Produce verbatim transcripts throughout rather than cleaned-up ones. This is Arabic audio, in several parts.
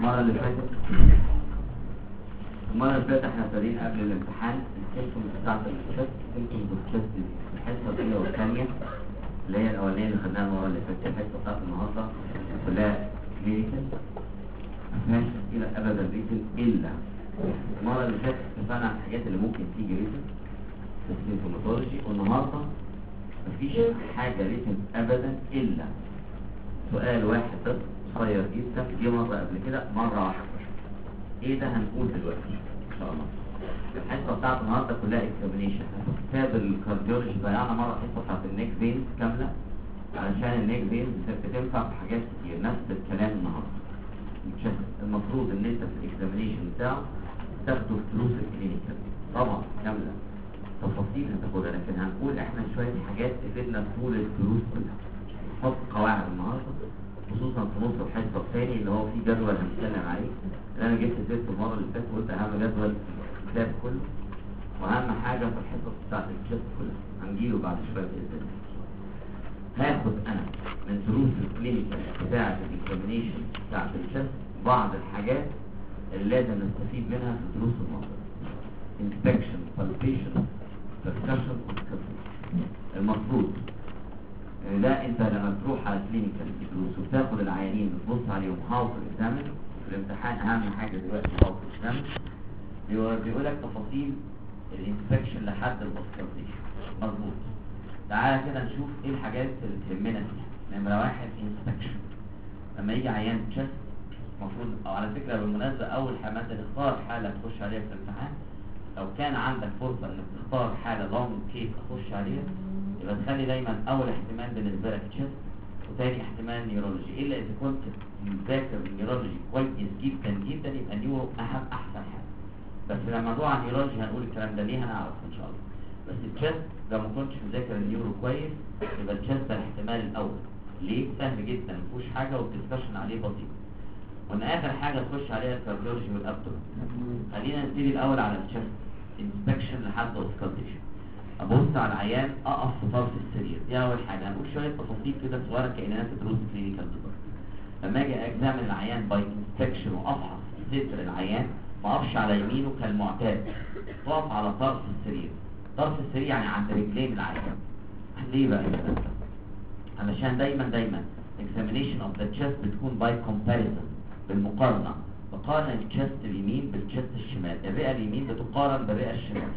المرة اللي فاتت المرة اللي فاتت احنا ابتدينا قبل الامتحان السيمتومز بتاعت الشست السيمتومز الشست دي الحصة الأولى والثانية اللي هي الأولانية اللي خدناها المرة اللي فاتت. الحصة بتاعت النهاردة كلها كلينيكال مفيهاش أسئلة أبدا ريتن إلا المرة اللي فاتت اتفقنا على الحاجات اللي ممكن تيجي ريتن في السيمتوماتولوجي، والنهاردة مفيش حاجة ريتن أبدا إلا سؤال واحد بس صغير جدا جه مرة قبل كده مرة واحدة. ايه ده هنقول دلوقتي ان شاء الله. الحصه بتاعت النهارده كلها اكزامينيشن. كتاب الكارديولوجي ضيعنا مره الحصه بتاعت النيك فينز كامله علشان النيك فينز بتنفع في حاجات كتير. نفس الكلام النهارده. المفروض ان انت في الاكزامينيشن بتاعه تاخده فلوس الكلينيكال طبعا كامله تفاصيل هتاخدها، لكن هنقول احنا شويه حاجات تفيدنا طول الدروس كلها. نحط قواعد النهارده خصوصا في نص الحصه الثاني اللي هو فيه جدول هنتكلم عليه. انا جبت سيرته المره اللي فاتت وقلت اهم جدول في الكتاب كله واهم حاجه في الحصص بتاعت الشست كلها هنجيله بعد شويه باذن الله. هاخد انا من دروس الكلينيكال بتاعت الاكزامينيشن بتاعت الشست بعض الحاجات اللي لازم نستفيد منها في دروس النظر. انسبكشن، بالبيشن، ديسكشن، المفروض لا انت لما تروح على كلينيكال دروس وتاخد العيانين وتبص عليهم هاو تو اكزامين في الامتحان. اهم حاجه دلوقتي هاو تو اكزامين بيقول لك تفاصيل الانسبكشن لحد الباسكالتيشن. مظبوط. تعالى كده نشوف ايه الحاجات اللي تهمنا فيها. نمره واحد انسبكشن. لما يجي عيان تشست المفروض، او على فكره بالمناسبه اول حاجه تختار حاله تخش عليها في الامتحان، لو كان عندك فرصه انك تختار حاله لونج كيس تخش عليها يبقى تخلي دايما اول احتمال بالنسبه لك تشست وثاني احتمال نيورولوجي. الا اذا كنت مذاكر النيورولوجي كويس جدا جدا يبقى نيورو اهم احسن حاجه. بس لما نروح على النيورولوجي هنقول الكلام ده ليه هنعرف ان شاء الله. بس التشست لو ما كنتش مذاكر النيورو كويس يبقى التشست ده الاحتمال الاول. ليه؟ سهل جدا ما فيهوش حاجه والدسكشن عليه بسيط. وان اخر حاجه تخش عليها الكارديولوجي والابدومين. خلينا نبتدي الاول على التشست انسبكشن لحد اوسكالتيشن. ابص على العيان اقف في طرف السرير. دي اول حاجه. هنقول شويه تفاصيل كده صغيره كاننا في دروس كلينيكال بالظبط. لما اجي اكزامن العيان باي انسبكشن وافحص صدر العيان ما اقفش على يمينه كالمعتاد، اقف على طرف السرير. طرف السرير يعني عند رجلين العيان. ليه بقى كده؟ علشان دايما دايما examination of the chest بتكون باي comparison، بالمقارنه. بقارن الشست اليمين بالشست الشمال. الرئه اليمين بتقارن بالرئه الشمال.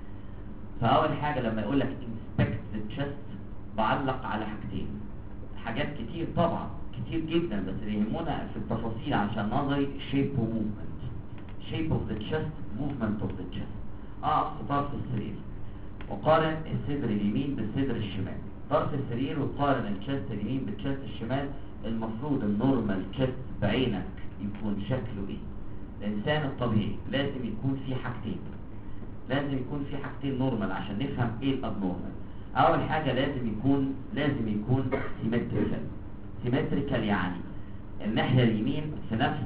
فاول حاجه لما يقول لك inspect the chest بعلق على حاجتين، حاجات كتير طبعا كتير جدا بس اللي يهمنا في التفاصيل عشان نظري shape و movement. shape of the chest movement of the chest. اقف في طرف السرير وقارن الصدر اليمين بالصدر الشمال. طرف السرير وقارن الشست اليمين بالشست الشمال. المفروض النورمال chest بعينك يكون شكله ايه؟ الانسان الطبيعي لازم يكون في حاجتين، لازم يكون في حاجتين نورمال عشان نفهم ايه الابنورمال. اول حاجه لازم يكون لازم يكون سيمتريكال. سيمتريكال يعني الناحيه اليمين في نفس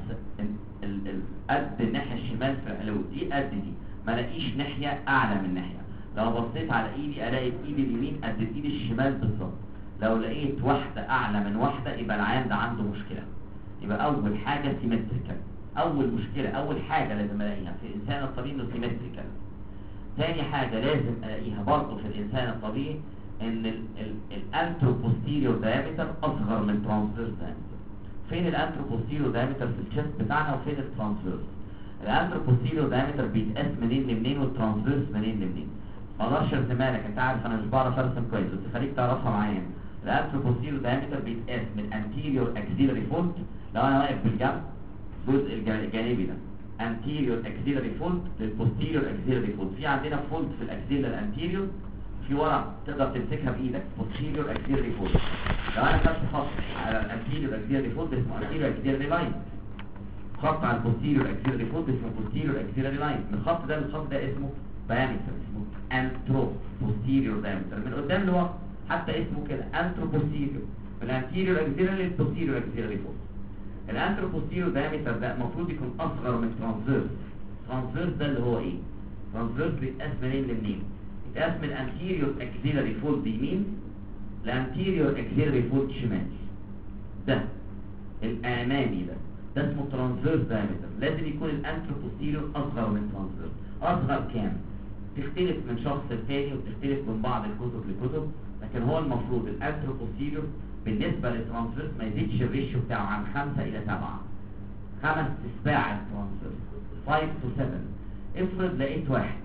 قد الناحيه الشمال في العلو، دي قد دي، ما الاقيش ناحيه اعلى من ناحيه. لو بصيت على ايدي الاقي ايدي اليمين قد ايد الشمال بالظبط. لو لقيت واحده اعلى من واحده يبقى العيان ده عنده مشكله. يبقى اول حاجه سيمتريكال. اول مشكله اول حاجه لازم الاقيها في الانسان الطبيعي انه سيمتريكال. تاني حاجة لازم الاقيها برضه في الانسان الطبيعي ان الانتروبوستيريور دايمتر اصغر من ترانسفيرس دايمتر. فين الانتروبوستيريور دايمتر في الشست بتاعنا وفين الترانسفيرس؟ الانتروبوستيريور دايمتر بيتقاس منين لمنين والترانسفيرس منين لمنين. ما اقدرش ارسمها لك، انت عارف انا مش بعرف ارسم كويس بس خليك تعرفها معايا. الانتروبوستيريور دايمتر بيتقاس من anterior axillary fold. لو انا واقف بالجنب الجزء الجانبي ده anterior axillary fold للposterior axillary fold. في عندنا fold في الاكسيلر الانتيريور، في ورا تقدر تمسكها بايدك posterior axillary fold. لو انا خدت خط على الانتيريور axillary fold اسمه anterior axillary line، خط على الposterior axillary fold اسمه posterior axillary line. من الخط ده للخط ده اسمه diameter، اسمه antro posterior diameter. من قدام لورا حتى اسمه كده antro posterior، من الانتيريور axillary للposterior axillary fold. الانتروبوستيريور دايمتر ده المفروض يكون اصغر من ترانسفيرس. ترانسفيرس ده اللي هو ايه؟ ترانسفيرس بيتقاس منين لمنين؟ بيتقاس من انتيريور اكسيلري فولد يمين لانتيريور اكسيلري فولد شمال. ده الامامي ده ده اسمه ترانسفيرس دايمتر. لازم يكون الانتروبوستيريور اصغر من ترانسفيرس. اصغر كام؟ تختلف من شخص للتاني وتختلف من بعض الكتب لكتب، لكن هو المفروض الانتروبوستيريور بالنسبه للترانسفيرس ما يزيدش الريشيو بتاعه عن خمسة الى سبعة. خمس اسباع الترانسفيرس خمسة to سبعة. افرض لقيت واحد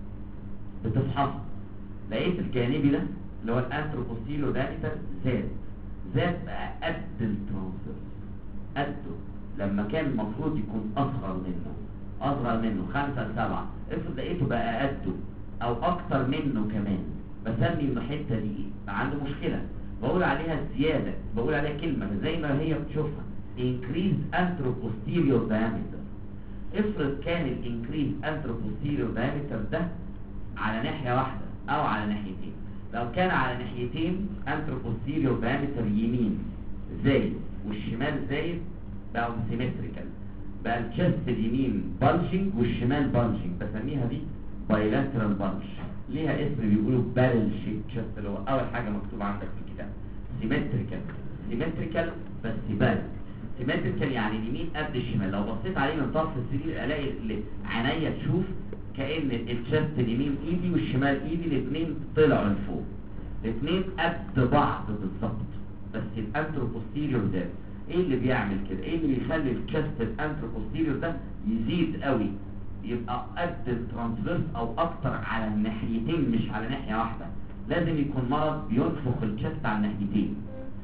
بتفحصه، لقيت الجانبي ده اللي هو الانتروبوستيريور دايمتر زاد زاد بقى قد الترانسفيرس، قده لما كان المفروض يكون اصغر منه اصغر منه خمسة لسبعة. افرض لقيته بقى قده او اكتر منه كمان، بسمي الحته دي ايه؟ بقى عنده مشكله، بقول عليها زياده، بقول عليها كلمه زي ما هي بتشوفها increase anteroposterior diameter. افرض كان الانكريز anteroposterior diameter ده على ناحيه واحده او على ناحيتين. لو كان على ناحيتين anteroposterior diameter يمين زايد والشمال زايد بقوا سيمتريكال، بقى الشست اليمين بالجنج والشمال بالجنج، بسميها دي بايلاترال بالج. ليها اسم بيقولوا بارل شيب شست، اللي هو اول حاجه مكتوب عندك في الكتاب. سيمتريكال سيمتريكال بس بارل. سيمتريكال يعني اليمين قد الشمال. لو بصيت عليه من طرف السرير الاقي عينيا تشوف كأن الشست اليمين ايدي والشمال ايدي الاثنين طلعوا لفوق، الاثنين قد بعض بالظبط، بس الانتروبوستيريور ده ايه اللي بيعمل كده؟ ايه اللي بيخلي الشست الانتروبوستيريور ده يزيد قوي يبقى قد الترانسفيرس او اكتر على الناحيتين مش على ناحيه واحده؟ لازم يكون مرض بينفخ الشست على الناحيتين،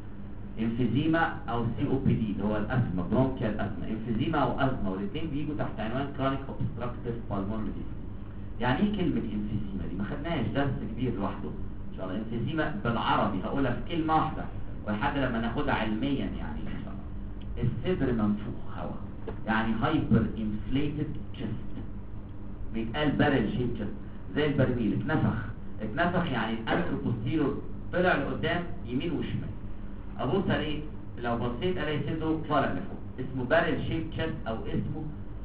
انفيزيما او سي او بي دي اللي هو الازمه، برونكيال ازمه، انفيزيما او ازمه، والاثنين بيجوا تحت عنوان كرونيك اوبستراكتيف بالمونري ديزيز. يعني ايه كلمه انفيزيما دي؟ ما خدناش درس كبير لوحده ان شاء الله. انفيزيما بالعربي هقولها في كلمه واحده ولحد لما ناخدها علميا يعني ان شاء الله. الصدر منفوخ هواء، يعني هايبر انفليتد تشست، بيتقال بارل شيب تشست زي البرميل اتنفخ. اتنفخ يعني الانتروبوستيريور طلع لقدام يمين وشمال. ابص الاقي لو بصيت الاقي صدره طالع لفوق، اسمه بارل شيب تشست او اسمه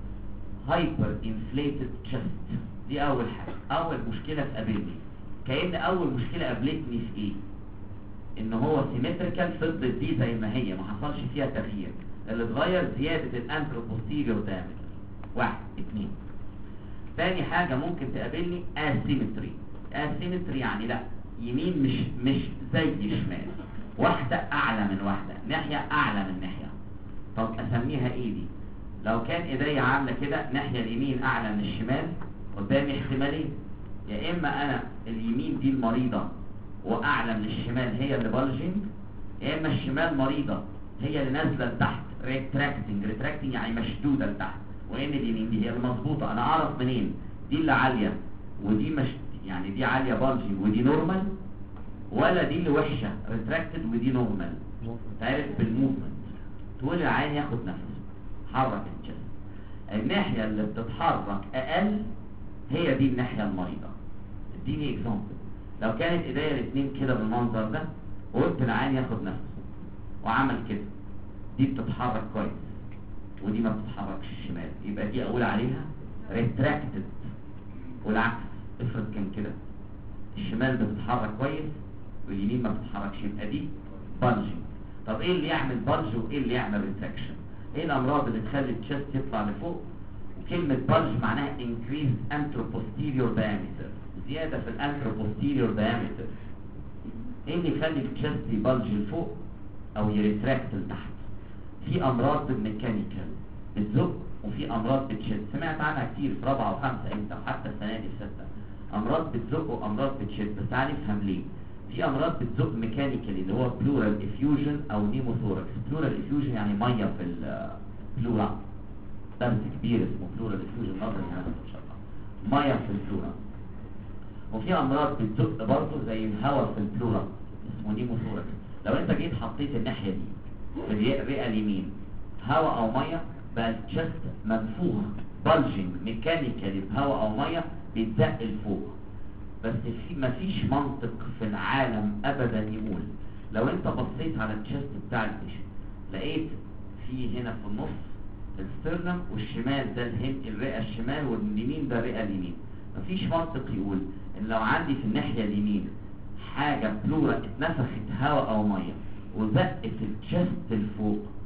هايبر انفليتد تشست. دي اول حاجه، اول مشكله تقابلني. كأن اول مشكله قابلتني في ايه؟ ان هو سيمتريكال، فضلت دي زي ما هي ما حصلش فيها تغيير. اللي اتغير زياده الانتروبوستيريور دايمتر. واحد اتنين. تاني حاجه ممكن تقابلني اسيمتري. اسيمتري يعني لا يمين مش مش زي شمال، واحده اعلى من واحده، ناحيه اعلى من ناحيه. طب اسميها ايه دي؟ لو كان ايديا عامله كده ناحيه اليمين اعلى من الشمال، قدامي احتمالين، يا اما انا اليمين دي المريضه واعلى من الشمال هي اللي بالجنج، يا اما الشمال مريضه هي اللي نازله لتحت ريتراكتنج. ريتراكتنج يعني مشدوده لتحت، وان اليمين دي هي المظبوطه. انا اعرف منين دي اللي عاليه ودي مش يعني دي عاليه بالجنج ودي نورمال، ولا دي اللي وحشه ريتراكتد ودي نورمال؟ تعرف بالموفمنت. تقول العين ياخد نفسه، حرك الجسم، الناحيه اللي بتتحرك اقل هي دي الناحيه المريضه. اديني اكزامبل. لو كانت ايديا الاثنين كده بالمنظر ده وقلت العين ياخد نفسه وعمل كده، دي بتتحرك كويس ودي ما بتتحركش الشمال، يبقى دي اقول عليها ريتراكتد. والعكس، افرض كان كده الشمال بتتحرك كويس واليمين ما بتتحركش، يبقى دي بلجنج. طب ايه اللي يعمل بلج وايه اللي يعمل ريتراكشن؟ ايه الامراض اللي تخلي التشست يطلع لفوق؟ وكلمه بلج معناها increased anteroposterior diameter، زياده في الانتروبوستيريور diameter. ايه اللي يخلي التشست يبلج لفوق او يريتراكت لتحت؟ في امراض ميكانيكال بتزق وفي امراض بتشد، سمعت عنها كتير في رابعه وخمسه انت وحتى السنه دي في سته. امراض بتزق وامراض بتشد، بس تعالى نفهم ليه. في امراض بتزق ميكانيكالي اللي هو بلورال افيوجن او نيموثوركس. بلورال افيوجن يعني ميه في البلورا، درس كبير اسمه بلورال افيوجن نظري هذا ان شاء الله، ميه في البلورا. وفي امراض بتزق برضه زي الهواء في البلورا اسمه نيموثوركس. لو انت جيت حطيت الناحيه دي في الرئه اليمين هواء او ميه، بقى الشست منفوخ بلجنج ميكانيكالي بهواء او ميه بيتزق لفوق. بس في مفيش منطق في العالم ابدا يقول لو انت بصيت على الشست بتاع البيشنت لقيت في هنا في النص السترنم والشمال ده الهن الرئه الشمال واليمين ده الرئه اليمين، مفيش منطق يقول ان لو عندي في الناحيه اليمين حاجه بلورا اتنفخت هواء او ميه وزقت الشست لفوق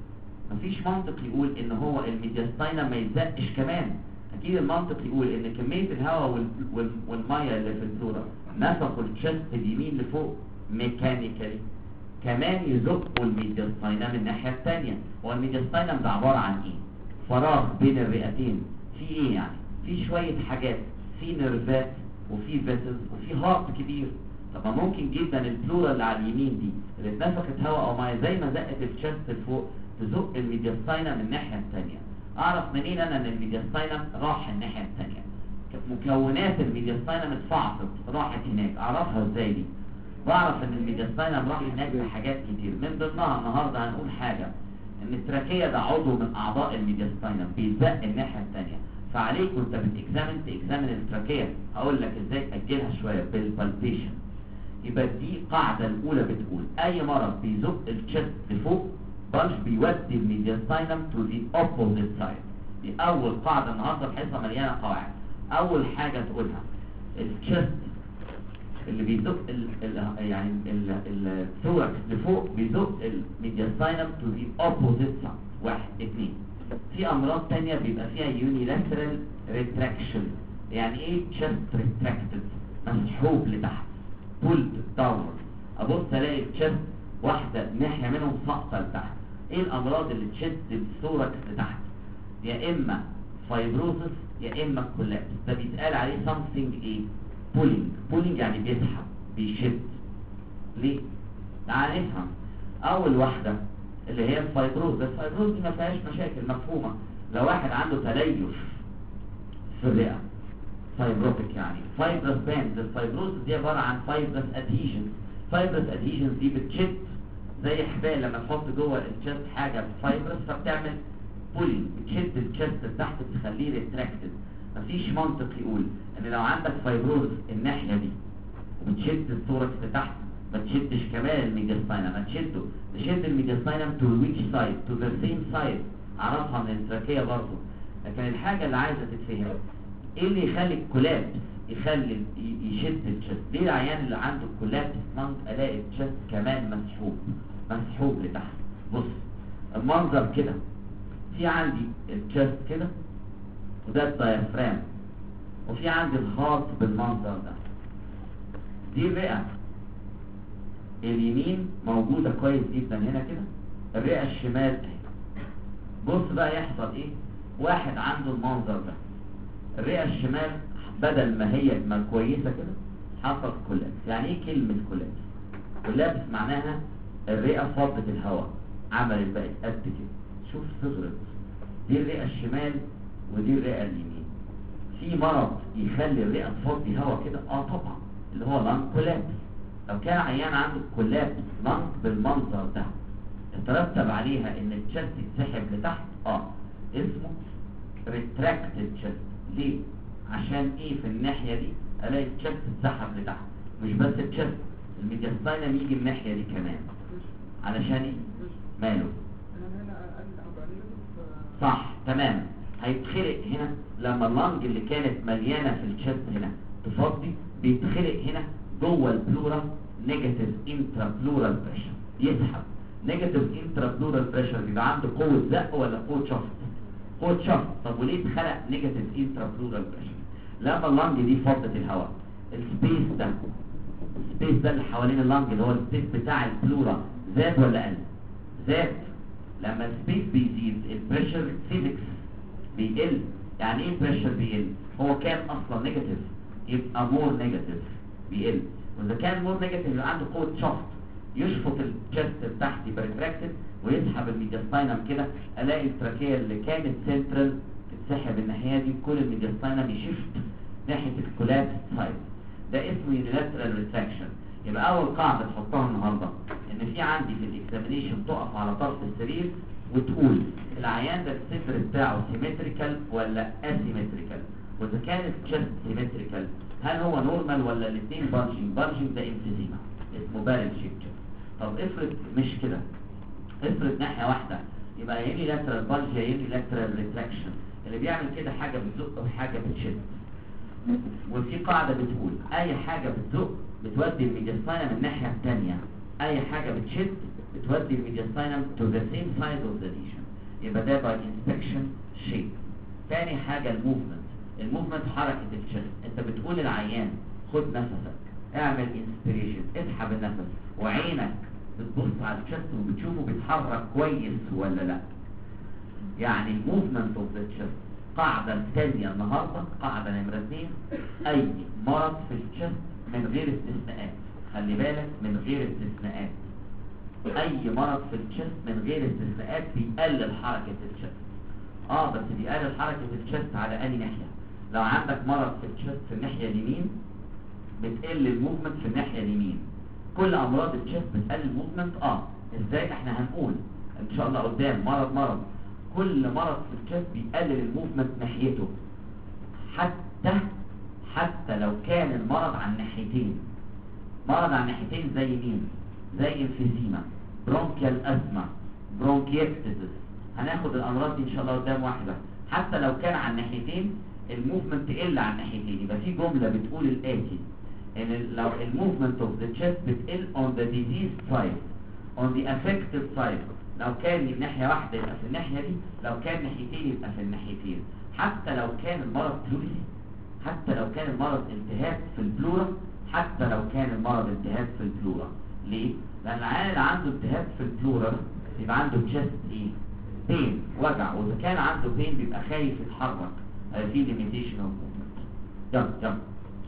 مفيش منطق يقول ان هو الميدياستاينم ما يتزقش كمان. اكيد المنطق يقول ان كميه الهواء وال... وال... والميه اللي في البلورا نفخوا الشست اليمين لفوق ميكانيكالي، كمان يزقوا الميدياستاينم الناحيه الثانيه. هو الميدياستاينم ده عباره عن ايه؟ فراغ بين الرئتين، في ايه يعني؟ في شويه حاجات، في نيرفات وفي فيسلز وفي هارت كبير. طب ممكن جدا البلورا اللي على اليمين دي اللي اتنفخت هواء او ميه زي ما زقت الشست لفوق تزق الميدياستاينم الناحيه الثانيه. اعرف منين انا ان الميدياستاينم راح الناحيه الثانيه؟ مكونات الميدياستاينم اتفعصت راحت هناك، اعرفها ازاي دي؟ بعرف ان الميدياستاينم راح هناك بحاجات كتير، من ضمنها النهارده هنقول حاجه ان التراكيه ده عضو من اعضاء الميدياستاينم بيزق الناحيه الثانيه. فعليك وانت بتكزامن تكزامن التراكيه، هقول لك ازاي تاجلها شويه بالبالبيشن. يبقى دي القاعده الاولى بتقول اي مرض بيزق الشست لفوق بلش بيودي الميدياستاينم تو ذا اوبوزيت سايد. دي اول قاعده النهارده، الحصه مليانه قواعد. اول حاجه تقولها الشست اللي بيزق ال ال يعني الثوركس لفوق بيزق الميدياستاينم تو ذا اوبوزيت سايد. واحد اثنين. في امراض تانية بيبقى فيها يونيلاترال ريتراكشن. يعني ايه تشست ريتراكتد؟ مسحوب لتحت، بولد داون. ابص الاقي التشست واحده ناحيه منهم ساقطه لتحت. ايه الامراض اللي تشد الثوركس لتحت؟ يا اما فايبروسس يا اما كولابس. ده بيتقال عليه something ايه؟ بولينج. بولينج يعني بيسحب بيشد. ليه؟ تعال نفهم. اول واحده اللي هي الفايبروز. الفايبروز دي ما فيهاش مشاكل، مفهومه. لو واحد عنده تليف في الرئه فايبروتيك يعني فايبرس باند. الفايبروز دي عباره عن فايبرس ادهيجنز. فايبرس ادهيجنز دي بتشد زي حبال لما تحط جوه الشست حاجه فايبرس فبتعمل بولينج، بتشد الشست تحت تخليه ريتراكتد. مفيش منطق يقول ان لو عندك فايبروز الناحيه دي وبتشد الثوركس لتحت ما تشدش كمان الميدياستاينم. ما تشده تشد الميدياستاينم تو ويتش سايد؟ تو ذا سيم سايد. اعرفها من التراكيه برضه. لكن الحاجه اللي عايزه تتفهم ايه اللي يخلي الكولابس يخلي يشد الشست؟ ليه العيان اللي عنده الكولابس لانج الاقي الشست كمان مسحوب مسحوب لتحت؟ بص المنظر كده، في عندي الشست كده وده الدايفرام وفي عندي الهارت بالمنظر ده. دي الرئه اليمين موجوده كويس جدا هنا كده، الرئه الشمال اهي. بص بقى يحصل ايه؟ واحد عنده المنظر ده، الرئه الشمال بدل ما هي ما كويسه كده حصل كولابس. يعني ايه كلمه كولابس؟ كولابس معناها الرئه فضت الهواء، عملت بقت قد كده. شوف صغرت. دي الرئه الشمال ودي الرئه اليمين. في مرض يخلي الرئه تفضي هواء كده؟ اه طبعا، اللي هو لانج كولابس. لو كان عيان عنده كولابس لانج بالمنظر ده اترتب عليها ان الشست يتسحب لتحت، اه اسمه ريتراكتد شست. ليه؟ عشان ايه؟ في الناحيه دي الاقي الشست اتسحب لتحت، مش بس الشست، الميدياستاينم يجي الناحيه دي كمان. علشان ايه؟ ماله؟ صح تمام. هيتخلق هنا لما اللنج اللي كانت مليانه في الشست هنا تفضي، بيتخلق هنا جوه البلورا نيجاتيف انترا بلورال بريشر، يسحب. نيجاتيف انترا بلورال بريشر بيبقى عنده قوه زق ولا قوه شفط؟ قوه شفط. طب وليه اتخلق نيجاتيف انترا بلورال بريشر؟ لما اللنج دي فضت الهواء، السبيس ده السبيس ده اللي حوالين اللنج اللي هو السبيس بتاع البلورا زاد ولا قل؟ زاد. لما السبيس بيزيد البريشر فيزيكس بيقل. يعني ايه البريشر بيقل؟ هو كان اصلا نيجاتيف يبقى مور نيجاتيف بيقل. واذا كان مور نيجاتيف يبقى عنده قوه شفط، يشفط الشست تحت يبقى ريتراكتد ويسحب الميدياستاينم كده. الاقي التراكيه اللي كانت سنترال تتسحب الناحيه دي، كل الميدياستاينم يشفت ناحيه الكولابس سايد. ده اسمه يونيلاترال ريتراكشن. يبقى اول قاعده تحطها النهارده ان في عندي في الاكزامينيشن تقف على طرف السرير وتقول العيان ده الصدر بتاعه سيمتريكال ولا اسيمتريكال، واذا كانت تشست سيمتريكال هل هو نورمال ولا الاثنين بانجينج؟ بانجينج ده امفيزيما اسمه بارل شيب. طب افرض مش كده، افرض ناحيه واحده، يبقى يوني لاترال بانج يا يوني لاترال ريتراكشن. اللي بيعمل كده حاجه بتزق وحاجه بتشد. وفي قاعده بتقول اي حاجه بتزق بتودي الميدياستاينم الناحيه الثانيه، اي حاجه بتشد بتودي الميدياستاينم تو ذا سيم سايد اوف ذا ليجن. يبقى ده باي انسبكشن شيب. تاني حاجة الموفمنت. الموفمنت حركة الشست. انت بتقول للعيان خد نفسك، اعمل انسبيريشن، اسحب النفس، وعينك بتبص على الشست وبتشوفه بيتحرك كويس ولا لا. يعني الموفمنت اوف ذا تشست. قاعدة الثانية النهاردة، قاعدة نمرة اثنين، اي مرض في الشست من غير استثناءات. خلي بالك، من غير استثناءات. اي مرض في الشست من غير استثناءات بيقلل حركة الشست. اه بس بيقلل حركة الشست على انهي ناحية؟ لو عندك مرض في الشست في الناحية اليمين بتقل الموفمنت في الناحية اليمين. كل امراض الشست بتقلل الموفمنت. اه ازاي؟ احنا هنقول ان شاء الله قدام مرض مرض كل مرض في الشست بيقلل الموفمنت ناحيته، حتى حتى لو كان المرض عن ناحيتين. مرض عن ناحيتين زي مين؟ زي انفيزيما، برونكيال ازمة، برونكيكتسس. هناخد الامراض دي ان شاء الله قدام واحدة. حتى لو كان عن ناحيتين الموفمنت تقل عن ناحيتين. يبقى في جملة بتقول الاتي، ان لو الموفمنت اوف ذا chest بتقل on the disease side on the affected side. لو كان من ناحية واحدة يبقى في الناحية دي، لو كان ناحيتين يبقى في الناحيتين. حتى لو كان المرض بلوري، حتى لو كان المرض التهاب في البلورا، حتى لو كان المرض التهاب في البلورا. ليه؟ لأن العيان اللي عنده التهاب في البلورا يبقى عنده chest ايه؟ بين، وجع. وإذا كان عنده بين بيبقى خايف يتحرك، في limitation of movement. يلا يلا.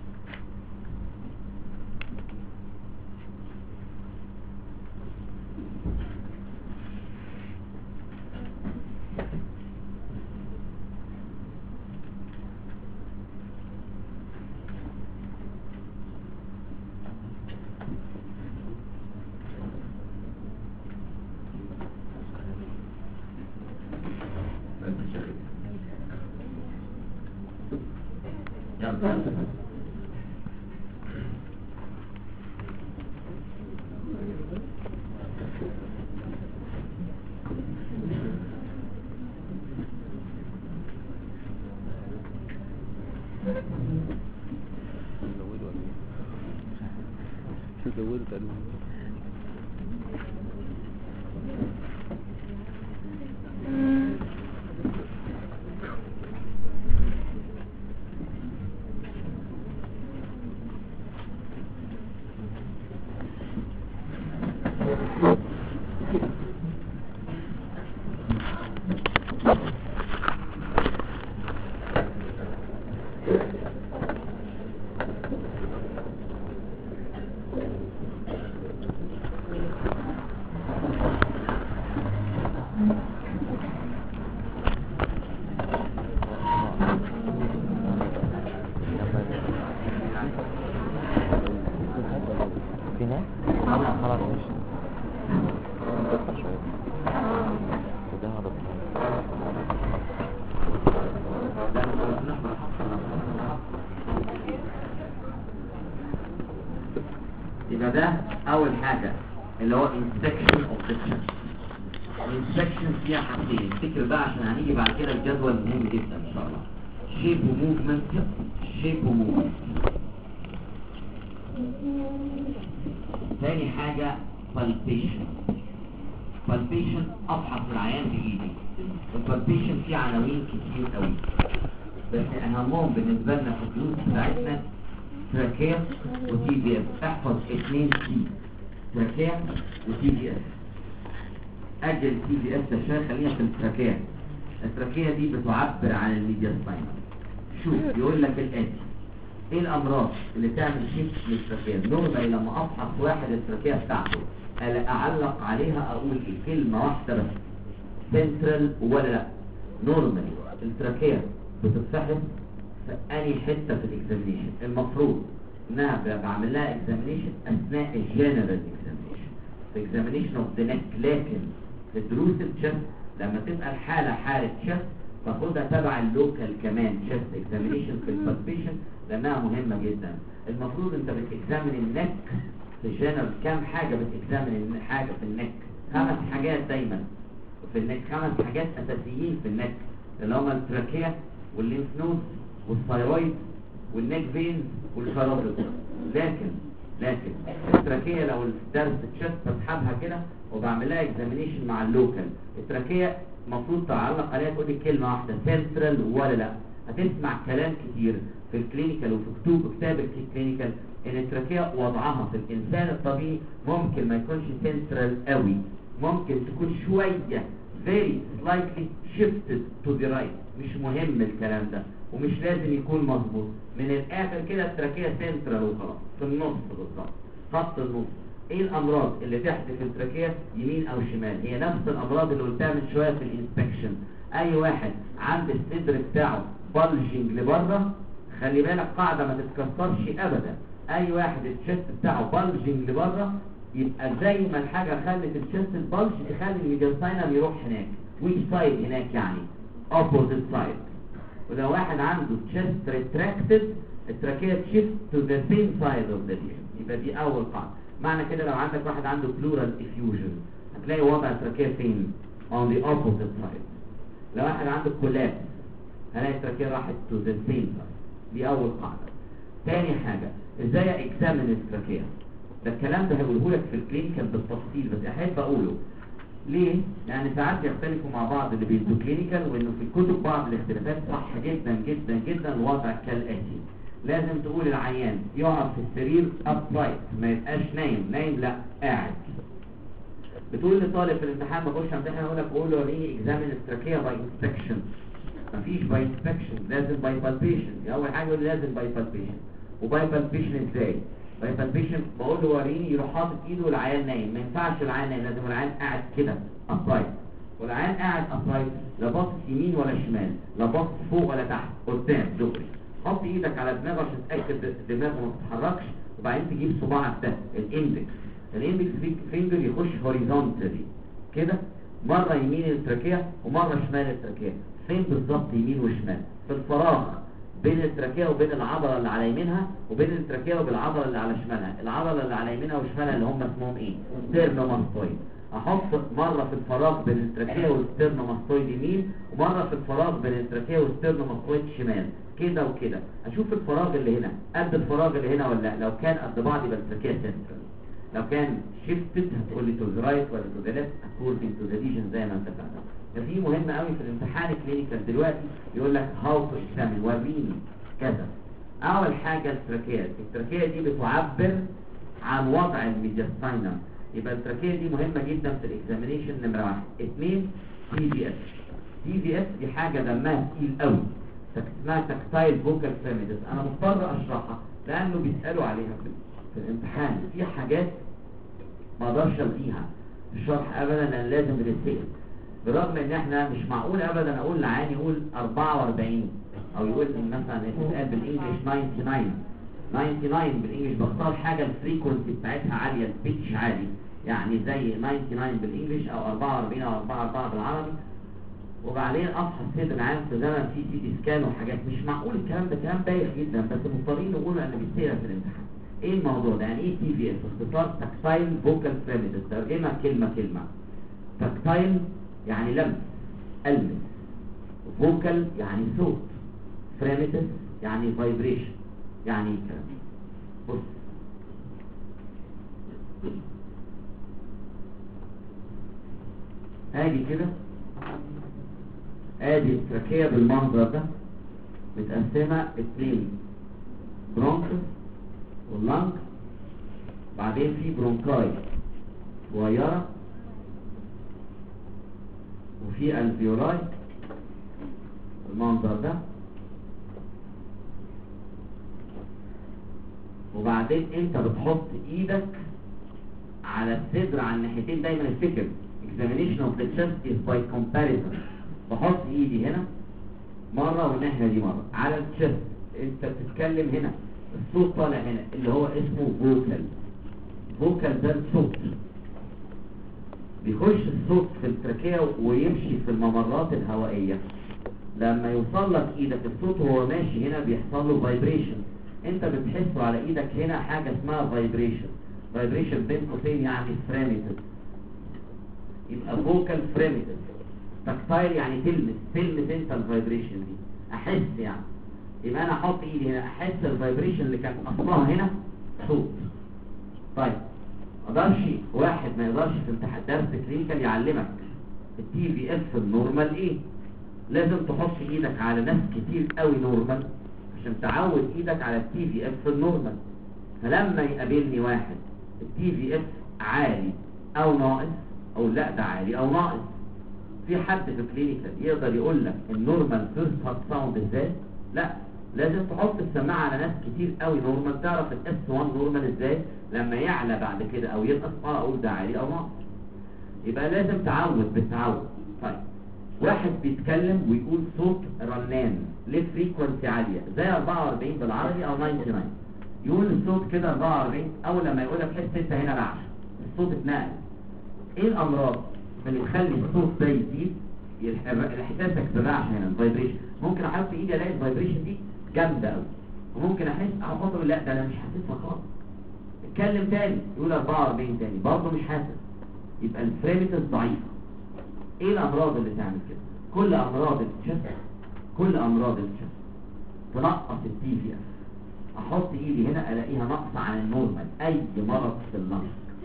يبقى ده اول حاجة اللي هو inspection of the chest. inspection فيها حاجتين، افتكر بقى عشان هنيجي بعد كده الجدول مهم جدا ان شاء الله. shape و movement، shape و movement. تاني حاجة palpation. palpation افحص العيان بايدي. الpalpation فيه عناوين كتير قوي، بس اهمهم بالنسبة لنا في الدروس بتاعتنا تراكية وتي بي اس. احفظ اثنين تي، تراكية وتي بي اس. اجل تي بي اس عشان خلينا في التراكية. التراكية دي بتعبر عن الميدياستاين. شوف بيقول لك الاتي، ايه الامراض اللي تعمل شيفت للتراكية؟ نورمالي لما افحص واحد التراكية بتاعته اعلق عليها اقول ايه؟ كلمة واحدة بس، سنترال ولا لا. نورمالي التراكية بتتفحص في أي حتة في الاكزامينيشن. المفروض انها بعمل لها اكزامينيشن اثناء الجنرال اكزامينيشن، في اكزامينيشن اوف ذا نيك. لكن في دروس الشست لما تبقى الحالة حالة شست باخدها تبع اللوكال كمان شست اكزامينيشن في البالبيشن لانها مهمة جدا. المفروض انت بتكزامن النك في جنرال. كام حاجة بتكزامن حاجة في النك؟ خمس حاجات دايما في النك، خمس حاجات اساسيين في النك اللي هما التراكية والليمف نود والثايرويد والنيك فين والكاروتيد. لكن لكن التراكية لو الدرس تشست بسحبها كده وبعمل لها اكزامينيشن مع اللوكال. التراكية المفروض تعلق عليها تقول لي كلمه واحده سنترال ولا لا. هتسمع كلام كتير في الكلينيكال وفي كتب كتاب الكلينيكال ان التراكيه وضعها في الانسان الطبيعي ممكن ما يكونش سنترال قوي، ممكن تكون شويه very slightly shifted to the right. مش مهم الكلام ده ومش لازم يكون مظبوط. من الاخر كده التراكيه سنترال وخلاص في النص بالظبط، خط النص. ايه الامراض اللي تحدث التراكيه يمين او شمال؟ هي نفس الامراض اللي قلتها من شويه في الانسبكشن. اي واحد عند الصدر بتاعه بلجنج لبره، خلي بالك قاعده ما تتكسرش ابدا، اي واحد الشست بتاعه بلجنج لبره يبقى زي ما الحاجه خلت الشست البلج تخلي الميدياستاينم يروح هناك. ويش سايد هناك؟ يعني اوبوزيت سايد. ولو واحد عنده chest retracted التراكيه تشيفت to the same side of the lesion. يبقى دي اول قاعده. معنى كده لو عندك واحد عنده pleural effusion هتلاقي وضع التراكيه فين؟ on the opposite side. لو واحد عنده collapse هلاقي التراكيه راحت to the same side. دي اول قاعده. تاني حاجه ازاي اكزامن التراكيه؟ ده الكلام ده هقوله لك في الكلينيكال بالتفصيل بس احب اقوله ليه؟ يعني ساعات يختلفوا مع بعض اللي بيدوا كلينيكال، وانه في الكتب بعض الاختلافات صح جدا جدا جدا. الوضع كالاتي: لازم تقول العيان يقعد في السرير upright، ما يبقاش نايم. نايم لا، قاعد. بتقول لطالب في الامتحان بخش امتحان اقول لك قول له وريني اكزامن التراكيه باي انسبكشن. مفيش باي انسبكشن، لازم باي بالبيشن. اول حاجه يقول لازم باي بالبيشن. وباي بالبيشن ازاي؟ باي بالبيشن بقول له وريني، يروح حاطط ايده والعيان نايم. ما ينفعش العيان نايم، لازم العيان قاعد كده upright. والعيان قاعد upright لا باصص يمين ولا شمال، لا باصص فوق ولا تحت، قدام دغري. حط ايدك على دماغه عشان تتاكد دماغه ما تتحركش، وبعدين تجيب صباعك ده الاندكس الاندكس فينجر يخش هوريزونتالي كده، مره يمين التراكيه ومره شمال التراكيه. فين بالظبط يمين وشمال؟ في الفراغ بين التراكيه وبين العضله اللي على يمينها، وبين التراكيه وبين العضله اللي على شمالها. العضله اللي على يمينها وشمالها اللي هم اسمهم ايه؟ ستيرنوماستويد. احط مره في الفراغ بين التراكيه والستيرنوماستويد يمين، ومره في الفراغ بين التراكيه والستيرنوماستويد شمال، كده وكده. اشوف الفراغ اللي هنا قد الفراغ اللي هنا ولا لا. لو كان قد بعض يبقى التراكيه سنترال. لو كان شيفتد هتقول لي تو ذا رايت ولا تو ذا ليفت اكوردنج تو ذا ليجن زي ما انت فاهم. ففي مهم قوي في الامتحان الكلينيكال دلوقتي يقول لك هاو تو اكزامين، وريني كذا. اول حاجه التراكيه. التراكيه دي بتعبر عن وضع الميدياستاينم، يبقى التراكيه دي مهمه جدا في الاكزامينيشن. نمره واحد. اثنين تي في اس. تي في اس دي حاجه دمها تقيل قوي، اسمها تكتايل فوكال فيميدس. انا مضطر اشرحها لانه بيسالوا عليها في, في الامتحان. في حاجات ما اقدرش الغيها في الشرح ابدا لان لازم بتتسال، برغم ان احنا مش معقول ابدا اقول لعاني يقول أربعة وأربعين او يقول مثلا يتقال بالانجلش تسعة وتسعين تسعة وتسعين بالانجلش. بختار حاجه الفريكونسي بتاعتها عاليه، البيتش عالي، يعني زي تسعة وتسعين بالانجلش او أربعة وأربعين او أربعة أربعة بالعربي. وبعدين افحص صدر العام في زمن في سي دي سكان وحاجات. مش معقول الكلام ده، كلام بايخ جدا بس مضطرين نقوله لان بيصير في الامتحان. ايه الموضوع ده؟ يعني ايه تي في اس؟ اختصار تاكتايل فوكال فيميدس. ترجمها كلمه كلمه. تاكتايل يعني لمس، المس. فوكال يعني صوت. فريميدس يعني فايبريشن، يعني كلام. بص ادي كده، ادي التراكيه بالمنظر ده متقسمه اتنين، برونكس واللنج، بعدين في برونكاي صغيره، وفي الفيولاي بالمنظر ده، وبعدين انت بتحط ايدك على الصدر على الناحيتين. دايما الفكر examination of the chest is by comparison. بحط ايدي هنا مرة والناحية دي مرة على الشست. انت بتتكلم هنا، الصوت طالع هنا اللي هو اسمه فوكال. فوكال ده الصوت، بيخش الصوت في التراكية ويمشي في الممرات الهوائية. لما يوصل لك ايدك الصوت وهو ماشي هنا بيحصل له فايبريشن. انت بتحسه على ايدك هنا حاجة اسمها فايبريشن. فايبريشن بين قوسين يعني فريميتد، يبقى فوكال فريميتد. تكتايل يعني تلمس، تلمس انت الفايبريشن دي، احس يعني. يبقى انا احط ايدي هنا احس الفايبريشن اللي كان اصلها هنا صوت. طيب ما اقدرش واحد ما يقدرش في امتحان درس كلينيكال يعلمك التي في اف النورمال ايه. لازم تحط ايدك على ناس كتير قوي نورمال عشان تعود ايدك على التي في اف النورمال. فلما يقابلني واحد التي في اف عالي او ناقص او لا ده عالي او ناقص، في حد في الكلينيكال يقدر يقول لك النورمال فيرست هارت ساوند ازاي؟ لا، لازم تحط السماعه على ناس كتير قوي نورمال تعرف الاس واحد نورمال ازاي. لما يعلى بعد كده او ينقص اه اقول ده عالي او ناقص. يبقى لازم تعود بالتعود. طيب واحد بيتكلم ويقول صوت رنان ليه فريكونسي عاليه زي أربعة وأربعين بالعربي او تسعة وتسعين، يقول الصوت كده أربعة وأربعين، اول لما يقولها تحس انت هنا رعش الصوت اتنقل. ايه الامراض اللي تخلي الصوت ده يزيد؟ احساسك بالرعش هنا الفايبريشن. ممكن احط ايدي الاقي الفايبريشن دي جامده قوي، وممكن احس احط لا ده انا مش حاسسها خالص. اتكلم تاني يقول أربعة وأربعين تاني برضه مش حاسس، يبقى الفريمتس ضعيفه. ايه الامراض اللي تعمل كده؟ كل امراض الشست كل امراض الشست تنقص التي في اف. احط ايدي هنا الاقيها ناقصه عن النورمال اي مرض في النقص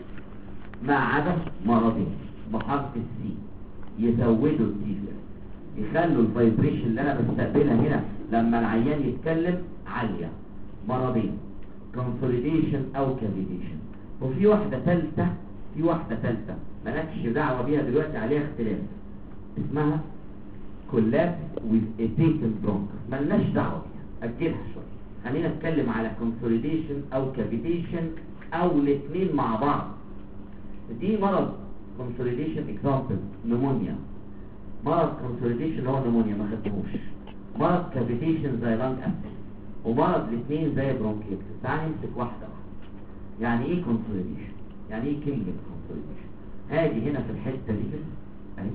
ما عدا مرضين بحرف السي يزودوا التي في اف، يخلوا الفايبريشن اللي انا بستقبلها هنا لما العيان يتكلم عاليه. مرضين كونسوليديشن او كافيتيشن. وفي واحده ثالثه في واحده ثالثه مالكش دعوه بيها دلوقتي عليها اختلاف اسمها كولابس ويز اتيكن برونك، مالناش دعوه بيها اجلها شويه. خلينا نتكلم على كونسوليديشن او كافيتيشن او الاثنين مع بعض. دي مرض كونسوليديشن اكزامبل نمونيا. مرض كونسوليديشن هو نمونيا ما خدتهوش. مرض كافيتيشن زي لانج ابسس، ومرض الاثنين زي برونكيتس. تعال نمسك واحده واحده. يعني ايه كونسوليديشن؟ يعني ايه كلمه كونسوليديشن؟ هاجي هنا في الحته دي كده اهي،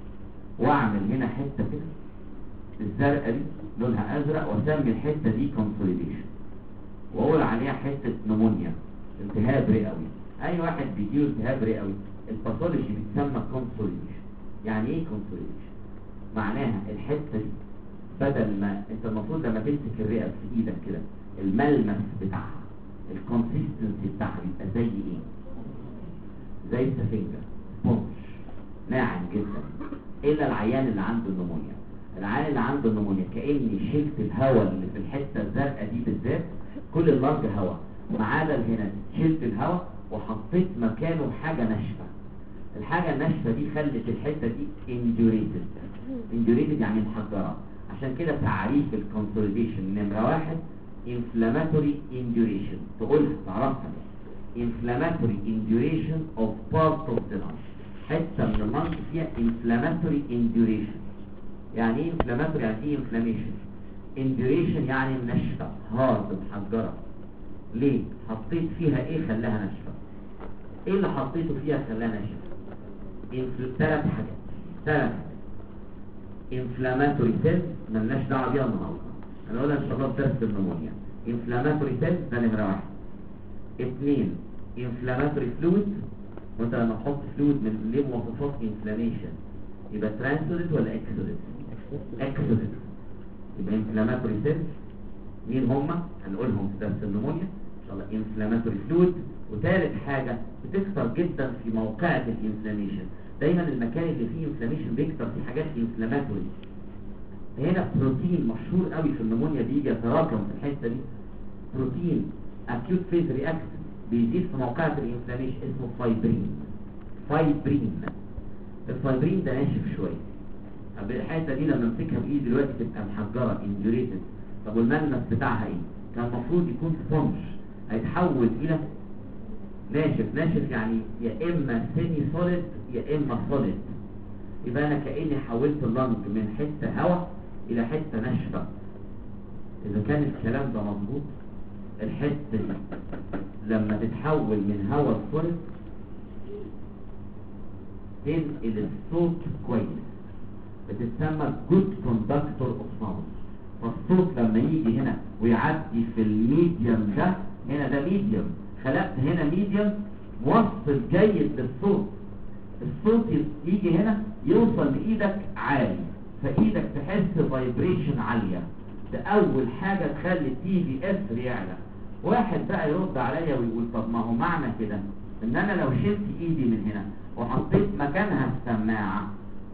واعمل هنا حته كده الزرقاء دي لونها ازرق واسمي الحته دي كونسوليديشن، واقول عليها حته نمونيا التهاب رئوي. اي واحد بيجيله التهاب رئوي الباثولوجي بتسمى كونسوليديشن. يعني ايه كونسوليديشن؟ معناها الحته دي بدل ما انت المفروض لما تمسك الرئه في ايدك كده الملمس بتاعها الكونسيستنسي بتاعها بيبقى زي ايه؟ زي السفنجه سبونج ناعم جدا. الا العيان اللي عنده النمونيا، العيان اللي عنده النمونيا كاني شلت الهواء اللي في الحته الزرقاء دي بالذات، كل اللارج هواء ما عدا هنا شلت الهواء وحطيت مكانه حاجه ناشفه. الحاجه الناشفه دي خلت الحته دي انديوريتد. انديوريتد يعني محجره. عشان كده تعريف الكونسوليديشن نمره واحد inflammatory induration، تقولها تعرفها inflammatory induration of part of the lung. حته من اللنج فيها inflammatory induration. يعني ايه inflammatory؟ يعني ايه inflammation؟ induration يعني ناشفه هارد محجره. ليه؟ حطيت فيها ايه خلاها ناشفه؟ ايه اللي حطيته فيها خلاها ناشفه؟ ثلاث حاجات ثلاث inflammatory cells مالناش دعوه بيها النهارده، هنقولها ان شاء الله في درس النمونيا. inflammatory cells ده نمره واحد. اثنين inflammatory fluid، وانت لما تحط فلويد من ليه مواصفات inflammation يبقى ترانسودت ولا اكسودت؟ اكسودت. يبقى inflammatory cells مين هما؟ هنقولهم في درس النمونيا ان شاء الله. inflammatory fluid. وثالث حاجه بتكتر جدا في موقعة الانفلاميشن، دايما المكان اللي فيه انفلاميشن بيكتر فيه حاجات انفلاماتوري. هنا بروتين مشهور قوي في النمونيا بيجي يتراكم في الحته دي، بروتين اكيوت فيز رياكشن بيزيد في موقعة الانفلاميشن اسمه فايبرين. فايبرين الفايبرين ده ناشف شويه. طب الحته دي لما امسكها بايدي دلوقتي تبقى محجره انديوريتد. طب والملمس بتاعها ايه؟ كان المفروض يكون سبونج، هيتحول الى ناشف. ناشف يعني يا اما سيمي سوليد يا اما سوليد. يبقى انا كاني حولت اللنج من حته هواء الى حته ناشفه. اذا كان الكلام ده مظبوط الحته دي لما تتحول من هواء لسوليد تنقل الصوت كويس، بتتسمى جود كوندكتور اوف ساوند. فالصوت لما يجي هنا ويعدي في الميديم ده، هنا ده ميديم، خلقت هنا ميديم موصل جيد للصوت. الصوت يجي هنا يوصل لايدك عالي، فايدك تحس فايبريشن عاليه. ده اول حاجه تخلي التي في اس يعلى. واحد بقى يرد عليا ويقول طب ما هو معنى كده ان انا لو شلت ايدي من هنا وحطيت مكانها السماعه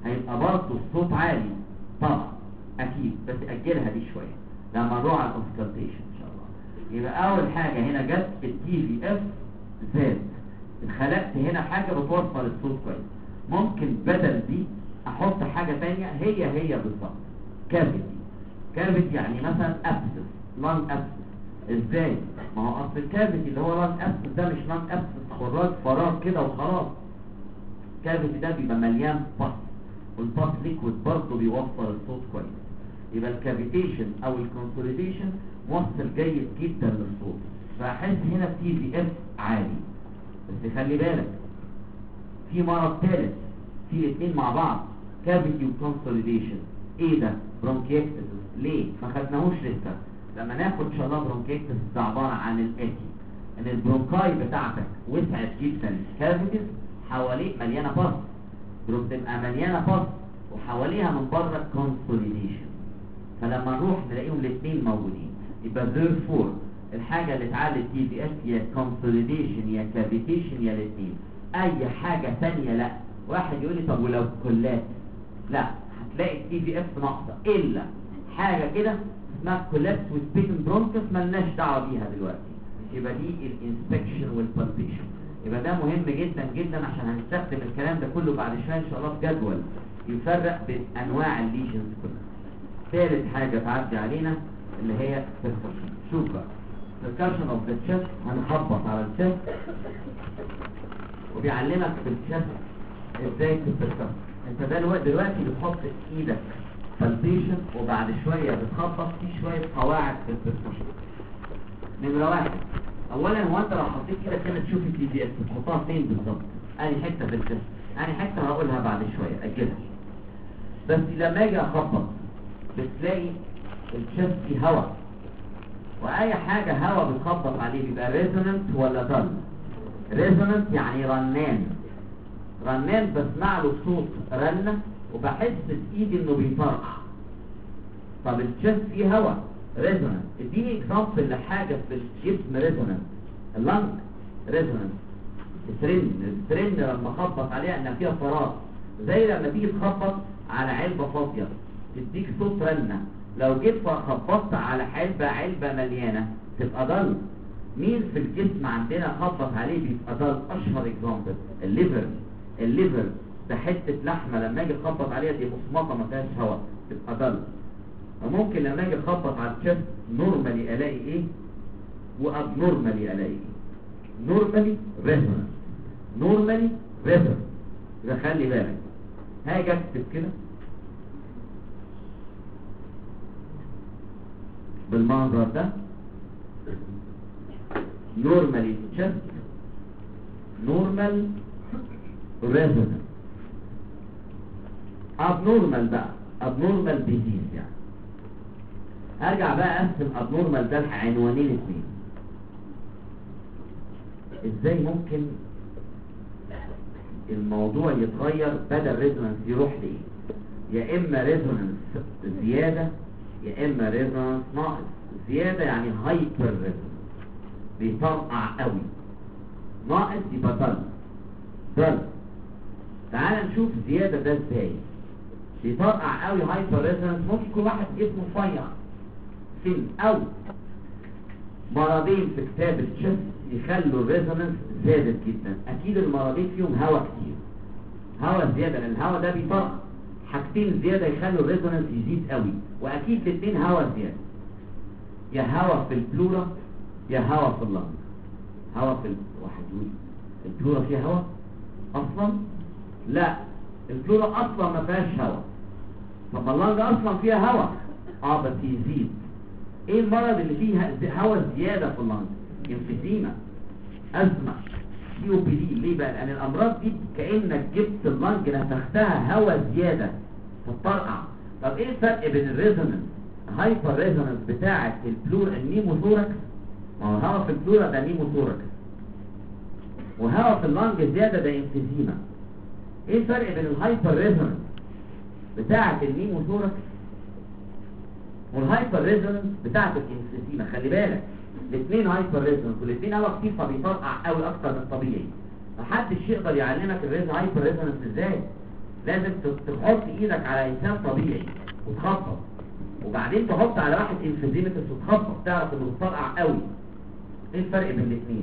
هيبقى برضه الصوت عالي طبعا اكيد، بس اجلها دي شويه لما نروح على الاوسكالتيشن ان شاء الله. يبقى اول حاجه هنا جت التي في اف زاد، خلقت هنا حاجه بتوصل الصوت كويس. ممكن بدل دي احط حاجه ثانيه هي هي بالظبط، كافيتي. كافيتي يعني مثلا ابسس، لانج ابسس. ازاي؟ ما هو اصل الكافيتي اللي هو لانج ابسس ده مش لانج ابسس خراج فراغ كده وخلاص. الكافيتي ده بيبقى مليان باس، والباس ليكويد برضه بيوصل الصوت كويس. يبقى الكافيتيشن او الكونسوليديشن موصل جيد جدا للصوت، فاحس هنا التي في اف عالي. بس خلي بالك في مرض ثالث في الاثنين مع بعض، كافيتي وكونسوليديشن. ايه ده؟ برونكيكتس. ليه ما خدناهوش لسه؟ لما ناخد ان شاء الله برونكيكتس ده عباره عن الاتي، ان البرونكاي بتاعتك وسعت جدا، كافيتيز حواليه مليانه باس، بتبقى مليانه باس وحواليها من بره كونسوليديشن. فلما نروح نلاقيهم الاثنين موجودين، يبقى therefore الحاجه اللي تعالج تي في اس يا كونسوليديشن يا كافيتيشن يا الاثنين. اي حاجه ثانيه لا. واحد يقول لي طب ولو كلات؟ لا، هتلاقي التي في اس ناقصه، الا حاجه كده اسمها كولابس وسبيتن برونكس مالناش دعوه بيها دلوقتي. يبقى دي الانسبكشن والبالبيشن. يبقى ده مهم جدا جدا عشان هنستخدم الكلام ده كله بعد شويه ان شاء الله في جدول يفرق بين انواع الليجنز كلها. ثالث حاجه تعدي علينا اللي هي percussion. شوف بقى percussion of the chest، هنخبط على الشست وبيعلمك في الشست ازاي تتبركس. انت ده الوقت دلوقتي بتحط ايدك بالبيشن وبعد شويه بتخبط في شويه قواعد في البركشن. نمره واحد، اولا هو انت لو حطيت ايدك كده تشوف التي في اس تحطها فين بالظبط؟ انهي حته في الجسم؟ انهي حته هقولها بعد شويه اجلها. بس لما اجي اخبط بتلاقي الشست فيه هواء، واي حاجه هواء بتخبط عليه بيبقى ريزونانت ولا دل؟ ريزونانت يعني رنان. رنان بسمع له صوت رنه وبحس بايدي انه بيطرقع. طب الشست فيه هواء ريزونانت، اديني اكزامبل لحاجه في الجسم ريزونانت. اللنج ريزونانت، السرن السرن لما اخبط عليها انها فيها فراغ، زي لما تيجي تخبط على علبه فاضيه تديك صوت رنه. لو جيت خبطت على علبه علبه مليانه تبقى ضل. مين في الجسم عندنا خبط عليه بيبقى ضل؟ اشهر اكزامبل الليفر. الليفر ده حته لحمه لما اجي اخبط عليها دي مصمطه ما فيهاش هواء تبقى ضل. وممكن لما اجي اخبط على الشست نورمالي الاقي ايه واب نورمالي الاقي ايه. نورمالي ريزونانس، نورمالي ريزونانس. يبقى خلي بالك هاجي اكتب كده بالمنظر ده نورمالي تشست نورمال ريزونانس. ابنورمال بقى ابنورمال ديزيز. يعني ارجع بقى اقسم ابنورمال ده لعنوانين اثنين. ازاي ممكن الموضوع يتغير بدل ريزونانس يروح لايه؟ يا اما ريزونانس زياده يا اما ريزونانس ناقص. زياده يعني هايبر ريزونانس بيطرقع قوي، ناقص يبقى ضل ضل. تعال نشوف زياده ده ازاي بيطرقع قوي هايبر ريزونانس. ممكن يكون واحد جسمه رفيع سن او مرضين في كتاب الشست يخلوا الريزونانس زادت جدا. اكيد المرضين فيهم هواء كتير، هواء زياده، لان الهواء ده بيطرقع. حاجتين زياده يخلوا الريزونانس يزيد قوي، واكيد الاثنين هواء زياده. يا هواء في البلورا يا هواء في اللنج. هواء في ال... واحد يقول البلورا فيها هواء اصلا؟ لا، البلورا اصلا ما فيهاش هواء. طب اللنج اصلا فيها هواء اه بس يزيد. ايه المرض اللي فيه هواء زياده في اللنج؟ انفيزيما، ازمه، سي او بي دي. ليه بقى؟ لان الامراض دي كانك جبت اللنج نفختها هواء زياده فتطرقع. طب ايه الفرق بين الريزونانس هايبر ريزونانس بتاعه البلور النيموثوركس؟ ما هو هواء في البلورا ده نيموثوركس، وهواء في اللنج زياده ده انفيزيما. ايه الفرق بين الهايبر ريزونانس بتاعه النيموثوركس والهايبر ريزونانس بتاعه الانفيزيما؟ خلي بالك الاثنين هايبر ريزونانس والاثنين هواء كتير فبيطرقع قوي اكتر من الطبيعي. محدش يقدر يعلمك الريز هايبر ريزونانس ازاي. لازم تحط ايدك على انسان طبيعي وتخبط، وبعدين تحط على واحد انفيزيمتس وتخبط، تعرف انه بتطرقع قوي. ايه الفرق بين الاثنين؟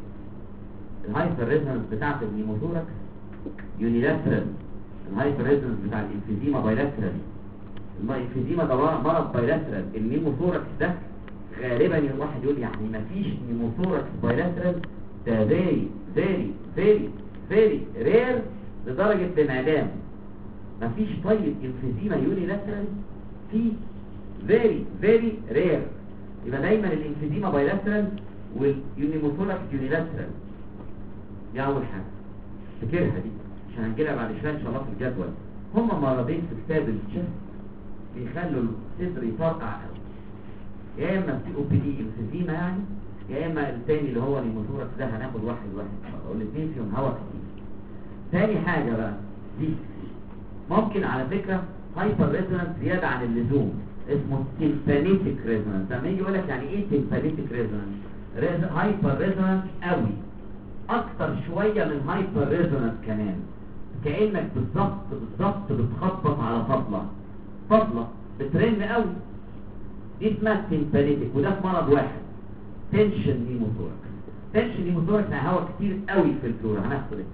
الهايبر ريزونانس بتاعت النيموثوركس يونيلاترال، الهايبر ريزونانس بتاع الانفيزيما بايلاترال. الانفيزيما ده مرض بايلاترال، النيموثوركس ده غالبا الواحد يقول يعني مفيش نيموثوركس بايلاترال، ده فيري فيري فيري فيري رير لدرجة الانعدام. مفيش طيب انفيزيما يونيلاترال، في فيري فيري رير. يبقى دايما الانفيزيما بايلاترال والنيموثوركس يونيلاترال. دي اول حاجة فكرها دي عشان هنجيلها بعد شوية ان شاء الله في الجدول. هما مرضين في كتاب الشست بيخلوا الصدر يطرقع قوي، يا اما في او بي دي انفيزيما يعني، يا اما الثاني اللي هو نيموثوركس ده هناخد واحد واحد والاثنين فيهم هواء كتير. ثاني حاجة بقى دي ممكن على فكرة هايبر ريزونانس زيادة عن اللزوم، اسمه تيمبانيتيك ريزونانس. لما يجي يقول لك يعني ايه تيمبانيتيك ريزونانس؟ هايبر ريزونانس قوي، اكتر شوية من هايبر ريزونانس كمان، كأنك بالظبط بالظبط بتخبط على طبلة طبلة بترن قوي. دي اسمها تيمبانيتيك، وده في مرض واحد تنشن نيموثوركس. تنشن نيموثوركس يعني هواء كتير قوي في الفلورا، هناخد ايه.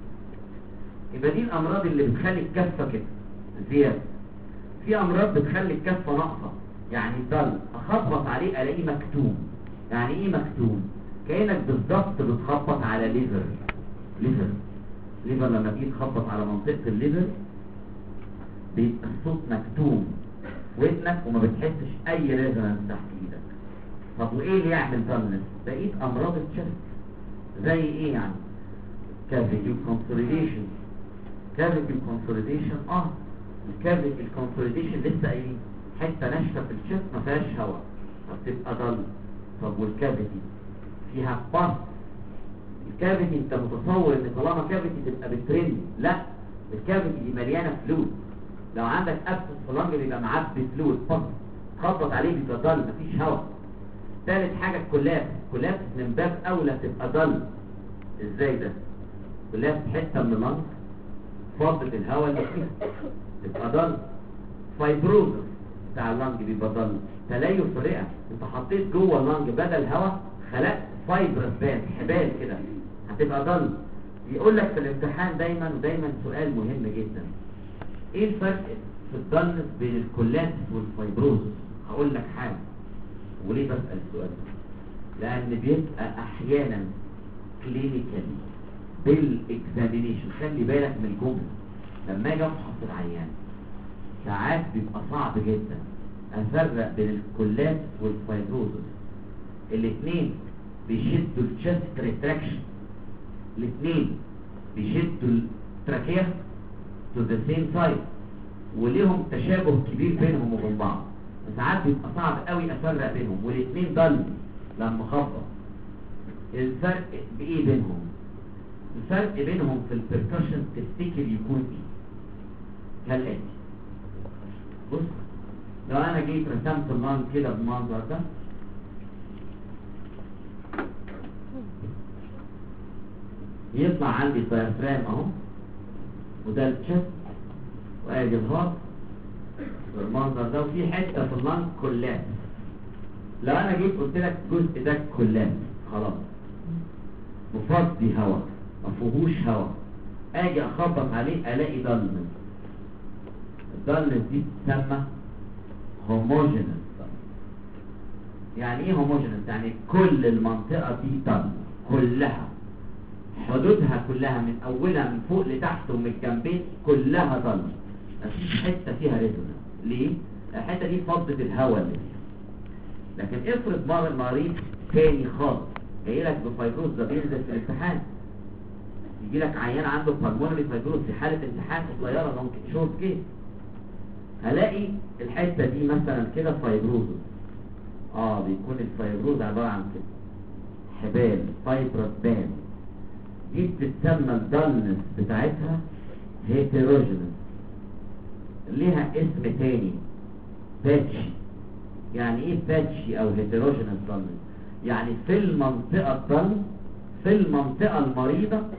يبقى دي الامراض اللي بتخلي الكفة كده زيادة. في امراض بتخلي الكفة ناقصة، يعني ضل اخبط عليه الاقيه مكتوم. يعني ايه مكتوم؟ كأنك بالظبط بتخبط على ليفر. ليفر ليفر لما تيجي تخبط على منطقة الليفر بيبقى الصوت مكتوم في ودنك وما بتحسش اي ريزونانس تحت ايدك. طب وايه اللي يعمل ضلنس؟ بقيت امراض الشست زي ايه يعني؟ كافيتي كونسوليديشن. كافيتي كونسوليديشن اه الكافيتي الكونسوليديشن لسه قايلين حته ناشفه في الشست ما فيهاش هواء فبتبقى ضل. طب والكافيتي فيها باس. الكافيتي انت متصور ان طالما كافيتي تبقى بترن؟ لا، الكافيتي دي مليانه فلويد. لو عندك ابسس في اللنج بيبقى معبي فلويد، باس تخبط عليه بيبقى ضل مفيش هواء. ثالث حاجه الكولابس. كولابس من باب اولى تبقى ضل. ازاي ده؟ كولابس حته من اللنج فاضت الهواء اللي فيها تبقى ضل. فايبروزس بتاع اللنج بيبقى ضل. تليف في الرئه، انت حطيت جوه اللنج بدل هواء خلقت فايبرس بان حبال كده هتبقى ضل. يقول لك في الامتحان دايما ودايما سؤال مهم جدا، ايه الفرق في الضلنس بين الكولابس والفايبروزس؟ هقول لك حاجه. وليه بسأل السؤال ده؟ لان بيبقى احيانا كلينيكالي بالاكزامينيشن، خلي بالك من الجمله لما اجي افحص العيان ساعات بيبقى صعب جدا افرق بين الكولابس والفايبروزس. الاثنين بيشدوا الشست ريتراكشن، الاثنين بيشدوا التراكيه تو ذا سيم سايد وليهم تشابه كبير بينهم وبين بعض. ساعات بيبقى صعب قوي افرق بينهم والاثنين ضل لما خبط. الفرق بايه بينهم؟ الفرق بينهم في البركشن تفتكر يكون ايه؟ كالاتي. بص لو انا جيت رسمت اللنج كده بالمنظر ده يطلع عندي الديافرام اهو، وده الشست وادي الهارت بالمنظر ده، وفي حته في اللنج كولابس. لو انا جيت قلت لك الجزء ده كولابس خلاص مفضي هواء ما فيهوش هواء، اجي اخبط عليه الاقي ضلمه. الضلمه دي تسمى هوموجينس. يعني ايه هوموجينس؟ يعني كل المنطقه دي ضلمه كلها، حدودها كلها من اولها من فوق لتحت ومن الجنبين كلها ضلمه، مفيش حته فيها ريزونانس. ليه؟ الحته دي فضت الهواء اللي فيها. لكن افرض مر مريض تاني خالص جاي لك بفايبروز، ده بينزل في الامتحان يجي لك عيان عنده بالمونري فايبروز في حاله امتحان صغيره ممكن شورت كيس، هلاقي الحته دي مثلا كده فايبروز. اه بيكون الفايبروز عباره عن كده حبال فايبرس بان، دي بتتسمى الضلنس بتاعتها هيتروجينس، ليها اسم تاني باتشي. يعني ايه باتشي او هيتروجينس ضلنس؟ يعني في المنطقة الضلم في المنطقة المريضة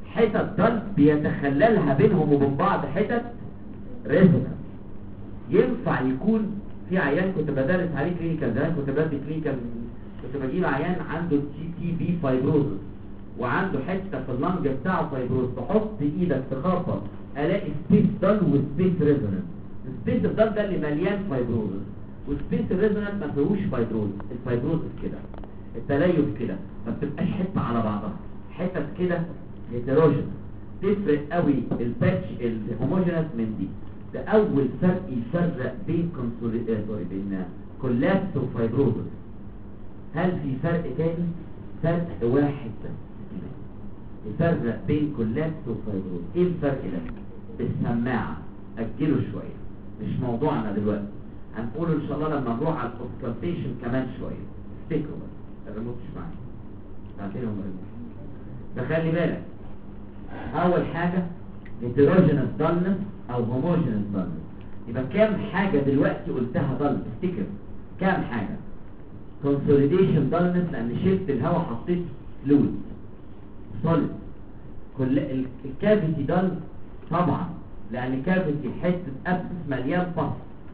حتت ضل بيتخللها بينهم وبين بعض حتت ريزونانس. ينفع يكون في عيان كنت بدرس عليه كلينيكال زمان، كنت بدي كلينيكال، كنت بجيب عيان عنده تي تي بي فايبروزس وعنده حته في اللنج بتاعه فايبروز، تحط ايدك تخبط الاقي سبيس ضل وسبيس ريزونانس. السبيس الضل ده اللي مليان فايبروزس، والسبيس الريزونانس ما فيهوش فايبروز. الفايبروزس كده، التليف كده، ما بتبقاش حته على بعضها، حتت كده هيتروجينس. تفرق قوي الباتش الهوموجينس من دي. ده اول فرق يفرق بين كونسوليداتوري بين كولابس وفايبروزس. هل في فرق تاني؟ فرق واحد بس يفرق بين كولابس وفايبروزس. ايه الفرق ده؟ بالسماعه. اجله شويه، مش موضوعنا دلوقتي، هنقوله ان شاء الله لما نروح على الاوسكالتيشن كمان شويه. افتكروا بس الريموت مش معايا، بعتلهم الريموت. فخلي بالك، اول حاجه هيتروجينس دالنس او هوموجينس دالنس. يبقى كام حاجه دلوقتي قلتها ضل؟ افتكر كام حاجه. كونسوليديشن دالنس لان شلت الهواء حطيت فلويد سوليد. كل الكافيتي دال طبعا لان الكافيتي حته ابسس مليان فص.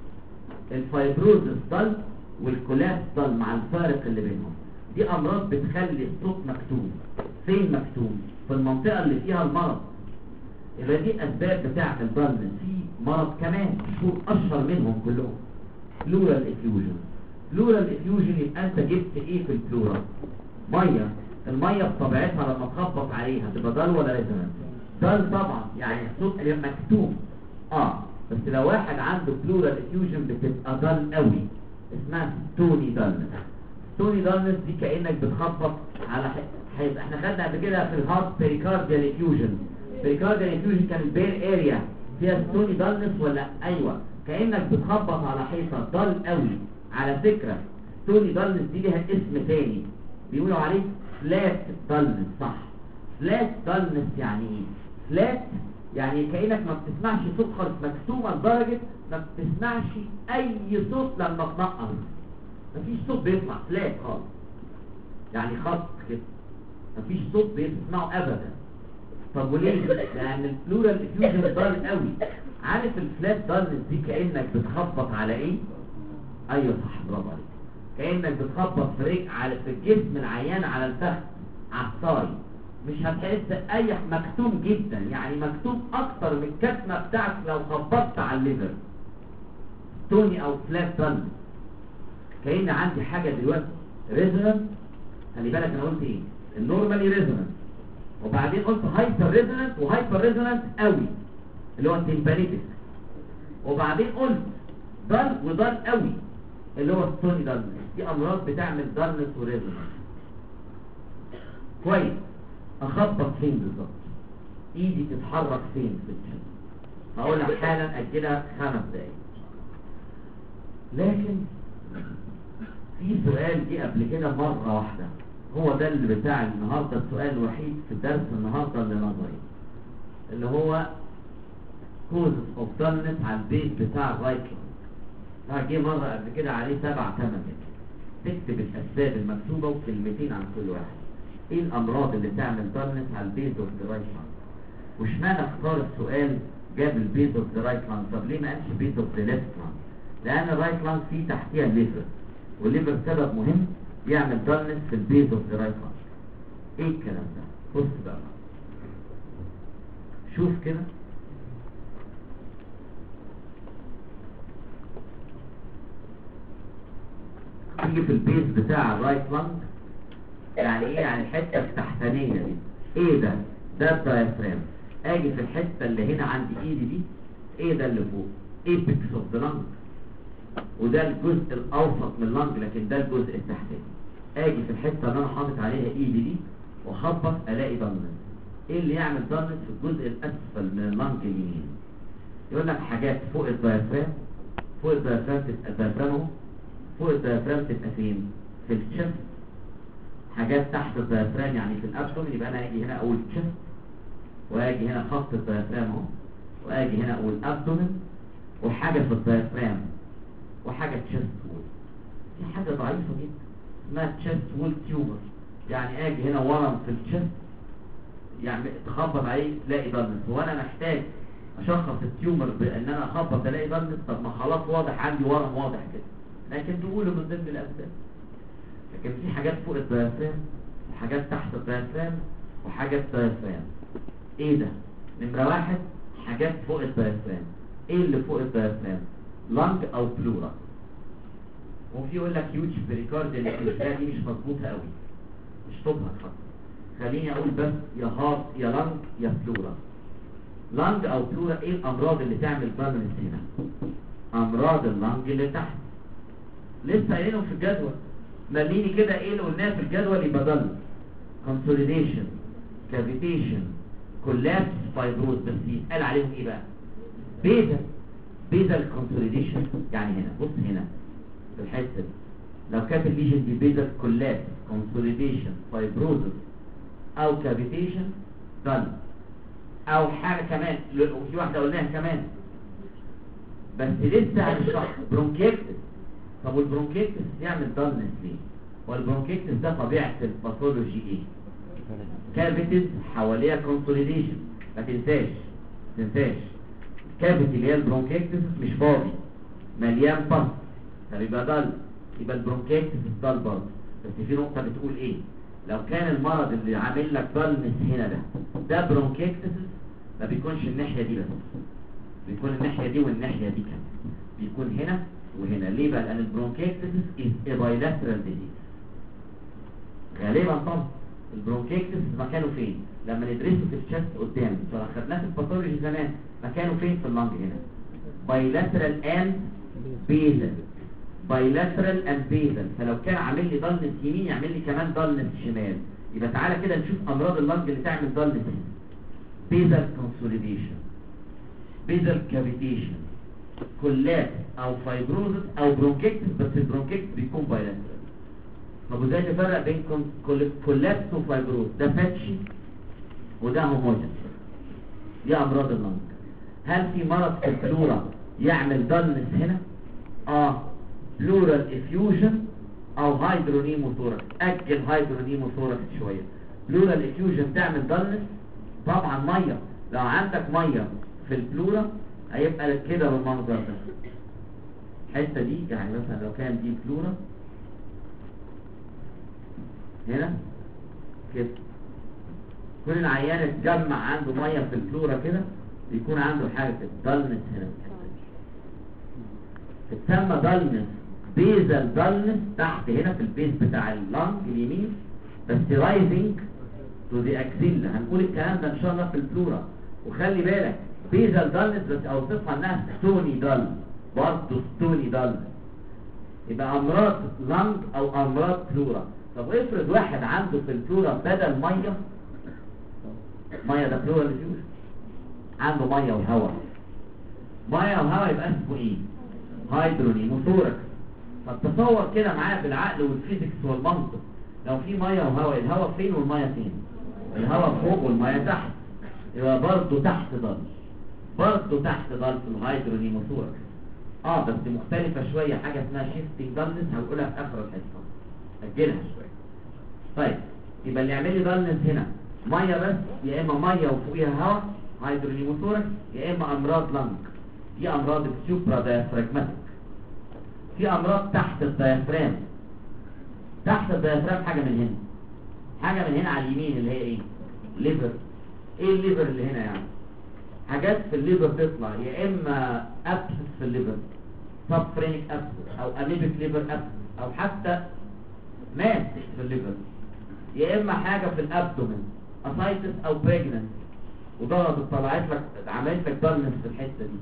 الفايبروزس دال والكولابس دال مع الفارق اللي بينهم. دي امراض بتخلي الصوت مكتوم. فين مكتوم؟ في المنطقه اللي فيها المرض. يبقى دي اسباب بتاعه الضلمه. في مرض كمان مشهور اشهر منهم كلهم، بلورال افيوجن. بلورال افيوجن يبقى انت جبت ايه في البلورال؟ ميه. الميه بطبيعتها لما تخبط عليها تبقى ضل ولا ريزونانس؟ ضل طبعا، يعني الصوت مكتوم. اه بس لو واحد عنده بلورال افيوجن بتبقى ضل قوي، اسمها ستوني دالنس. ستوني دالنس دي كانك بتخبط على حيطه. احنا خدنا قبل كده في الهارت بيريكارديال افيوجن. بيريكارديال افيوجن كان البير اريا فيها ستوني دالنس ولا؟ ايوه، كانك بتخبط على حيطه ضل قوي. على فكره ستوني دالنس دي ليها اسم تاني بيقولوا عليه فلات دالنس. صح، فلات دالنس يعني ايه؟ فلات يعني كانك ما بتسمعش صوت خالص، مكتومه لدرجه ما بتسمعش اي صوت لما تنقر. مفيش صوت بيطلع، فلات خالص، يعني خط كده، مفيش صوت بتسمعه ابدا. طب وليه؟ لان البلورال افيوجن ضل قوي. عارف الفلات دالنس دي كانك بتخبط على ايه؟ ايوه صح، برافو عليك. كانك بتخبط في رجل على في الجسم العيان على الفخذ على الصاي. مش هتحس اي، مكتوم جدا، يعني مكتوم اكتر من الكتمه بتاعك لو خبطت على الليفر. توني او فلات دالنس. كأن عندي حاجه دلوقتي ريزونانس. خلي بالك انا قلت ايه؟ النورمالي ريزونانس، وبعدين قلت هايبر ريزونانس وهايبر ريزونانس قوي اللي هو التمبانيتك، وبعدين قلت ضل وضل قوي اللي هو الستوني دالنس. دي امراض بتعمل دالنس وريزونانس. كويس. اخبط فين بالظبط؟ ايدي تتحرك فين في الجسم؟ هقول لك حالا، اجلها خمس دقايق. لكن في سؤال جه قبل كده مره واحده، هو ده اللي بتاع النهارده، السؤال الوحيد في درس النهارده اللي نظري، اللي هو causes of dullness على البيت بتاع الرايت لانج. جه مره قبل كده عليه سبع ثمان تكتب الاسباب المكتوبه وكلمتين عن كل واحد. ايه الامراض اللي تعمل dullness على البيت اوف ذا رايت لانج؟ واشمعنى اختار السؤال جاب البيت اوف ذا رايت لانج؟ طب ليه ما قالش بيت اوف ذا ليفت لانج؟ لان الرايت لانج فيه تحتيها الليفر، والليفر سبب مهم يعمل dullness في البيت اوف ذا رايت لانج. ايه الكلام ده؟ بص بقى، شوف كده. تيجي في البيز بتاع الرايت لانج، يعني ايه؟ يعني الحته التحتانيه دي. ايه ده؟ ده الدايفرام. اجي في الحته اللي هنا عند ايدي دي، ايه ده اللي فوق؟ ايبكس اوف ذا لانج، وده الجزء الاوسط من اللانج، لكن ده الجزء التحتاني. اجي في الحته اللي انا حاطط عليها ايدي دي واخبط الاقي دالنس. ايه اللي يعمل دالنس في الجزء الاسفل من اللانج اليمين؟ يقول لك حاجات فوق الدايفرام. فوق الدايفرام تبقى الدايفرام، فوق الدايفرام تبقى فين؟ في الشست. حاجات تحت الدايفرام يعني في الابدومين، يبقى انا اجي هنا اقول تشست، واجي هنا خط الدايفرام اهو، واجي هنا اقول ابدومين، وحاجه في الدايفرام، وحاجه تشست وول. دي حاجه ضعيفه جدا اسمها تشست وول تيومر. يعني اجي هنا ورم في التشست، يعني تخبط عليه تلاقي ضلمس. هو انا محتاج اشخص التيومر بان انا اخبط الاقي ضلمس؟ طب ما خلاص واضح عندي ورم واضح كده، لكن تقوله من ضمن الاسباب. لكن في حاجات فوق الديافرام وحاجات تحت الديافرام وحاجات ديافرام. ايه ده؟ نمرة واحد حاجات فوق الديافرام. ايه اللي فوق الديافرام؟ لانج او بلورا. وفي يقول لك هيوج بريكارد، اللي دي مش مظبوطه قوي، مش طبها خالص. خليني اقول بس يا هارت يا لانج يا بلورا. لانج او بلورا. ايه الامراض اللي تعمل ضلمس هنا؟ امراض اللانج اللي تحت لسه قايلينهم في الجدول. مليني كده ايه اللي قلناه في الجدول يبقى ضلمس. كونسوليديشن، كافيتيشن، كولابس، فايبروز. بس يتقال عليهم ايه بقى؟ بيزل. بيزل كونسوليديشن. يعني هنا بص هنا في الحته دي لو كانت الليجن دي بيزل كولابس كونسوليديشن فايبروزس او كافيتيشن ضل. او حاجه كمان وفي واحده قلناها كمان بس لسه هنشرح برونكيكتس. طب والبرونكيكتس يعمل ضلنس ليه؟ والبرونكيكتس ده طبيعه الباثولوجي ايه؟ كافيتيز حواليها كونسوليديشن. ما تنساش تنساش الكافيتي اللي هي البرونكيكتس مش فاضي، مليان بس، فيبقى ضل. يبقى البرونكيكتس ضل برضه. بس في نقطه بتقول ايه؟ لو كان المرض اللي عامل لك ضلمس هنا ده ده برونكيكتس، ما بيكونش الناحيه دي بس، بيكون الناحيه دي والناحيه دي كمان، بيكون هنا وهنا. ليه بقى؟ لان البرونكيكتس از بايلاترال ديزيز غالبا. طبعا البرونكيكتس مكانه فين؟ لما ندرسه في الشست قدام خدناه في الباثولوجي زمان، مكانه فين في اللنج؟ هنا بايلاترال اند بيزل. بايلاترال اند بيزل. فلو كان عامل لي ضلمس يمين يعمل لي كمان ضلمس شمال. يبقى تعالى كده نشوف امراض اللنج اللي تعمل ضلمس. بيزل كونسوليديشن، بيزل كافيتيشن، كولابس او فايبروزس او برونكيكتس. بس البرونكيكتس بيكون بايلاترال. طب ازاي نفرق بين كولابس وفايبروز؟ ده فاتشي وده هوموجين. دي امراض اللنج. هل في مرض في البلورا يعمل ضلمس هنا؟ اه بلورال افيوجن او هايدرونيموثوركس. اجل هايدرونيموثوركس شويه. بلورال افيوجن تعمل ضلمس طبعا ميه. لو عندك ميه في البلورا هيبقى كده بالمنظر ده. الحته دي يعني مثلا لو كان دي بلورا هنا كده، كل العيان اتجمع عنده ميه في البلورا كده بيكون عنده حاجه كده ضلمس هنا. تسمى ضلمس بيزل ضلمس تحت هنا في البيز بتاع اللنج اليمين، بس رايزنج تو ذا اكسيلا. هنقول الكلام ده ان شاء الله في البلورا. وخلي بالك بيزل ضلمس بس اوصفها انها ستوني ضل، برضه ستوني ضل. يبقى امراض لنج او امراض بلورا. طب افرض واحد عنده في البلورا بدل ميه ميه ده بلورا ديفيوجن، عنده ميه وهواء. ميه وهواء يبقى اسمه ايه؟ هايدرونيموثوركس. طب تصور كده معايا بالعقل والفيزيكس والمنطق، لو في ميه وهواء، الهواء فين والميه فين؟ الهواء فوق والميه تحت، يبقى برضه تحت ضل، برضه تحت ضل في الهايدرونيموثوركس. اه بس مختلفه شويه، حاجه اسمها شيفتنج ضلنس هنقولها في اخر الحصه، اجلها شويه. طيب يبقى اللي يعمل لي ضلنس هنا ميه بس، يا اما ميه وفوقيها هواء هايدرونيموثوركس، يا اما امراض لنج. دي امراض السوبرا دايفراجماتيك. في امراض تحت الديافرام. تحت الديافرام حاجه من هنا، حاجه من هنا على اليمين اللي هي ايه؟ ليفر. ايه الليفر اللي هنا يعني؟ حاجات في الليفر تطلع، يا اما ابسس في الليفر، سبفرينيك ابسس او اميبيك ليفر ابسس، او حتى ماس في الليفر، يا اما حاجه في الابدومين اسايتس او بريجننس وضربت طلعت لك عملت لك ضلمس في الحته دي.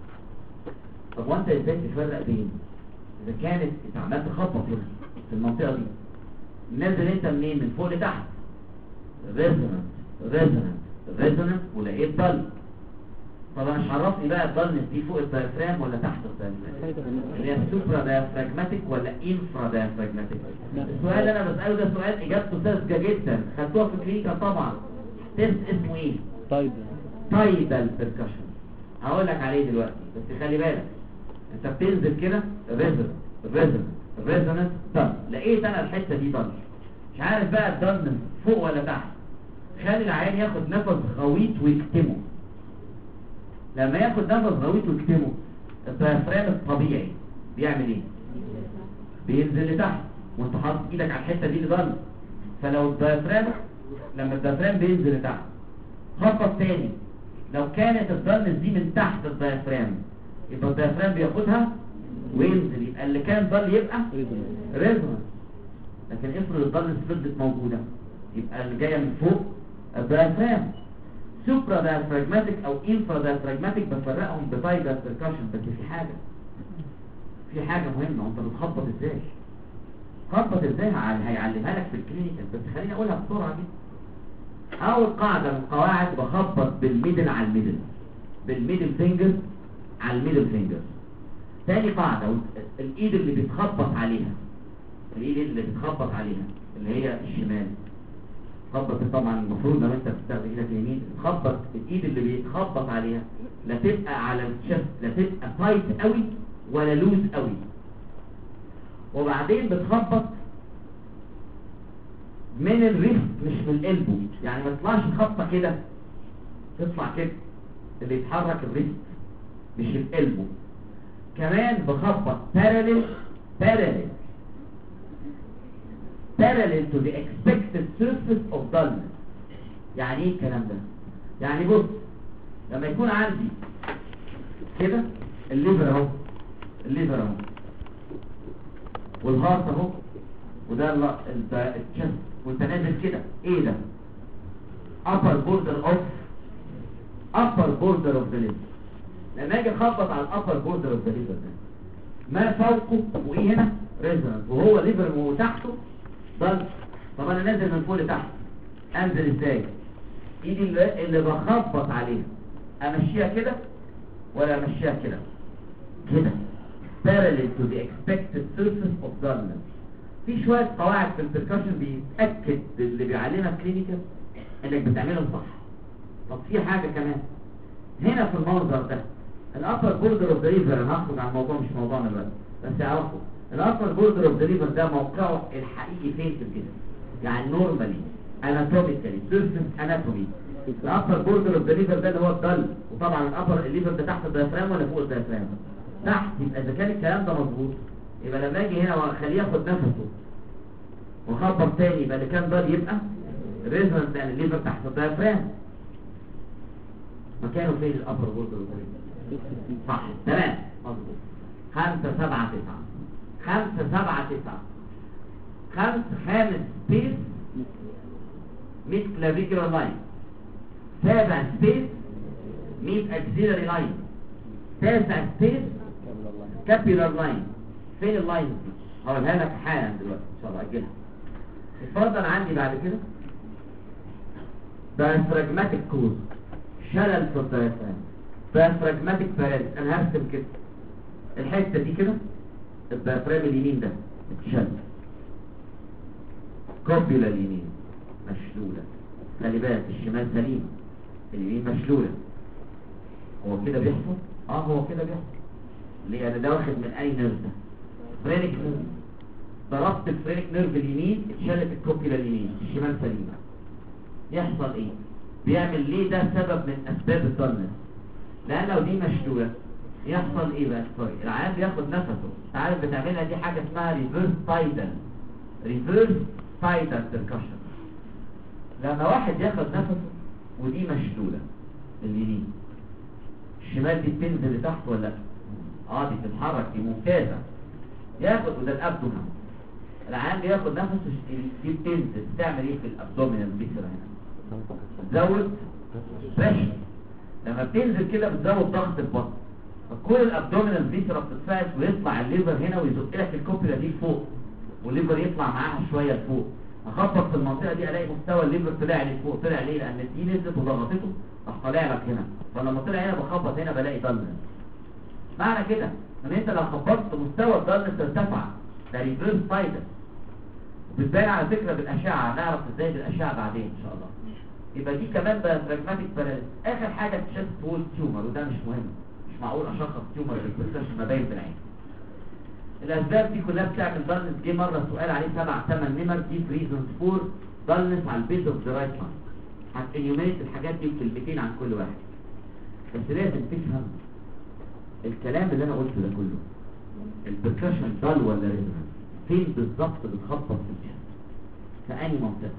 طب وانت ازاي تفرق بين اذا كانت انت عمال تخبط في المنطقه دي نازل انت منين؟ من فوق لتحت، ريزونانس ريزونانس ريزونانس ولقيت ضل. طب انا مش عرفني بقى الضلمس دي فوق الدايفرام ولا تحت الدايفرام؟ اللي هي سوبرا دايفراجماتيك ولا انفرا دايفراجماتيك؟ السؤال اللي انا بساله ده سؤال اجابته ساذجه جدا، خدتوها في كلينيكال طبعا. تيست اسمه ايه؟ تايدال تايدال بيركشن. هقول لك عليه دلوقتي بس خلي بالك. انت بتنزل كده ريزونانس ريزونانس ريزونانس ضل، لقيت انا الحته دي ضل، مش عارف بقى الضلمس فوق ولا تحت. خلي العيان ياخد نفس غويط ويكتمه. لما ياخد نفس غويط ويكتمه الديافرام الطبيعي بيعمل ايه؟ بينزل لتحت وانت حاطط ايدك على الحته دي اللي ضل. فلو الديافرام لما الديافرام بينزل لتحت خبط تاني، لو كانت الضلس دي من تحت الديافرام يبقى الديافرام بياخدها وينزل، يبقى اللي كان ضل يبقى ريزونانس. لكن افرض الضلس فضلت موجوده يبقى اللي جايه من فوق الديافرام. سوبرا دايفراجماتيك او انفرا دايفراجماتيك بفرقهم بتايجر بيركشن. بس في حاجه في حاجه مهمه، وانت بتخبط ازاي؟ خبط ازاي هيعلمها لك في الكلينيكال، بس خليني اقولها بسرعه كده. اول قاعده من القواعد بخبط بالميدل على الميدل، بالميدل فينجر على الميدل فينجر. تاني قاعده الايد اللي بيتخبط عليها، الايد اللي بتخبط عليها اللي هي الشمال، خبط طبعا المفروض لو انت بتستخدم ايدك اليمين تخبط الايد اللي بيتخبط عليها، لا تبقى على الشست، لا تبقى تايت قوي ولا لوز قوي. وبعدين بتخبط من الريست مش من القلبه، يعني ما تطلعش خبطه كده تطلع كده، اللي يتحرك الريست مش القلبه. كمان بخبط parallel parallel parallel to the expected surface of dullness. يعني ايه الكلام ده؟ يعني بص، لما يكون عندي كده الليفر اهو، الليفر اهو والهارت اهو، وده الشست، وانت نازل كده ايه ده؟ upper border of upper border of the liver. لما اجي اخبط على الابر بوردر اوف ذا ليفر ده ما فوقه وايه هنا ريزونانس، وهو ليفر وتحته ضل. طب انا نازل من فوق لتحت انزل ازاي؟ ايدي اللي, اللي بخبط عليها امشيها كده ولا امشيها كده كده parallel to the expected surface of dullness. في شويه قواعد في البركشن بيتاكد اللي بيعلمك كلينيكال انك بتعملهم صح. طب في حاجه كمان هنا في المنظر ده، الابر بوردر اوف ذا ليفر، انا هخرج عن الموضوع مش موضوعنا بقى بس اعرفه، الابر بوردر اوف ذا ليفر ده موقعه الحقيقي فين في الجسم؟ يعني نورمالي اناتوميكالي سيرفيس اناتومي الابر بوردر اوف ذا ليفر ده اللي هو الضل. وطبعا الابر الليفر ده تحت الديافرام ولا فوق الديافرام؟ تحت. يبقى اذا كان الكلام ده مظبوط يبقى لما اجي هنا واخليه ياخد نفسه واخبط تاني يبقى اللي كان ضل يبقى ريزونانس، لان الليفر تحت الديافرام. مكانه فين الابر بوردر اوف ذا ليفر؟ صح تمام مظبوط. خمسة سبعة تسعة خمسة سبعة تسعة خمس خامس سبيس ميد كلافيكولار لاين، سابع سبيس ميد اكسيلاري لاين، تاسع سبيس كابيلار لاين. فين اللاين دي؟ هقولها لك حالا دلوقتي ان شاء الله اجلها. اتفضل عندي بعد كده دايفراجماتيك كوز، شلل في الدايفرام، دايفراجماتيك باراليس. انا هرسم كده الحته دي كده، الدايفرام اليمين ده اتشل، كوبيولا اليمين مشلوله، خلي بالك الشمال سليم اليمين مشلوله. هو كده بيحصل؟ اه هو كده بيحصل. ليه؟ انا ده واخد من اي نيرف ده؟ فرينك نيرف. ضربت الفرينك نيرف اليمين اتشلت الكوبيولا اليمين، الشمال سليمه. يحصل ايه؟ بيعمل ليه؟ ده سبب من اسباب الضلمه. لان لو دي مشلوله يحصل ايه بقى؟ سوري، العيان بياخد نفسه، انت عارف بتعملها دي حاجه اسمها ريفيرس تايدال، ريفيرس تايدال بيركشن. لما واحد ياخد نفسه ودي مشلوله اليمين، الشمال دي بتنزل لتحت ولا لا؟ اه دي بتتحرك، دي ممتازه. ياخد وده الابدومين، العيان بياخد نفسه دي بتنزل، بتعمل ايه في الابدومينال فيسرا هنا؟ بتزود بريشر. لما بتنزل كده بتزود ضغط البطن، فكل الابدومينال فيسرا بتتفاعل ويطلع الليفر هنا ويزق لك الكوبيلا دي فوق، والليفر يطلع معاها شويه لفوق. اخبط في المنطقه دي الاقي مستوى الليفر طلع لي فوق. طلع ليه؟ لان دي نزلت وضغطته راح طالع لك هنا، فلما طلع هنا بخبط هنا بلاقي ضلمه. معنى كده ان انت لو خبطت مستوى الضلمه ارتفع، ده ريفيرس تايدال. وبتبان على فكره بالاشعه، نعرف ازاي بالاشعه بعدين ان شاء الله. يبقى دي كمان دايفراجماتيك باراليس. اخر حاجه تشست وول تيومر، وده مش مهم، مش معقول اشخص تيومر بالبرسبشن مبين بالعين. الاسباب دي كلها بتعمل ضلنس. جه مره سؤال عليه سبع ثمان نمر، دي ريزونز فور ضلنس على البيز اوف ذا رايت لاين. هتنيوميت الحاجات دي بكلمتين عن كل واحد. بس لازم تفهم الكلام اللي انا قلته ده كله، البركشن ضل ولا ريزونانس، فين بالظبط بتخبط في الجسم، في أي منطقة،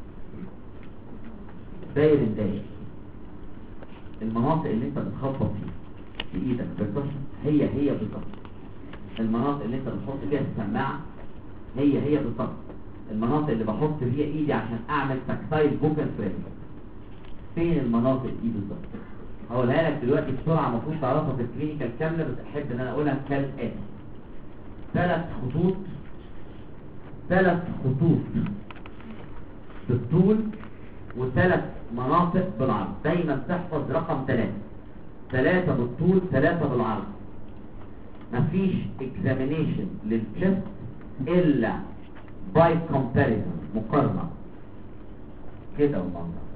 داير الداير. المناطق اللي انت بتخبط فيها بإيدك بالبركشن هي هي بالظبط المناطق اللي انت بتحط فيها السماعة، هي هي بالظبط المناطق اللي بحط فيها ايدي عشان اعمل تكتايل فوكال فريم. فين المناطق دي بالظبط؟ هقولها لك دلوقتي بسرعة، المفروض تعرفها في الكلينيكال كاملة، بس احب ان انا اقولها كالآتي. ثلاث خطوط ثلاث خطوط بالطول وثلاث مناطق بالعرض. دايما تحفظ رقم ثلاثة، ثلاثة بالطول ثلاثة بالعرض. مفيش examination للجسم الا by comparison، مقارنة كده والمنظر.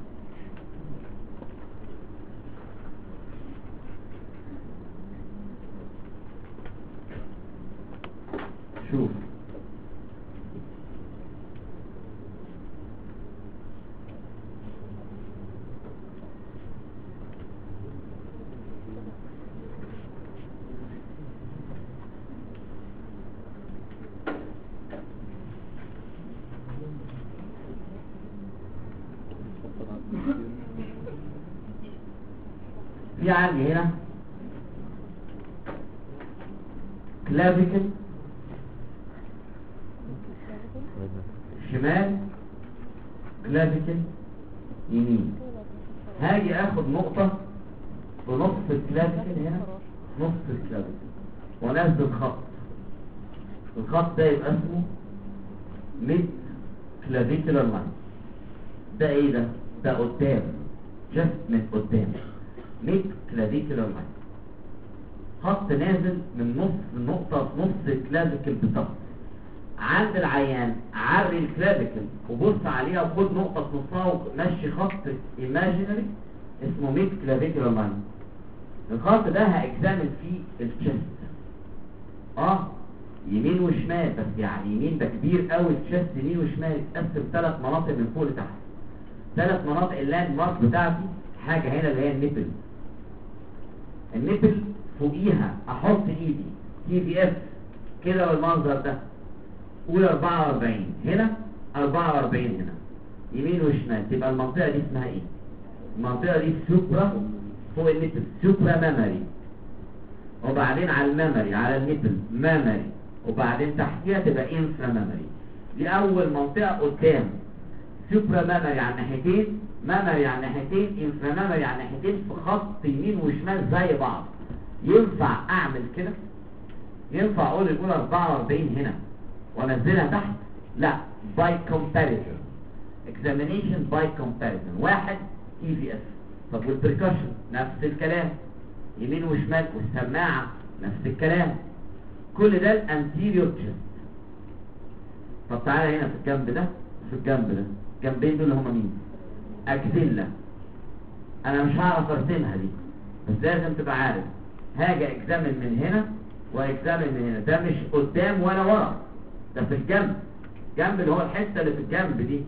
شوف في عندي هنا كلافيكل شمال، كلافيكل يمين. هاجي اخد نقطة في نص الكلافيكل هنا، نص الكلافيكل، وانزل خط. الخط ده يبقى اسمه ميد كلافيكولار لاين. ده ايه ده؟ ده قدام، جست من قدام، ميد كلافيكولار لاين. خط نازل من نص النقطة في نص الكلافيكل بالظبط. عند العيان عري الكلافيكل وبص عليها وخد نقطة في نصها ومشي خط ايماجينري اسمه ميد كلافيكولار لاين. الخط ده هاكزامن فيه الشست، اه يمين وشمال، بس يعني يمين ده كبير قوي، الشست يمين وشمال يتقسم ثلاث مناطق من فوق لتحت. ثلاث مناطق اللاند مارك بتاعتي حاجة هنا اللي هي النيبل. النيبل فوقيها احط ايدي تي في اف كده بالمنظر ده، قول أربعة وأربعين هنا، أربعة وأربعين هنا، يمين وشمال. تبقى المنطقة دي اسمها ايه؟ المنطقة دي سوبرا، فوق النيبل سوبرا مامري، وبعدين على المامري على النيبل مامري، وبعدين تحتيها تبقى انفرا مامري. دي اول منطقة قدام، سوبرا مامري على الناحيتين، مامري على الناحيتين، انفرا مامري على الناحيتين، في خط يمين وشمال زي بعض. ينفع اعمل كده؟ ينفع اقول الاولى أربعة وأربعين هنا وانزلها تحت؟ لا، باي كومباريزون، اكزامينيشن باي كومباريزون. واحد اي في اس. طب والبركشن نفس الكلام، يمين وشمال، والسماعه نفس الكلام. كل ده الانتيريور تشست. طب تعالى هنا في الجنب ده، في الجنب ده، الجنبين دول هم مين؟ اكزيلا. انا مش هعرف ارسمها دي، بس لازم تبقى عارف. هاجي اكزامن من هنا واكزامن من هنا، ده مش قدام ولا ورا، ده في الجنب، الجنب اللي هو الحته اللي في الجنب دي.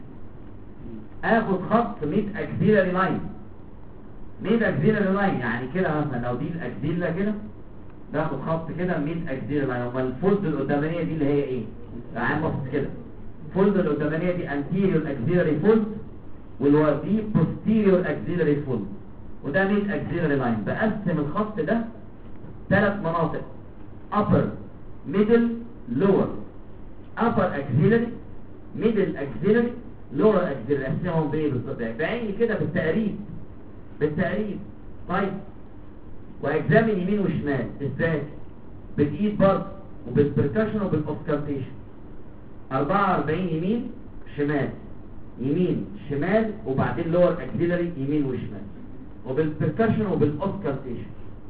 اخد خط ميد اكزيلاري لاين، ميد اكزيلاري لاين يعني كده مثلا، لو دي الاكزيلا كده باخد خط كده ميد اكزيلاري لاين. امال الفولد القدامانيه دي اللي هي ايه؟ تعال بص كده، الفولد القدامانيه دي انتيريور اكزيلاري فولد، واللي دي بوستيريور اكزيلاري فولد، وده ميد اكزيلاري لاين. بقسم الخط ده ثلاث مناطق، upper middle lower. upper axillary middle axillary lower axillary. اسمهم بايه بالظبط؟ بعيني كده بالتقريب، بالتقريب. طيب واكزامن يمين وشمال ازاي؟ بالايد برضه، وبالبركشن وبالاوسكالتيشن. أربعة وأربعين يمين شمال، يمين شمال، وبعدين لور اكزيلري يمين وشمال، وبالبركشن وبالاوسكالتيشن.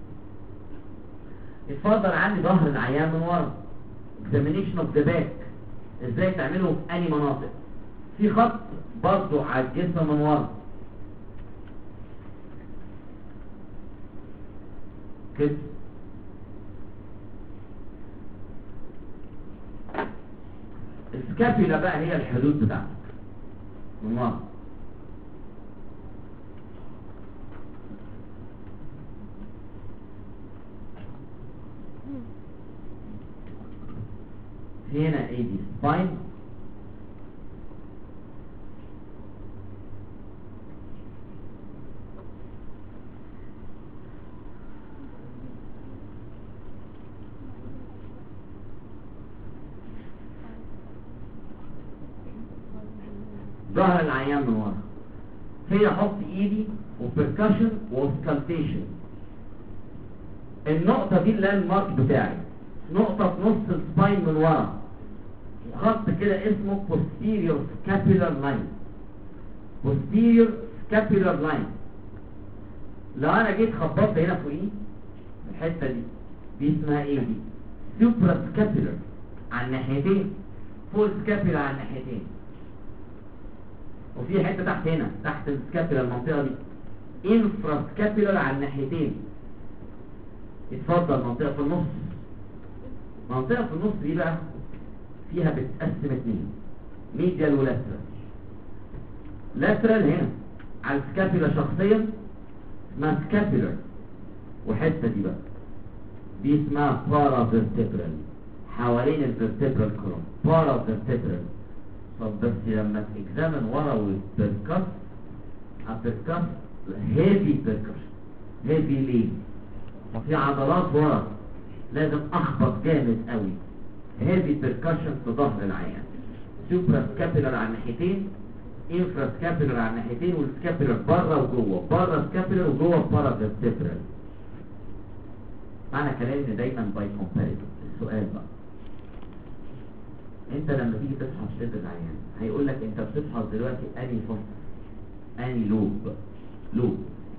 اتفضل عندي ظهر العيان من ورا، examination of the back. ازاي تعمله في اني مناطق؟ في خط برضه على الجسم من ورا كده. السكابيولا بقى هي الحدود بتاعتك من ورا. في هنا ايه دي سباين، ظهر العيان من ورا، فين احط ايدي وبركشن وسكالتيشن. النقطة دي اللاند مارك بتاعي، نقطة في نص السباين من ورا، وخط كده اسمه posterior scapular line. posterior scapular line. لو انا جيت خبطت هنا فوقيه الحتة دي دي اسمها ايه دي؟ supra scapular على الناحيتين، فوق scapular على الناحيتين. وفي حتة تحت هنا تحت السكابيلا المنطقة دي انفرا سكابيلر على الناحيتين. اتفضل منطقة في النص. منطقة في النص دي بقى فيها بتتقسم اتنين، ميديال ولاترال. لاترال هنا على السكابيلا شخصيا اسمها سكابيلر، وحتة دي بقى دي اسمها بارا فيرتبرال، حوالين الفيرتبرال كولوم بارا فيرتبرال. طب بس لما تكزامن ورا والبركس البركس هيفي بركس. هيفي ليه؟ في عضلات ورا لازم اخبط جامد قوي. هيفي بركشن في ظهر العيان. سوبرا سكابيلر على الناحيتين، انفرا سكابيلر على الناحيتين، والسكابيلر بره وجوه، بره سكابيلر وجوه بارا فيرتبرال. معنى كلامي ان دايما باي كومباريتيف. السؤال بقى، انت لما تيجي تفحص صدر العيان هيقول لك انت بتفحص دلوقتي اني فصل اني لوب لوب.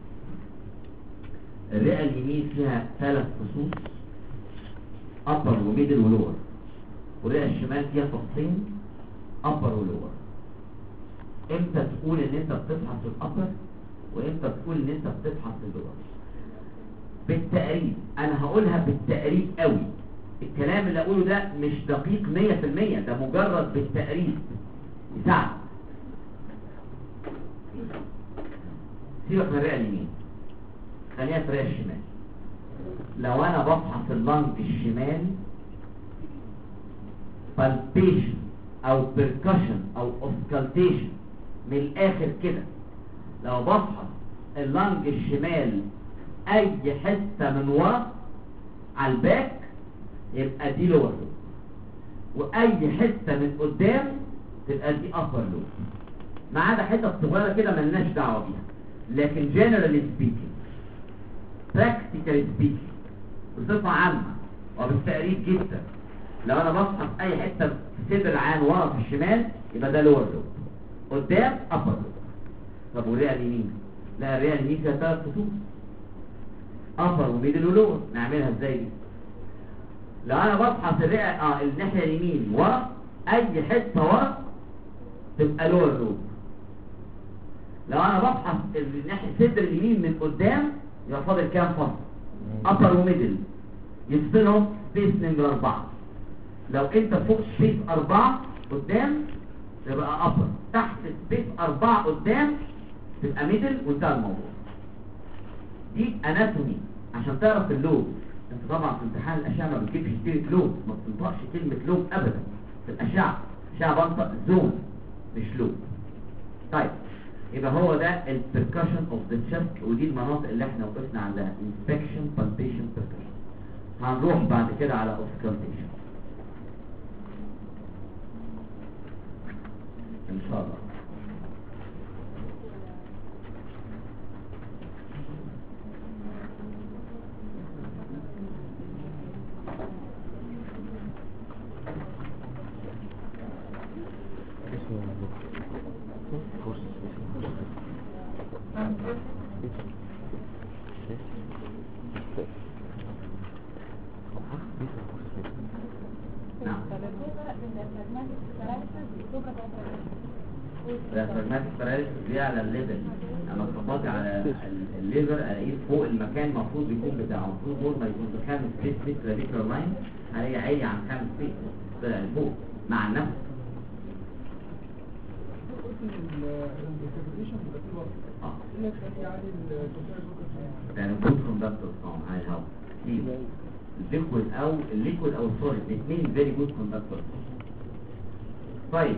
الرئه اليمين فيها ثلاث فصوص، ابر وميدل ولور، والرئه الشمال فيها فصين، ابر ولور. امتى تقول ان انت بتفحص الابر وامتى تقول ان انت بتفحص اللور؟ بالتقريب. انا هقولها بالتقريب قوي، الكلام اللي اقوله ده مش دقيق مية في المية، ده مجرد بالتقريب يساعد. سيبك من الرئه اليمين، خليها في الرئه الشمال. لو انا بفحص اللنج الشمال بالبيشن او بيركشن او اوسكالتيشن، من الاخر كده لو بفحص اللنج الشمال اي حته من ورا على الباك يبقى دي لور لوب، واي حته من قدام تبقى دي ابر لوب، ما عدا حته صغيره كده ملناش دعوه بيها. لكن جنرالي سبيكينج، براكتيكالي سبيكينج، بصفه عامه وبالتقريب جدا، لو انا بفحص اي حته في صدر العين ورا في الشمال يبقى ده لور لوب، قدام ابر لوب. طب والرئه اليمين؟ لا، الرئه اليمين فيها ثلاث خطوط، ابر وميدل ولور. نعملها ازاي دي؟ لو انا بفحص الرئه اه الناحيه اليمين ورا، اي حته ورا تبقى لور لوب. لو انا بفحص الناحيه الصدر اليمين من قدام يبقى فاضل كام فصل؟ ابر وميدل، يفصلهم سبيس نمبر اربعه. لو انت فوق سبيس اربعه قدام يبقى ابر، تحت سبيس اربعه قدام تبقى ميدل، وانتهى الموضوع. دي اناتومي عشان تعرف اللوب. انت طبعا في امتحان الاشعه ما بتجيبش سيره لوب، ما بتنطقش كلمه لوب ابدا في الاشعه. الاشعه بنطق زون مش لوب. طيب يبقى هو ده البركشن اوف ذا تشست، ودي المناطق اللي احنا وقفنا عندها انسبكشن بالبيشن بركشن. هنروح بعد كده على اوسكالتيشن ان شاء الله. الفراجماتيك باراليسيس دي على الليفل، انا اتخبطت على الليفر الاقيه فوق المكان المفروض يكون بتاعه، المفروض فوق ما يكون بخمس فيت فيت راديكال لاين، هلاقي عالي عن خمس فيت طلع لفوق مع النفس. يعني كنت كوندكتور طبعا على الهواء كتير الليكويد او الليكويد او السوليد الاثنين فيري جود كوندكتور. طيب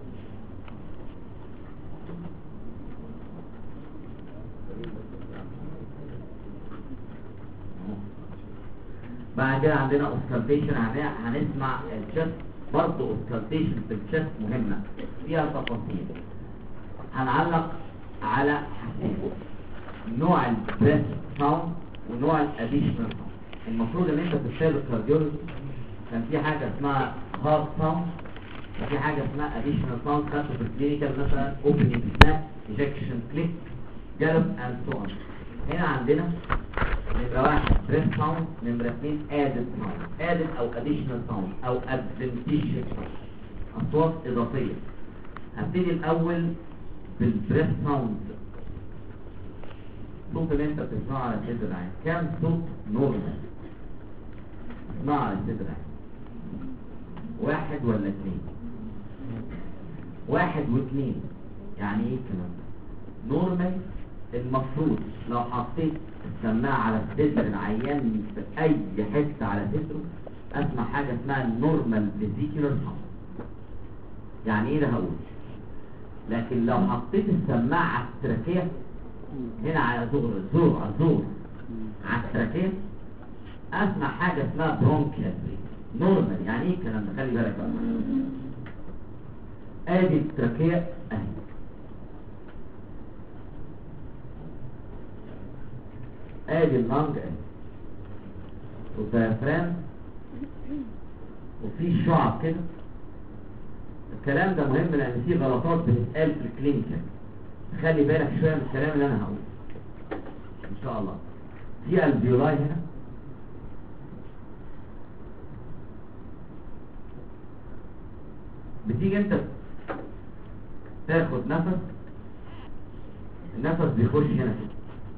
بعد كده عندنا اوسكالتيشن، هنسمع الشست برضه. اوسكالتيشن في الشست مهمه فيها تفاصيل. هنعلق على حاجتين، نوع البريس ساوند ونوع الاديشنال ساوند. المفروض ان انت في السيرفس كارديولوجي كان في حاجه اسمها هارد ساوند وفي حاجه اسمها اديشنال ساوند. خدته في الكلينيكال مثلا اوبننج سناب، ايجكشن كليك، جالوب اند سو اون. هنا عندنا نمرة واحد بريس ساوند، نمرة اثنين ادد ساوند. ادد او اديشنال ساوند او ادفنتيشن ساوند، اصوات اضافيه. هبتدي الاول بالبريس ساوند. الصوت اللي انت بتسمعه على الصدر العين كام صوت نورمال تسمعه على الصدر العين؟ واحد ولا اثنين؟ واحد واثنين. يعني ايه الكلام ده؟ نورمال المفروض لو حطيت السماعه على صدر العيان في اي حته على صدره اسمع حاجه اسمها نورمال فيزيكولار ساوند. يعني ايه ده هقول؟ لكن لو حطيت السماعه على التراكيه هنا على زور زور على زور على التراكيه اسمع حاجه اسمها برونكيال نورمال. يعني ايه الكلام ده؟ خلي بالك بقى. ادي التراكيه اهي، ادي اللنج اهي والديافرام وفي شعب كده. الكلام ده مهم لان فيه غلطات بتتقال في الكلينيكال. خلي بالك شويه من الكلام اللي انا هقوله ان شاء الله. في الفيولاي هنا، بتيجي انت تاخد نفس، النفس بيخش هنا كده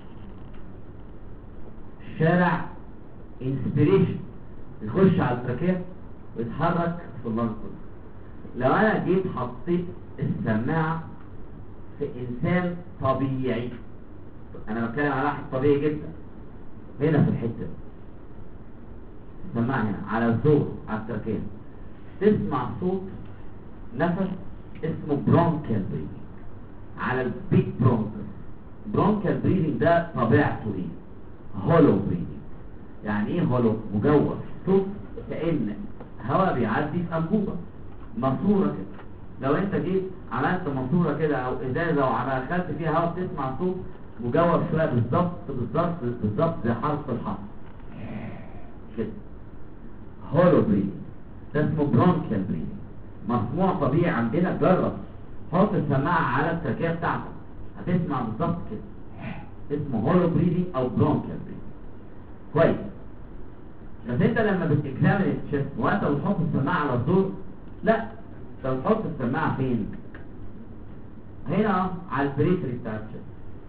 الشارع انسبيريشن يخش على التراكيه ويتحرك في اللنج كله. لو انا جيت حطيت السماعه في انسان طبيعي، انا بتكلم على واحد طبيعي جدا هنا في الحته السماعه هنا على الزور على التراكيه، تسمع صوت نفس اسمه برونكال بريدنج على البيج برونكال. برونكال بريدنج ده طبيعته ايه؟ هولو بريدنج. يعني ايه هولو؟ مجوف، صوت كأن هواء بيعدي في انبوبه ماسوره كده. لو انت جيت عملت ماسوره كده او ازازه وعملت فيها هواء بتسمع صوت مجوف شويه، بالظبط بالظبط بالظبط زي حرف الحرف كده. هولو بريدنج ده اسمه برونكال بريدنج، مسموع طبيعي عندنا. جرب حط السماعه على التراكيه بتاعتك هتسمع بالظبط كده، اسمه هولو بريدنج او برونكال بريدنج. كويس. بس انت لما بتكزامن الشيست وانت بتحط السماعه على الزور، لا انت بتحط السماعه فين؟ هنا على البريفري بتاع الشيست.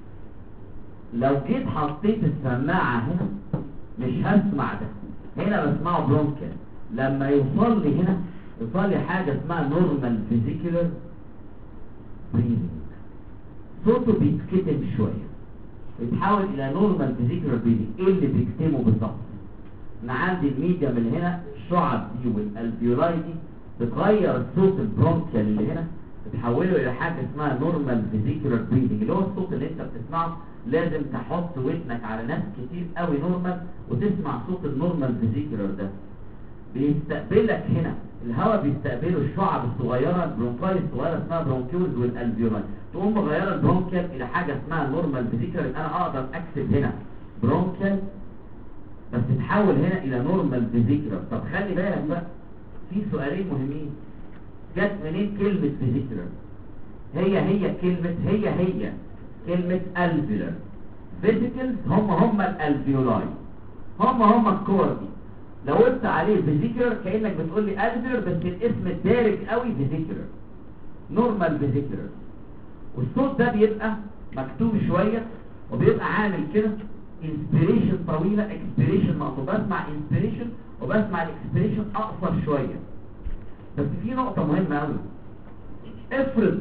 لو جيت حطيت السماعه هنا مش هسمع ده، هنا بسمعه برونكال. لما يوصل لي هنا يوصل لي حاجه اسمها نورمال فيزيكولار بريدنج، صوته بيتكتم شويه يتحول الى نورمال فيزيكولار بريدنج. ايه اللي بيكتمه بالظبط؟ انا عندي الميديا من هنا الشعب دي والالفيولاي دي بتغير صوت البرونكيال اللي هنا بتحوله الى حاجه اسمها نورمال فيزيكولار بريدنج، اللي هو الصوت اللي انت بتسمعه. لازم تحط ودنك على ناس كتير قوي نورمال وتسمع صوت النورمال فيزيكولار ده. بيستقبلك هنا الهواء بيستقبله الشعب الصغيره البرونكاي الصغيره اسمها برونكيولز والالفيولاي، تقوم مغيره البرونكيال الى حاجه اسمها نورمال فيزيكولار. انا اقدر اكتب هنا برونكيال بس تتحول هنا الى نورمال فيزيكولار. طب خلي بالك بقى في سؤالين مهمين. جت منين كلمه فيزيكولار؟ هي هي كلمه هي هي كلمه الفيولار. فيزيكلز هم هم الالفيولاي، هم هم الكور دي. لو قلت عليه فيزيكولار كانك بتقول لي الفيولار بس الاسم الدارج قوي فيزيكولار، نورمال فيزيكولار. والصوت ده بيبقى مكتوب شويه وبيبقى عامل كده انسبيريشن طويله، اكسبيريشن مقطوع. بسمع انسبيريشن وبسمع الاكسبيريشن اقصر شويه. بس في نقطه مهمه قوي. افرض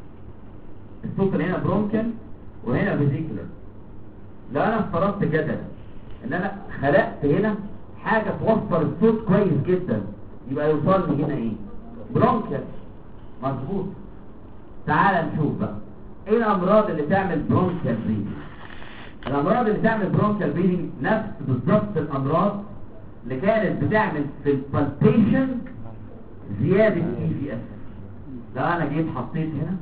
الصوت اللي هنا برونكال وهنا فيزيكولار، لو انا افترضت جدلا ان انا خلقت هنا حاجة توفر الصوت كويس جدا، يبقى يوصل لي هنا ايه؟ برونكيال. مظبوط. تعال نشوف بقى ايه الامراض اللي تعمل برونكيال بريدنج. الامراض اللي تعمل برونكيال بريدنج نفس بالظبط الامراض اللي كانت بتعمل في البالبيشن زيادة تي في اس. لو انا جيت حطيت هنا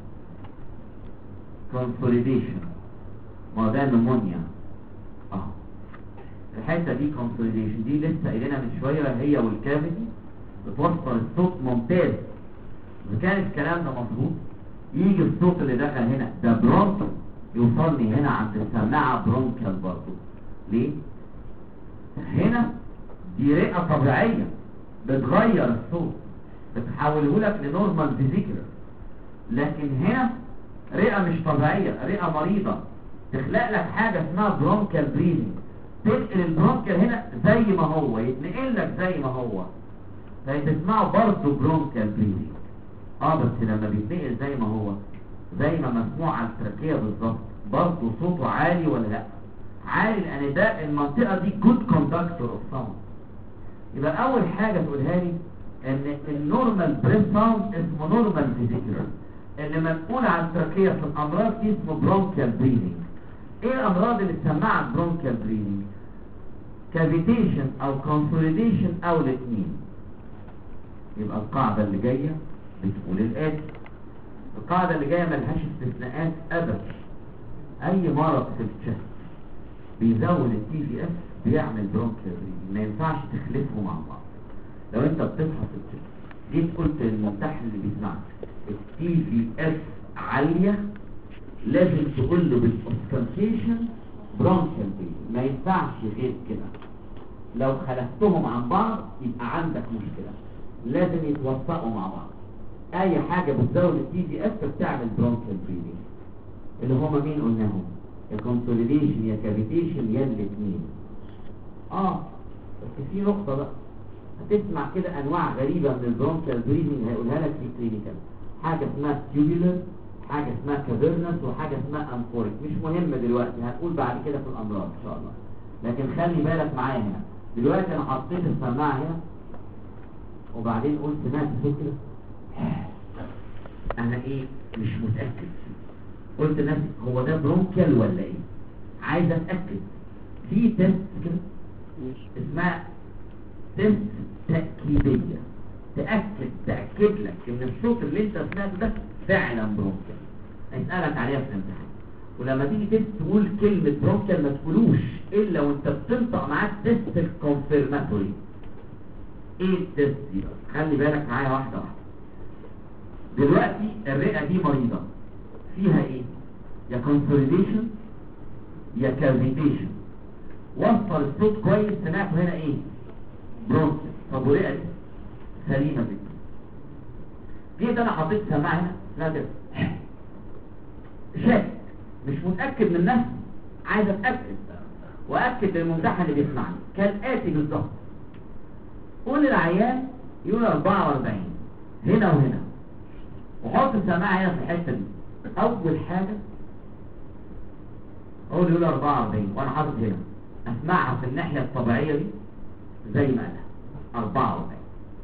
كونسوليديشن، ما ده نمونيا اه الحته دي كونسوليديشن دي لسه قايلينها من شويه، هي والكافيتي بتوفر الصوت ممتاز. اذا كان الكلام ده مظبوط يجي الصوت اللي دخل هنا ده برونكيال يوصلني هنا عند السماعه برونكيال برضه. ليه؟ هنا دي رئه طبيعيه بتغير الصوت، بتحوله لك لنورمال فيزيكولار، لكن هنا رئه مش طبيعيه، رئه مريضه تخلق لك حاجه اسمها برونكيال بريدنج، تنقل البرونكيال هنا زي ما هو، يتنقل لك زي ما هو، فهتسمعه برضه برونكيال بريدنج. اه بس لما بيتنقل زي ما هو زي ما مسموع على التراكيه بالظبط برضه صوته عالي ولا لا؟ عالي، لان ده المنطقه دي جود كوندكتور اوف ساوند. يبقى اول حاجه تقولها لي ان النورمال بريث ساوند اسمه نورمال فيزيكولار، اللي منقول على التراكيه في الامراض دي اسمه برونكيال بريدنج. ايه الامراض اللي تسمعها برونكيال بريدنج؟ كافيتيشن او كونسوليديشن او الاثنين. يبقى القاعده اللي جايه بتقول الاتي، القاعده اللي جايه ملهاش استثناءات ابدا. اي مرض في الشست بيزود التي في اس بيعمل برونكيال بريدنج، ما ينفعش تخلفهم مع بعض. لو انت بتفحص الشست جيت قلت للممتحن اللي بيسمعك التي في اس عاليه، لازم تقول له بالاوسكالتيشن برونكيال بريدنج، ما ينفعش غير كده. لو خلفتهم عن بعض يبقى عندك مشكله، لازم يتوثقوا مع بعض. اي حاجه بتزود التي في اس بتعمل برونكيال بريدنج، اللي هما مين قلناهم؟ يا كونسوليديشن يا كافيتيشن يا الاثنين. اه بس في نقطه بقى، هتسمع كده انواع غريبه من البرونكيال بريدنج هيقولها لك في كلينيكال، حاجه اسمها تيوبولر، حاجه اسمها كافيرنس، وحاجه اسمها امفوريك. مش مهم دلوقتي، هنقول بعد كده في الامراض ان شاء الله، لكن خلي بالك معايا هنا. دلوقتي انا حطيت السماعه هنا وبعدين قلت سمعت صوت كده انا ايه مش متاكد، قلت لنفسي هو ده برونكيال ولا ايه؟ عايز اتاكد. في تيست كده اسمها تيست تاكيديه، تاكد تاكد لك ان الصوت اللي انت سمعته ده فعلا برونكيال، هيسالك عليها في الامتحان. ولما تيجي تيست تقول كلمه برونكيال ما تقولوش الا وانت بتنطق معاك تيست الكونفيرماتوري. ايه التيست دي بقى؟ خلي بالك معايا واحده واحده. دلوقتي الرئه دي مريضه فيها ايه؟ يا كونسوليديشن يا كافيتيشن، وصل الصوت كويس، سمعته هنا ايه؟ برونكيال. طب ورئه دي سليمه جدا، جيت انا حطيت سماعه هنا سمعت كده شاك، مش متاكد من نفسي، عايز اتاكد واكد للممتحن اللي بيسمعني كالاتي بالظبط. قول للعيان يقول أربعة وأربعين هنا وهنا، وحط السماعه هنا في الحته دي. اول حاجه اقول يقول أربعة وأربعين وانا حاطط هنا، اسمعها في الناحيه الطبيعيه دي زي ما قالها أربعة وأربعين،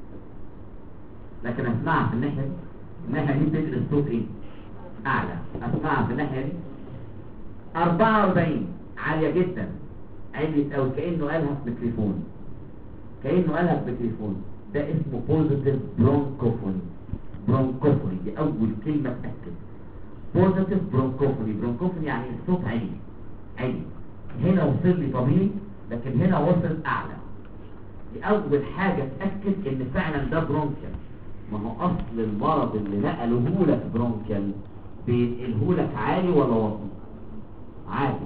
لكن اسمعها في الناحيه دي، الناحيه دي بتنقل الصوت ايه؟ اعلى. اسمعها في الناحيه دي أربعة وأربعين عاليه جدا، عليت قوي، كانه قالها في ميكروفون، كانه قالها في ميكروفون. ده اسمه بوزيتيف برونكوفوني. برونكوفوني دي اول كلمه تاكد، بوزيتيف برونكوفوني. برونكوفوني يعني الصوت عالي عالي، هنا وصل لي طبيعي لكن هنا وصل اعلى. دي اول حاجه تاكد ان فعلا ده برونكيال. ما هو اصل المرض اللي نقله لك برونكيال بينقله لك عالي ولا واطي؟ عالي.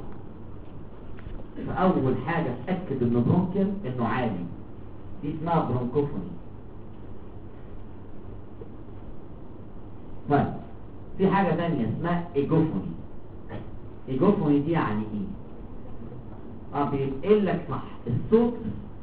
فاول حاجه تاكد انه برونكيال انه عالي، دي اسمها برونكوفوني. طيب في حاجه ثانيه اسمها ايجوفوني. ايجوفوني دي يعني ايه؟ اه بينقل لك صح الصوت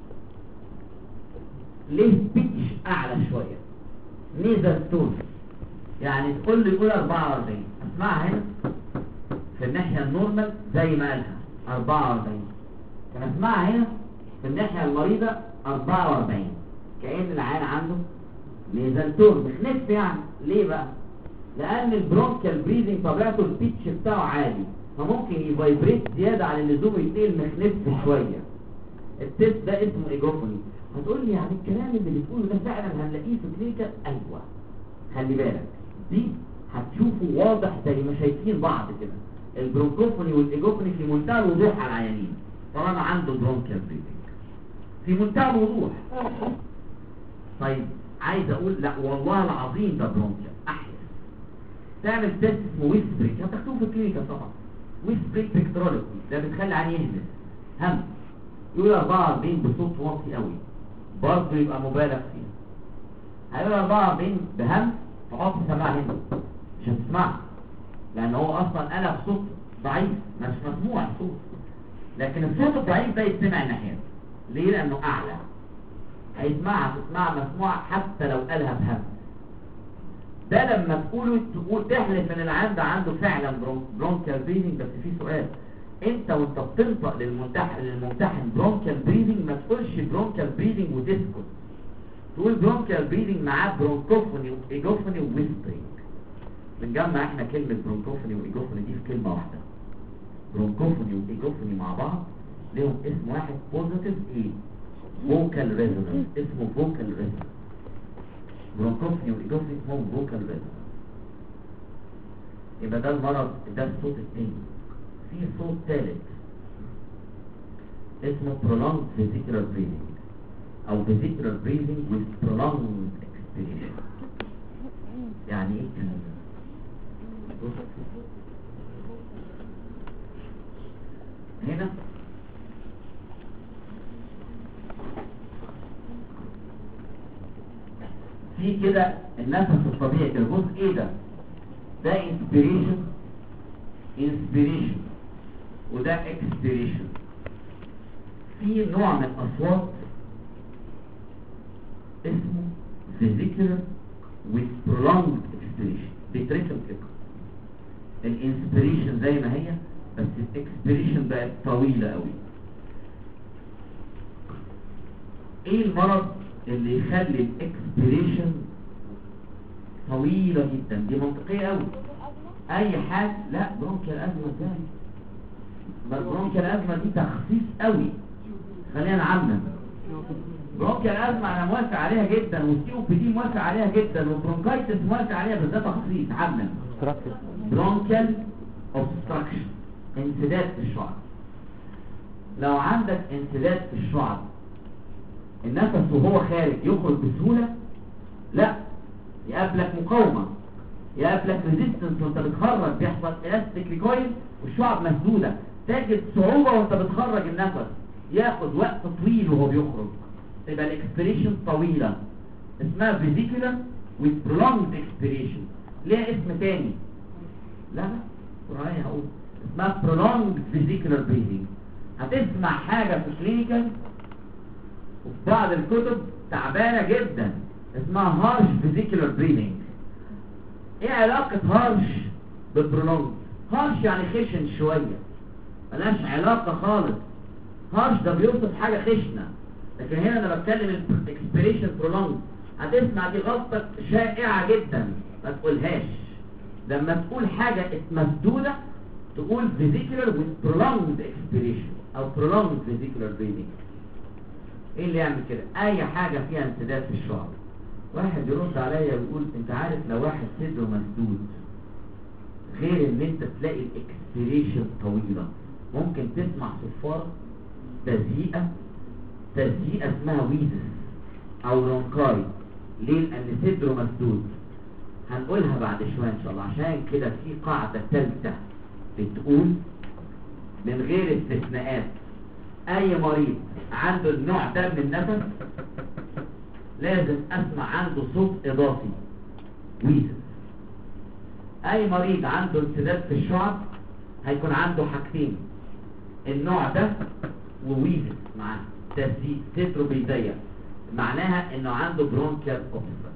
ليه بيتش اعلى شويه، نيزل تون، يعني تقول لي قول أربعة وأربعين، اسمعها هنا في الناحيه النورمال زي ما قالها أربعة وأربعين، كان اسمعها هنا في الناحية المريضة أربعة وأربعين، كأن العيان عنده ميزانتون مخنف يعني. ليه بقى؟ لأن البرونكيال بريزنج طبيعته البيتش بتاعه عالي، فممكن يفايبريت زيادة عن اللزوم يتنقل مخنف شوية. التست ده اسمه ايجوفوني. هتقول لي يعني الكلام اللي بتقوله ده فعلا هنلاقيه في كلينيكال؟ ايوه. خلي بالك دي هتشوفوا واضح زي ما شايفين بعض كده، البرونكوفوني والايجوفوني في منتهى الوضوح على العيانين طالما عنده برونكيال بريزنج في منتهى الوضوح. طيب عايز اقول لا والله العظيم ده برونكيال احيا، تعمل تيست اسمه ويسبريك، هتاخدوه في الكلينيكال طبعا. ويسبريك بيكترولوجي ده بتخلي عليه يهمس هم، يقول أربعة وأربعين بصوت واطي قوي برضه يبقى مبالغ فيه. هيقول أربعة وأربعين بهم تحط سماعة هنا مش هتسمعها، لأن هو أصلا قلب صوت ضعيف مش مسموع الصوت، لكن الصوت الضعيف ده يتسمع الناحية. ليه؟ لأنه أعلى، هيسمعها تسمعها مسموعة حتى لو قالها بهم. ده لما تقولوا تقول تحلف ان العيان ده عنده فعلا برونكيال بريزنج. بس في سؤال، انت وانت بتنطق للممتحن للممتحن برونكيال بريزنج ما تقولش برونكيال بريزنج وتسكت، تقول برونكيال بريزنج معاه برونكوفوني وايجوفوني وويسبرينج. بنجمع احنا كلمة برونكوفوني وايجوفوني دي في كلمة واحدة. برونكوفوني وايجوفوني مع بعض لهم اسم واحد بوزيتيف ايه؟ فوكال ريزونانس، اسمه فوكال ريزونانس. برونكوفوني وايجوفوني اسمه فوكال ريزونانس. يبقى ده المرض، ده الصوت الثاني. في صوت ثالث اسمه prolonged vesicular breathing او vesicular breathing with prolonged expiration. يعني ايه الكلام ده؟ هنا في كده النفس الطبيعي كده، بص ايه ده؟ ده inspiration inspiration وده expiration. في نوع من الاصوات اسمه vesicular with prolonged expiration بيتركب كده. الانسبيريشن زي ما هي بس الاكسبيريشن بقت طويله قوي. ايه المرض اللي يخلي الاكسبيريشن طويله جدا؟ دي منطقيه قوي. اي حاجه لا برونكيال ازمه ازاي؟ ما البرونكيال ازمه دي تخصيص قوي. خلينا نعمم برونكيال ازمه انا موافق عليها جدا، والسي او بي دي موافق عليها جدا، والبرونكايتس موافق عليها، بس ده تخصيص عمم. برونكيال اوبستراكشن انسداد في الشعب. لو عندك انسداد في الشعب النفس وهو خارج يخرج بسهوله؟ لا، يقابلك مقاومه، يقابلك ريزيستنس وانت بتخرج، بيحصل الاستيك ريكويل والشعب مسدوده، تجد صعوبه وانت بتخرج النفس، ياخد وقت طويل وهو بيخرج، تبقى الاكسبيريشن طويله، اسمها فيزيكولار with prolonged expiration. ليها اسم تاني؟ لا لا قرآنية هقول اسمها prolonged vesicular breathing. هتسمع حاجة في كلينيكال وفي بعض الكتب تعبانة جدا اسمها harsh vesicular breathing. ايه علاقة harsh بالprolonged؟ harsh يعني خشن شوية، ملاش علاقة خالص. harsh ده بيوصف حاجة خشنة، لكن هنا انا بتكلم expiration prolonged. هتسمع دي غلطة شائعة جدا ما تقولهاش. لما تقول حاجة مسدودة تقول vesicular with prolonged expiration او prolonged vesicular breathing. ايه اللي يعمل كده؟ اي حاجة فيها انسداد في الشعر. واحد يرد عليا ويقول انت عارف لو واحد صدره مسدود غير ان انت تلاقي الاكسبيريشن طويلة، ممكن تسمع صفارة تزيئة تزيئة اسمها ويزس او رونكاي. ليه؟ لان صدره مسدود. هنقولها بعد شوية ان شاء الله. عشان كده في قاعدة ثالثة بتقول من غير استثناءات اي مريض عنده النوع ده من النفس لازم اسمع عنده صوت اضافي ويزس. اي مريض عنده انسداد في الشعب هيكون عنده حاجتين، النوع ده وويزس معاه تزييد، صدره بيضيق، معناها انه عنده برونكيال اوبستراكشن.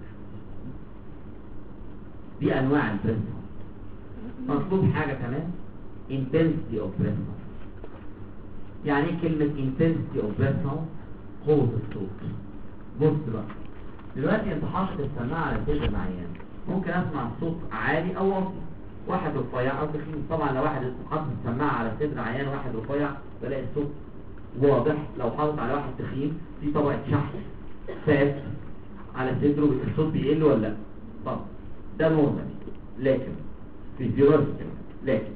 دي انواع البريسما. مطلوب حاجة كمان intensity of breath. يعني ايه كلمة intensity of breath sound؟ قوة الصوت. بص بقى دلوقتي انت حاطط السماعة على صدر العيان، ممكن اسمع الصوت عالي او واطي، واحد رفيع او تخين. طبعا لو واحد حاطط السماعة على صدر عيان واحد رفيع بلاقي الصوت واضح. لو حاطط على واحد تخين في طبقة شحن فات على صدره الصوت بيقل ولا لا؟ طب ده نورمال، لكن فيزيولوجيكال. لكن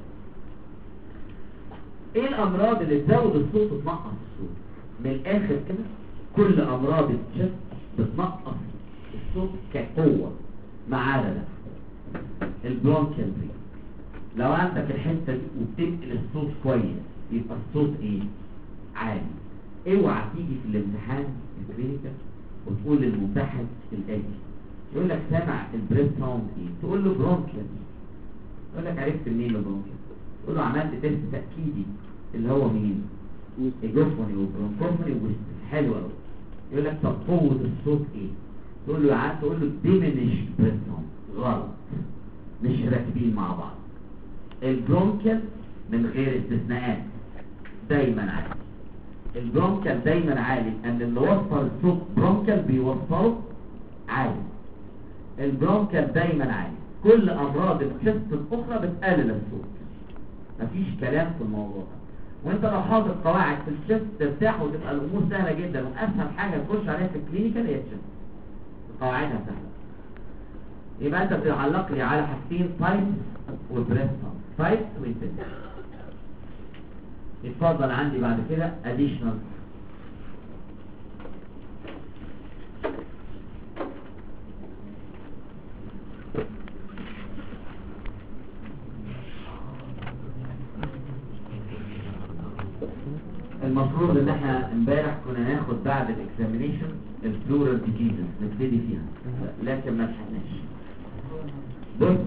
ايه الامراض اللي تزود الصوت وتنقص الصوت؟ من الاخر كده كل امراض الجسم بتنقص الصوت كقوة ما عدا ده البرونكيال بري. لو عندك الحتة دي وبتنقل الصوت كويس يبقى الصوت ايه؟ عالي. اوعى تيجي في الامتحان الكلينيكال وتقول للممتحن الاتي، يقول لك سامع البريث ساوند ايه؟ تقول له برونكيال. يقول لك عرفت منين البرونكيال؟ تقول له عملت تيست تأكيدي اللي هو مين؟ ايجوفوني وبرونكوفوني وويستن. حلو قوي. يقول لك طب قوة الصوت ايه؟ تقول له عاد تقول له ديمينيش بريث ساوند. غلط، مش راكبين مع بعض. البرونكيال من غير استثناءات دايما عالي. البرونكيال دايما عالي لان اللي وصل الصوت برونكيال بيوصله عالي. البرونكيال دايما عالي. كل امراض الجسم الاخرى بتقلل الصوت. مفيش كلام في الموضوع ده. وانت لو حاطط قواعد في الشيست ترتاح وتبقى الامور سهله جدا، واسهل حاجه تخش عليها في الكلينيكال هي الشيست. قواعدها سهله. يبقى انت بتعلق لي على حاجتين، تايب وبريث ساوند. تايب وانتنسيتي. اتفضل عندي بعد كده اديشنال. المفروض ان احنا امبارح كنا ناخد بعد الاكزامينيشن البلورال ديزيزز نبتدي فيها، لكن ما لحقناش. بص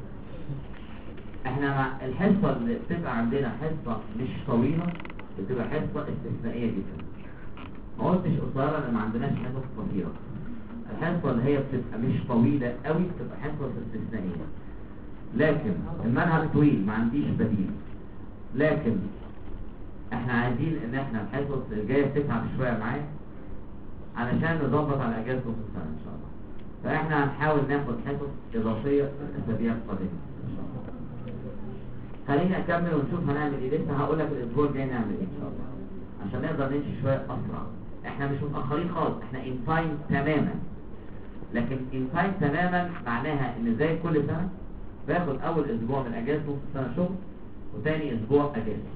احنا مع الحصه اللي بتبقى عندنا حصه مش طويله بتبقى حصه استثنائيه جدا. ما قلتش قصيره لان ما عندناش حصص قصيره. الحصه اللي هي بتبقى مش طويله قوي بتبقى حصه استثنائيه. لكن المنهج طويل ما عنديش بديل. لكن احنا عايزين ان احنا الحصص الجايه تتعب شويه معايا علشان نظبط على اجازه نص السنه ان شاء الله. فاحنا هنحاول ناخد حصص اضافيه في الاسابيع القادمه ان شاء الله. خليني اكمل ونشوف هنعمل ايه. لسه هقول لك الاسبوع الجاي نعمل ايه ان شاء الله عشان نقدر نمشي شويه اسرع. احنا مش متاخرين خالص، احنا ان تايم تماما. لكن ان تايم تماما معناها ان زي كل سنه باخد اول اسبوع من اجازه نص السنه شغل وتاني اسبوع اجازه.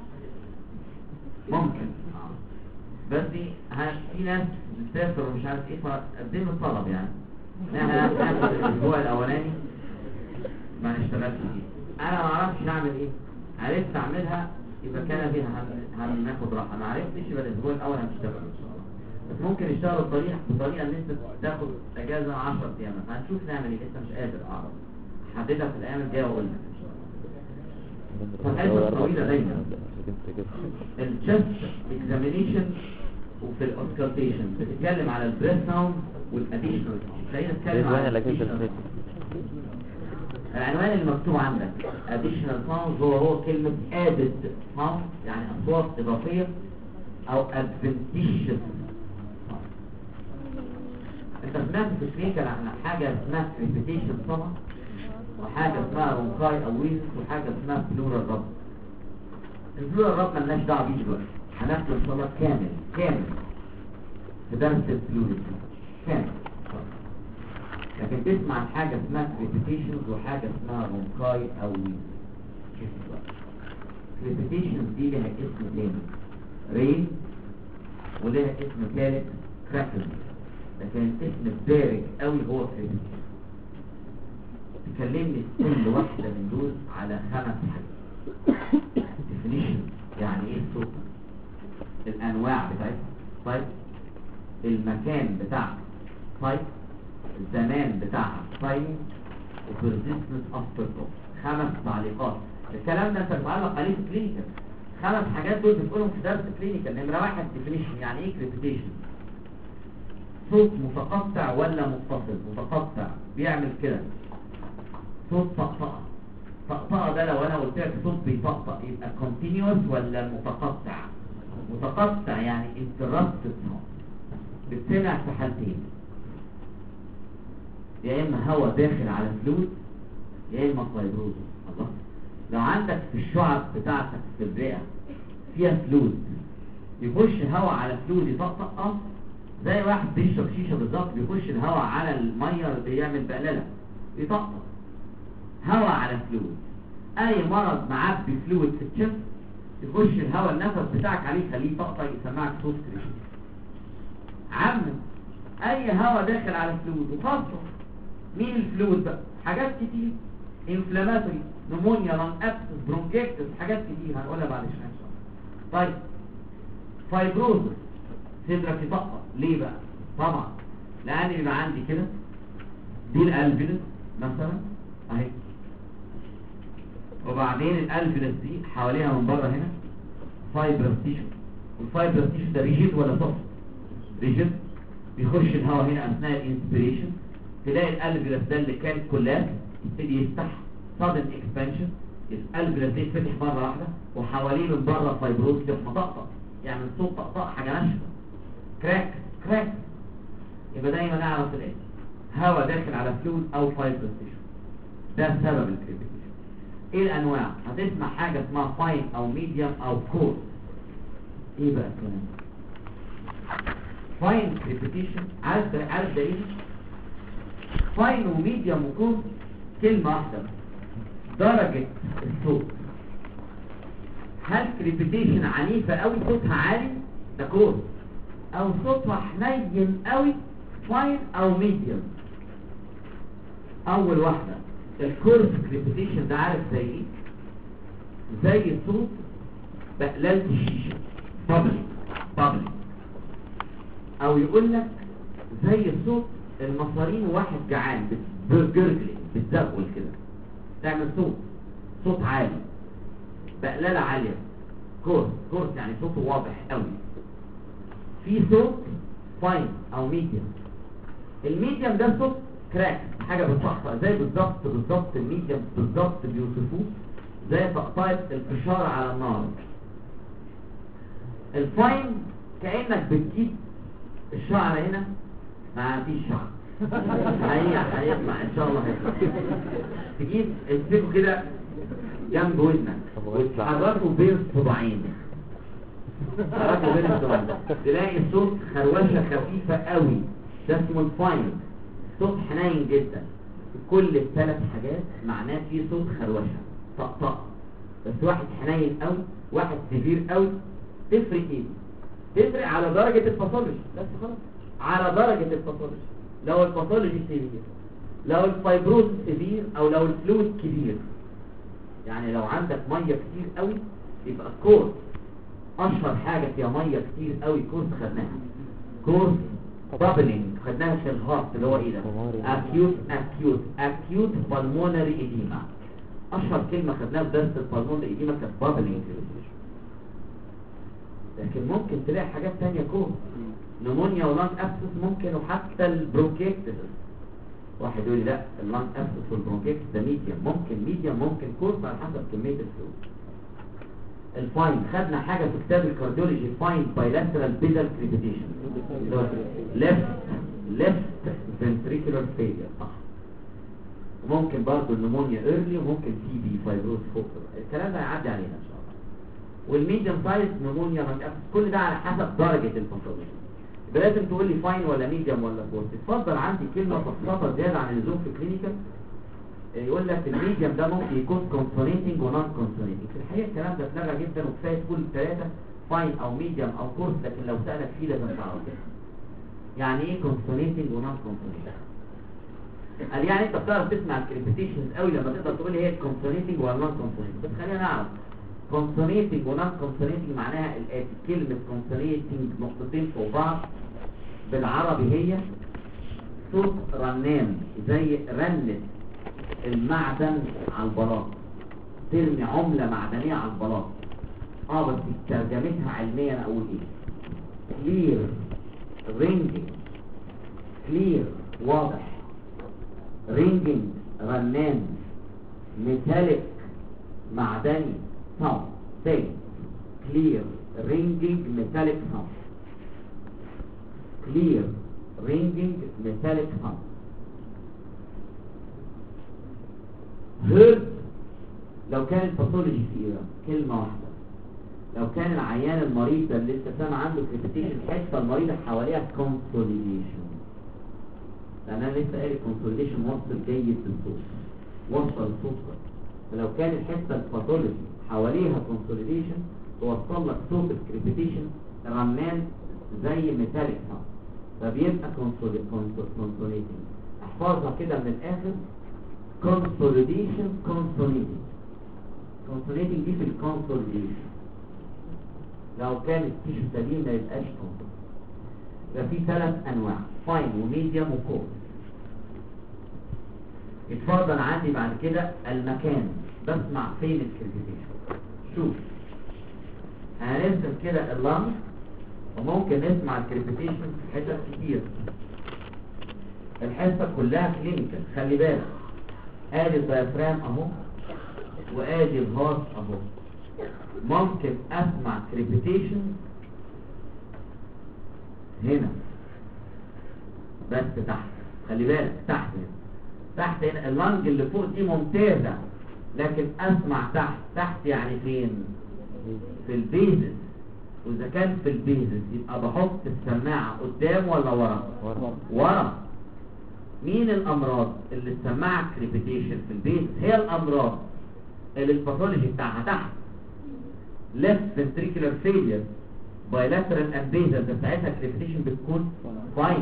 ممكن بس دي في ناس بتسافر ومش عارف ايه فقدموا الطلب يعني احنا هناخد الاسبوع الاولاني ما نشتغلش فيه. انا ما اعرفش نعمل ايه، عرفت اعملها يبقى كان فيها هناخد راحه، ما عرفتش يبقى الاسبوع الاول هنشتغل ان شاء الله. بس ممكن نشتغل بطريقه بطريقه ان انت تاخد اجازه عشرة ايام. هنشوف نعمل ايه، لسه مش قادر اعرف احددها في الايام الجايه واقول لك ان شاء الله. فالحصه الطويله دايما التشست اكزامينيشن وفي الاوسكالتيشن بتتكلم على البريث ساوند والاديشنال ساوند. خلينا نتكلم على الاديشنال. العنوان المكتوب عندك additional sounds هو هو كلمة added sound يعني أصوات إضافية أو adventitious sound. أنت سمعت في الكلينيكال عن حاجة اسمها repetition طبعا، وحاجة اسمها رونكاي أو ويزس، وحاجة اسمها pleural rub. البلورال رب ملناش دعوة بيه دلوقتي، هناخد إن شاء الله كامل كامل في درس البلورال كامل. لكن تسمع عن حاجة اسمها ريبيتيشنز وحاجة اسمها رونكاي او ريبيتيشنز. دي لها اسم تاني رين ولها اسم ثالث كراكن، لكن الاسم الدارج قوي هو ريبيتيشن. تكلمني كل واحدة من دول على خمس حاجات. ديفينيشن يعني ايه الصوت، الانواع بتاعتها، طيب المكان بتاعها، طيب الزمان بتاعها، طيب وبرزيستنس افتر توك. خمس تعليقات. الكلام ده انت بتعلق عليه في كلينيكال. خمس حاجات دول بتقولهم في درس كلينيكال. نمره واحد ديفينيشن يعني ايه ريبيتيشن. صوت متقطع ولا متصل؟ متقطع بيعمل كده صوت طقطقه. طقطقه ده لو انا قلت لك صوت بيطقطق يبقى كونتينيوس ولا متقطع؟ متقطع يعني interrupted sound بتسمع في حالتين، يا اما هواء داخل على فلويد يا اما فايبروز. الله، لو عندك في الشعب بتاعتك في الرئه فيها فلويد يخش هواء على فلويد يطقطق، اه زي واحد بيشرب شيشه بالظبط، بيخش الهواء على الميه اللي بيعمل بقلله يطقطق، هواء على فلويد. اي مرض معبي فلويد في الجسم يخش الهواء النفس بتاعك عليه يخليه يطقطق يسمعك صوت كريشن. عم اي هواء داخل على فلويد، وخاصه مين الفلويد بقى؟ حاجات كتير، انفلاماتوري، نمونيا، لانج ابسس، برونكيتس، حاجات كتير هنقولها بعد شويه ان شاء الله. طيب فايبروزس صدرك يطقطق ليه بقى؟ طبعا لان بيبقى عندي كده دي الالفيولس مثلا اهي، وبعدين الالفيولس دي حواليها من بره هنا فايبرس تيشو، والفايبرس تيشو ده ريجيد ولا سوفت؟ ريجيد. بيخش الهواء هنا اثناء الانسبيريشن، تلاقي الالفيولس ده اللي كان كولاب يبتدي يفتح sudden expansion، الالفيولس دي يتفتح مره واحده وحواليه من بره فايبروز يروح مطقطق، يعمل يعني صوت طقطقه حاجه ناشفه، كراك كراك. يبقى دايما نعرف الايه، هواء داخل على فلويد او فايبروز تيشو، ده سبب الكريبيتيشن. ايه الانواع؟ هتسمع حاجه اسمها فاين او ميديوم او كورس. ايه بقى الكلام؟ فاين كريبيتيشن، عارف ده عارف ده ايه؟ فاين وميديوم وكورس كلمه واحده، درجه الصوت. هل كريبيتيشن عنيفه قوي صوتها عالي ده كورس، او صوتها حنين قوي فاين او ميديوم؟ اول واحده الكورس كريبيتيشن ده عارف زي ايه؟ زي صوت بقلالة الشيشه، بابلي بابلي، او يقول لك زي صوت المصارين وواحد جعان بتجرجل بتزغول كده، تعمل صوت صوت عالي، بقلالة عالية، كورس كورس يعني صوته واضح قوي. في صوت فاين او ميديوم، الميديوم ده صوت كراك، حاجة بتطقطق زي بالظبط بالظبط الميديوم بالظبط بيوصفوه زي طقطقة الفشار على النار. الفاين كأنك بتجيب الشعر هنا، ما فيش شعر هيطلع هيطلع ان شاء الله هيطلع، تجيب تمسكه كده جنب ودنك وتحركه بين صباعين، تحركه بين الصباعين تلاقي الصوت خروشه خفيفه قوي، ده اسمه الفاين، صوت حنين جدا. كل الثلاث حاجات معناه فيه صوت خروشه طقطقه، بس واحد حنين قوي واحد سيفير قوي. تفرق ايه؟ تفرق على درجه الباثولوجي بس خلاص، على درجه الباثولوجي. لو الباثولوجي سيفير، لو الفايبروز سيفير، او لو الفلويد كبير. يعني لو عندك ميه كتير قوي يبقى كورس، اشهر حاجه فيها ميه كتير قوي كورس خدناها، كورس بابلينج خدناها في الهارت اللي هو ايه ده؟ اكيوت اكيوت اكيوت بالمونري ايديما. اشهر كلمه خدناها في درس البالمونري ايديما كانت بابلينج. لكن ممكن تلاقي حاجات تانية كورس، نمونيا ولانج ابسس ممكن، وحتى البرونكيكتس. واحد يقول لي لا اللانج ابسس والبرونكيكتس ده ميديوم، ممكن ميديوم ممكن كورس على حسب كميه الفلويد. الفاين خدنا حاجه في كتاب الكارديولوجي، فاين بايلاترال بيدال كريبيتيشن، ليفت ليفت فنتريكولار فيلير، صح. وممكن برضه النمونيا ايرلي، وممكن تي بي فايبروز فوق، الكلام ده هيعدي علينا ان شاء الله. والميديوم سايز نمونيا لانج ابسس، كل ده على حسب درجه الباثولوجي. يبقى لازم تقول لي فاين ولا ميديوم ولا كورس. اتفضل عندي كلمه بسيطه زياده عن اللزوم في كلينيكال، يقول لك الميديوم ده ممكن يكون كونسونيتنج ونون كونسونيتنج. في الحقيقه الكلام ده اتلغى جدا، وكفايه تقول ثلاثه فاين او ميديوم او كورس، لكن لو سالك فيه لازم تعرف يعني ايه كونسونيتنج ونون كونسونيتنج. قال يعني انت بتعرف تسمع الكريبيتيشنز قوي لما تقدر تقول لي هي كونسونيتنج ولا نون كونسونيتنج. بس خلينا نعرف كونسونيتنج ونون كونسونيتنج معناها الاتي. كلمه كونسونيتنج نقطتين فوق بعض بالعربي هي صوت رنان، زي رنة المعدن على البلاط، ترمي عملة معدنية على البلاط. اه بس ترجمتها علميا اقول ايه؟ كلير رينجينج، كلير واضح، رينجينج رنان، ميتاليك معدني، صوت تاني كلير ringing metallic sound. clear ringing metallic sound. heard لو كان الباثولوجي فيه كلمة واحدة، لو كان العيان المريض ده اللي انت سامع عنده كريبيتيشن الحته المريضه حواليها كونسوليديشن، لان انا لسه قايل كونسوليديشن وصل جيد بالصوت، وصل الصوت. فلو كان الحته الباثولوجي حواليها كونسوليديشن توصل لك صوت الكريبيتيشن رنان زي ميتاليك ساوند، فبيبقى كونسوليديشن. احفظها كده من الاخر، كونسوليديشن كونسوليديشن كونسوليديشن دي في الكونسوليديشن. لو كان التيشو سليم ما يبقاش كونسوليديشن. يبقى في ثلاث انواع، فاين وميديوم وكورس. اتفضل عندي بعد كده المكان، بسمع فين الكريبيتيشن. شوف هنرسم كده اللنج وممكن نسمع الكريبيتيشن في حتت كتير. الحصه كلها كلينيكال، خلي بالك. ادي الديافرام اهو وادي الهارت اهو. ممكن اسمع كريبيتيشن هنا بس تحت، خلي بالك تحت هنا. تحت هنا اللنج اللي فوق دي ممتازة، لكن اسمع تحت. تحت يعني فين؟ في البيزس. واذا كان في البيزس يبقى بحط السماعة قدام ولا ورا؟ ورا. ورا. مين الامراض اللي السماعة كريبيتيشن في البيزس؟ هي الامراض اللي الباثولوجي بتاعها تحت. left ventricular failure bilateral and basal، ده ساعتها كريبيتيشن بتكون فاينل.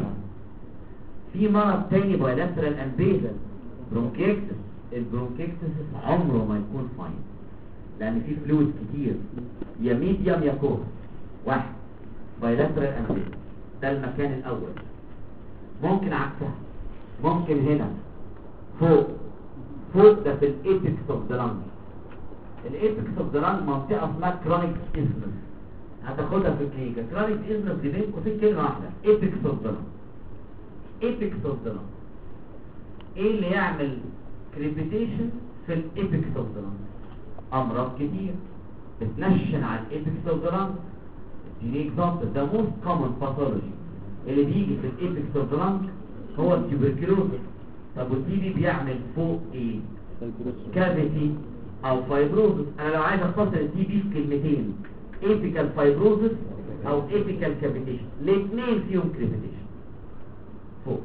في مرض تاني bilateral and basal برونكيكتس. البرونكيكتس عمره ما يكون فاينل لان في فلويد كتير، يا ميديوم يا كورس. واحد bilateral and basal، ده المكان الاول. ممكن عكسها، ممكن هنا فوق. فوق ده في الابيكس اوف ذا لانج. الابيكس اوف ذا لانج منطقه اسمها كرونيك ازمس، هتاخدها في الكلينيكا. كرونيك ازمس دي بين قوسين كلمه واحده، ابيكس اوف ذا لانج. ابيكس اوف ذا لانج ايه اللي يعمل كريبيتيشن في الابيكس اوف ذا لانج؟ امراض كتير بتنشن على الابيكس اوف ذا لانج. اديني اكزامبل. ده موست كومن باثولوجي اللي بيجي في الابيكس اوف ذا لانج هو التيوبركلوزس. طب والتي بي بيعمل فوق ايه؟ كافيتي او فايبروزس. انا لو عايز اختصر التي بي في كلمتين، ايبيكال فايبروزس او ايبيكال كافيتيشن، الاثنين فيهم كريبيتيشن فوق.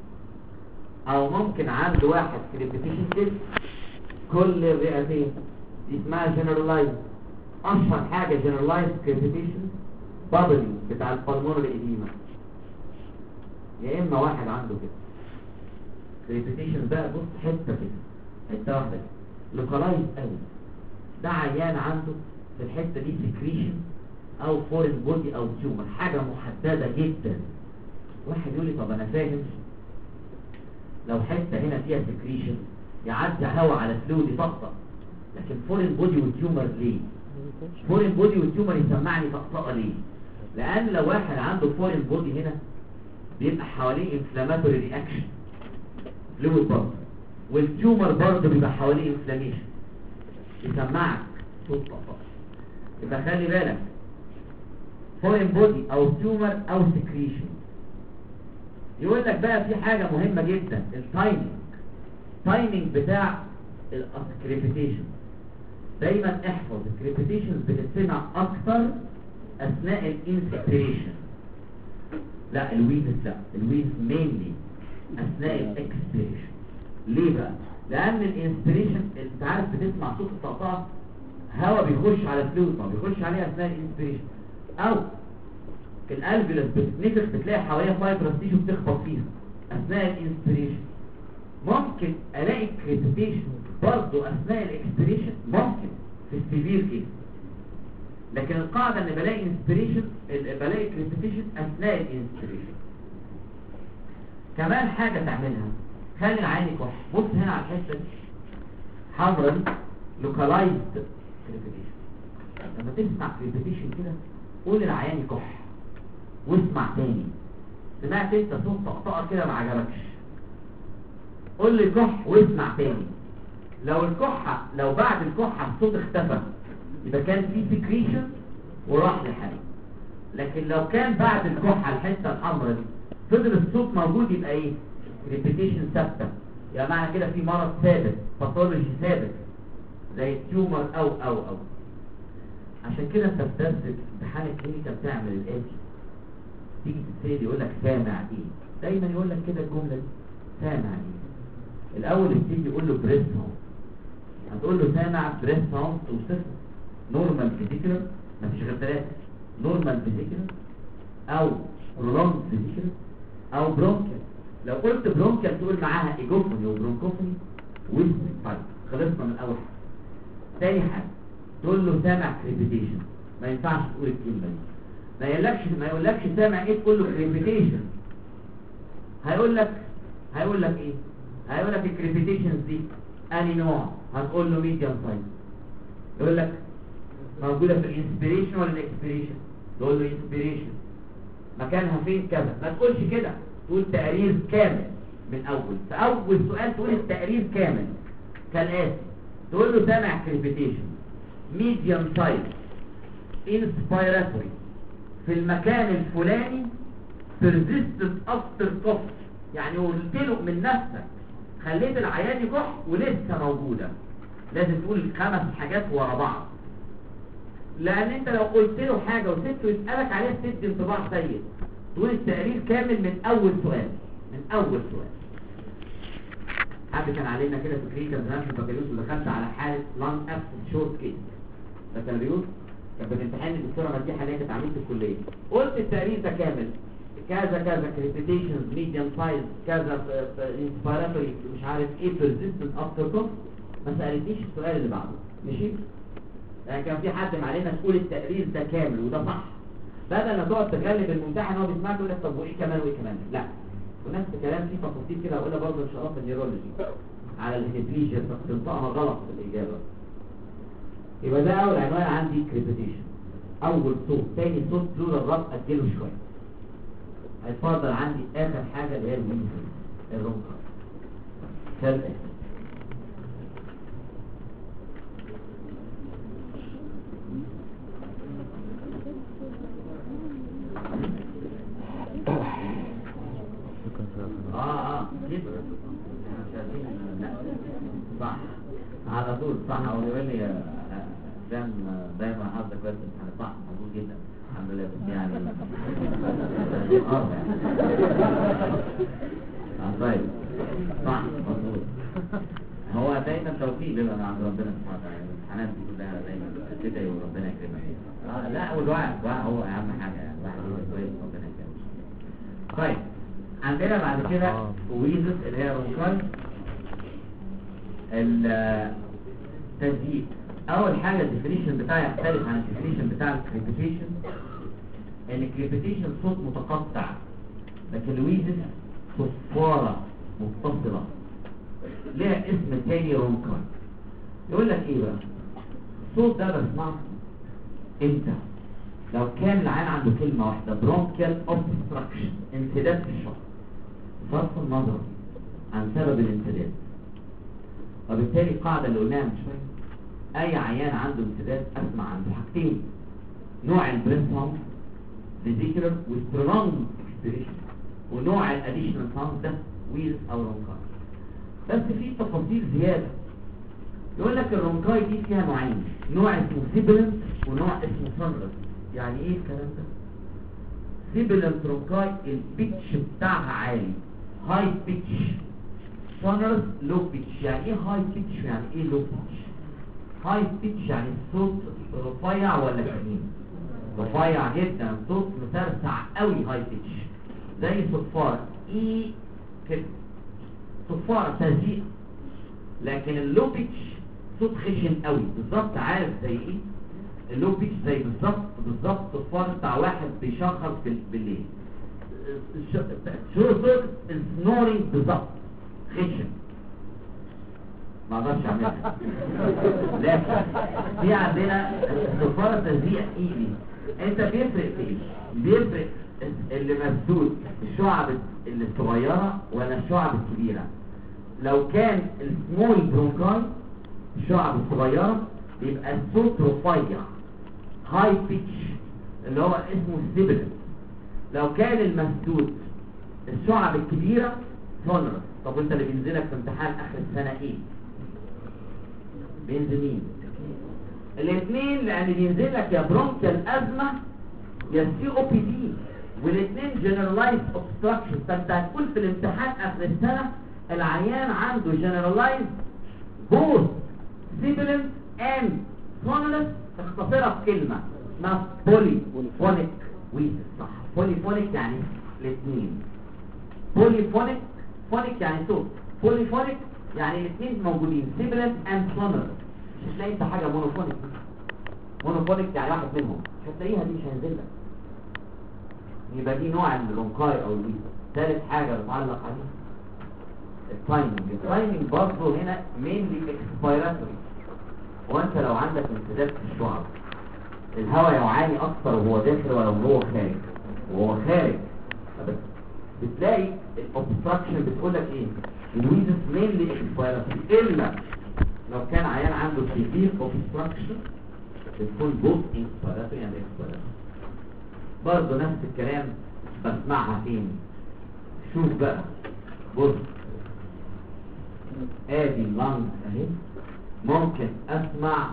او ممكن عند واحد كريبيتيشن كده كل الرئتين، دي اسمها جنرالايز. اشهر حاجه جنرالايز كريبيتيشن بابلي بتاع البلمونري اديما. يا اما واحد عنده كده كريبيتيشن بقى، بص حته كده، حته واحده كده لوكالايز قوي. ده عيان عنده في الحته دي سكريشن او فورين بودي او تيومر، حاجه محدده جدا. واحد يقول لي طب انا فاهم لو حته هنا فيها سكريشن يعدي هواء على فلويد يطقطق، لكن فورين بودي وتيومر ليه؟ فورين بودي وتيومر يسمعني طقطقه ليه؟ لان لو واحد عنده فورين بودي هنا بيبقى حواليه انفلاماتوري رياكشن فلويد برضه، والتيومر برضه بيبقى حواليه انفلاميشن يسمعك صوت طقطقه. يبقى خلي بالك فورين بودي او تيومر او سكريشن. يقول لك بقى في حاجه مهمه جدا، التايمينج. التايمينج بتاع الكريبيتيشن دايما احفظ الكريبيتيشن بتتسمع اكتر اثناء الانسبيريشن. لا الويزس لا الويزس مينلي اثناء الاكسبيريشن. ليه بقى؟ لان الانسبيريشن انت عارف بتسمع صوت الطقطقه، هواء بيخش على فلويد ما بيخش عليه اثناء الانسبيريشن. او الالفيولس بتتنفخ بتلاقي حواليها فايبرس تيشو بتخبط فيها اثناء الانسبيريشن. ممكن الاقي كريبيتيشن برضه اثناء الاكسبيريشن، ممكن في السيفير كيس، لكن القاعده ان بلاقي انسبيريشن بلاقي كريبيتيشن اثناء الانسبيريشن. كمان حاجه تعملها، خلي العين يكح. بص هنا على الحته دي حمرا لوكالايزد كريبيتيشن. لما تسمع كريبيتيشن كده قول العيان يكح واسمع تاني. سمعت انت صوت طقطقه كده ما عجبكش، قول لي كح واسمع تاني. لو الكحه لو بعد الكحه الصوت اختفى يبقى كان في سكريشن وراح لحاله. لكن لو كان بعد الكحة الحتة الحمراء دي فضل الصوت موجود يبقى ايه؟ ريبيتيشن ثابتة، يعني معنى كده في مرض ثابت، باثولوجي ثابت زي التيومر او او او عشان كده انت في درس امتحان الكلينيكال بتعمل الاتي، تيجي تتسال يقول لك سامع ايه؟ دايما يقول لك كده الجمله دي، سامع ايه؟ الاول يبتدي يقول له بريس ساوند، هتقول له سامع بريس ساوند توصفه نورمال فيزيكال، مفيش غير ثلاثه، نورمال فيزيكال او برولونج فيزيكال او برونكيال. لو قلت برونكيال تقول معاها ايجوفوني وبرونكوفوني ويزن. طيب خلصنا من اول حاجه. تاني حاجه تقول له سامع كريبيتيشن، ما ينفعش تقول الكلمه دي، ما يقولكش ما يقولكش سامع ايه تقول له كريبيتيشن، هيقول لك هيقول لك ايه؟ هيقول لك الكريبيتيشنز دي انهي نوع؟ هتقول له ميديوم سايز. يقول لك موجوده في الانسبيريشن ولا الاكسبيريشن؟ تقول له انسبيريشن. مكانها فين؟ كذا. ما تقولش كده، تقول تقرير كامل من اول، في اول سؤال تقول التقرير كامل كالاتي، تقول له سامع كريبيتيشن ميديوم سايز انسبيراتوري في المكان الفلاني persistent after cough، يعني قلت له من نفسك خليت العيان يكح ولسه موجوده. لازم تقول خمس حاجات ورا بعض، لان انت لو قلت له حاجه وسبته يسالك عليها تدي انطباع سيء. تقول التقرير كامل من اول سؤال، من اول سؤال. حد كان علينا كده في كلينيكال زمان في البكالوريوس ودخلت على حاله لانج ابسنت شورت كيس بكالوريوس، كانت بتمتحن الدكتوره مديحه اللي هي كانت عميده الكليه. قلت التقرير ده كامل كذا كذا كريبيتيشنز ميديوم سايز كذا انسبيراتوري مش عارف ايه بيرزيستنت افتر كوف، ما سالتنيش السؤال اللي بعده. ماشي؟ يعني كان في حد علينا تقول التقرير ده كامل وده صح، بدل ما تقعد تغلب الممتحن هو بيسمعك يقول لك طب وايه كمان وايه كمان. لا، ونفس الكلام فيه تفاصيل كده هقولها برضه ان شاء الله في النيورولوجي على الهيبليجيا، بتنطقها غلط في الاجابه. يبقى ده اول عنوان عندي كريبيتيشن، اول صوت. تاني صوت بلورال راب اديله شويه. هيتفضل عندي اخر حاجه اللي هي الوينزل الرونكر ثالث. اه اه كده صح على طول صح. هو يقول لي دايما دايما حظك كويس، انا صح مظبوط جدا الحمد لله. بس يعني دي ارض يعني طيب صح مظبوط. هو دايما توفيق بيبقى من عند ربنا سبحانه وتعالى، الامتحانات دي كلها دايما كده وربنا يكرمك. اه لا والوعي هو اهم حاجه يعني، الواحد يبقى كويس ربنا يكرمك. طيب عندنا بعد كده ويزس اللي هي رونكاي التزييق. اول حاجه الديفينيشن بتاعي يختلف عن الديفينيشن بتاع الكريبيتيشن، ان الكريبيتيشن صوت متقطع، لكن الويزس صفاره متصله ليها اسم تاني رونكاي. يقول لك ايه بقى الصوت ده بسمعه امتى؟ لو كان العيان عنده كلمه واحده برونكيال اوبستراكشن، انسداد في الشخص، صرف النظر عن سبب الانسداد. وبالتالي القاعده اللي قلناها من شويه، اي عيان عنده انسداد اسمع عنده حاجتين، نوع البريس ساوند فيزيكولار وسترونج اكسبريشن، ونوع الاديشنال ساوند ده ويز او رونكاي. بس في تفاصيل زياده. يقول لك الرونكاي دي فيها نوعين، نوع اسمه سيبلنت ونوع اسمه سونرس. يعني ايه الكلام ده؟ سيبلنت رونكاي البيتش بتاعها عالي، هاي بيتش. سونرس لو بيتش. يعني ايه هاي بيتش يعني ايه لو بيتش؟ هاي بيتش يعني الصوت رفيع ولا تخين؟ رفيع جدا، صوت مسرسع قوي، هاي بيتش زي صفارة اي كده، صفارة تزيق. لكن اللو بيتش صوت خشن قوي بالظبط. عارف زي ايه اللو بيتش؟ زي بالظبط بالظبط صفارة بتاع واحد بيشخص بالليل، شو صوت السنورينج بالظبط، خشن ما اقدرش اعملها. لكن في عندنا صفارة تزيق ايدي. انت بيفرق في ايه؟ بيفرق اللي مسدود الشعب اللي الصغيرة ولا الشعب الكبيرة. لو كان السمول برونكاي الشعب الصغيرة بيبقى الصوت رفيع، هاي بيتش اللي هو اسمه سيبلنت. لو كان المسدود الشعب الكبيرة سونرس. طب وانت اللي بينزلك في امتحان اخر السنة ايه؟ بينزل مين؟ الاثنين، لان بينزل لك يا برونكيال ازمة يا سي او بي دي، والاثنين جنرالايز اوبستراكشن. فانت هتقول في الامتحان اخر السنة العيان عنده جنرالايز بوث سيبلنت اند سونرس. اختصرها بكلمة اسمها بولي فونيك ويز. صح، بولي فونيك يعني الاثنين. بولي فونيك، فونيك يعني صوت، بولي فونيك يعني الاثنين موجودين، سيبلنت اند سونرس. مش هتلاقي انت حاجة مونوفونيك. مونوفونيك يعني واحد منهم، مش هتلاقيها دي، مش هينزل لك. يبقى دي نوع من الرونكاي او الويز. ثالث حاجة بتعلق عليها التايمنج. التايمنج برضه هنا مينلي اكسبيراتوري. وانت لو عندك انسداد في الشعب الهواء يعاني اكتر وهو داخل ولا وهو خارج. وهو خارج بتلاقي الاوبستراكشن بتقول لك ايه؟ الويزس مينلي اكسبيراتوري، الا لو كان عيان عنده سيفير اوبستراكشن بتكون بوث انسبيراتوري اند اكسبيراتوري. برضه نفس الكلام بسمعها فين؟ شوف بقى، بص ادي اللانج اهي، ممكن اسمع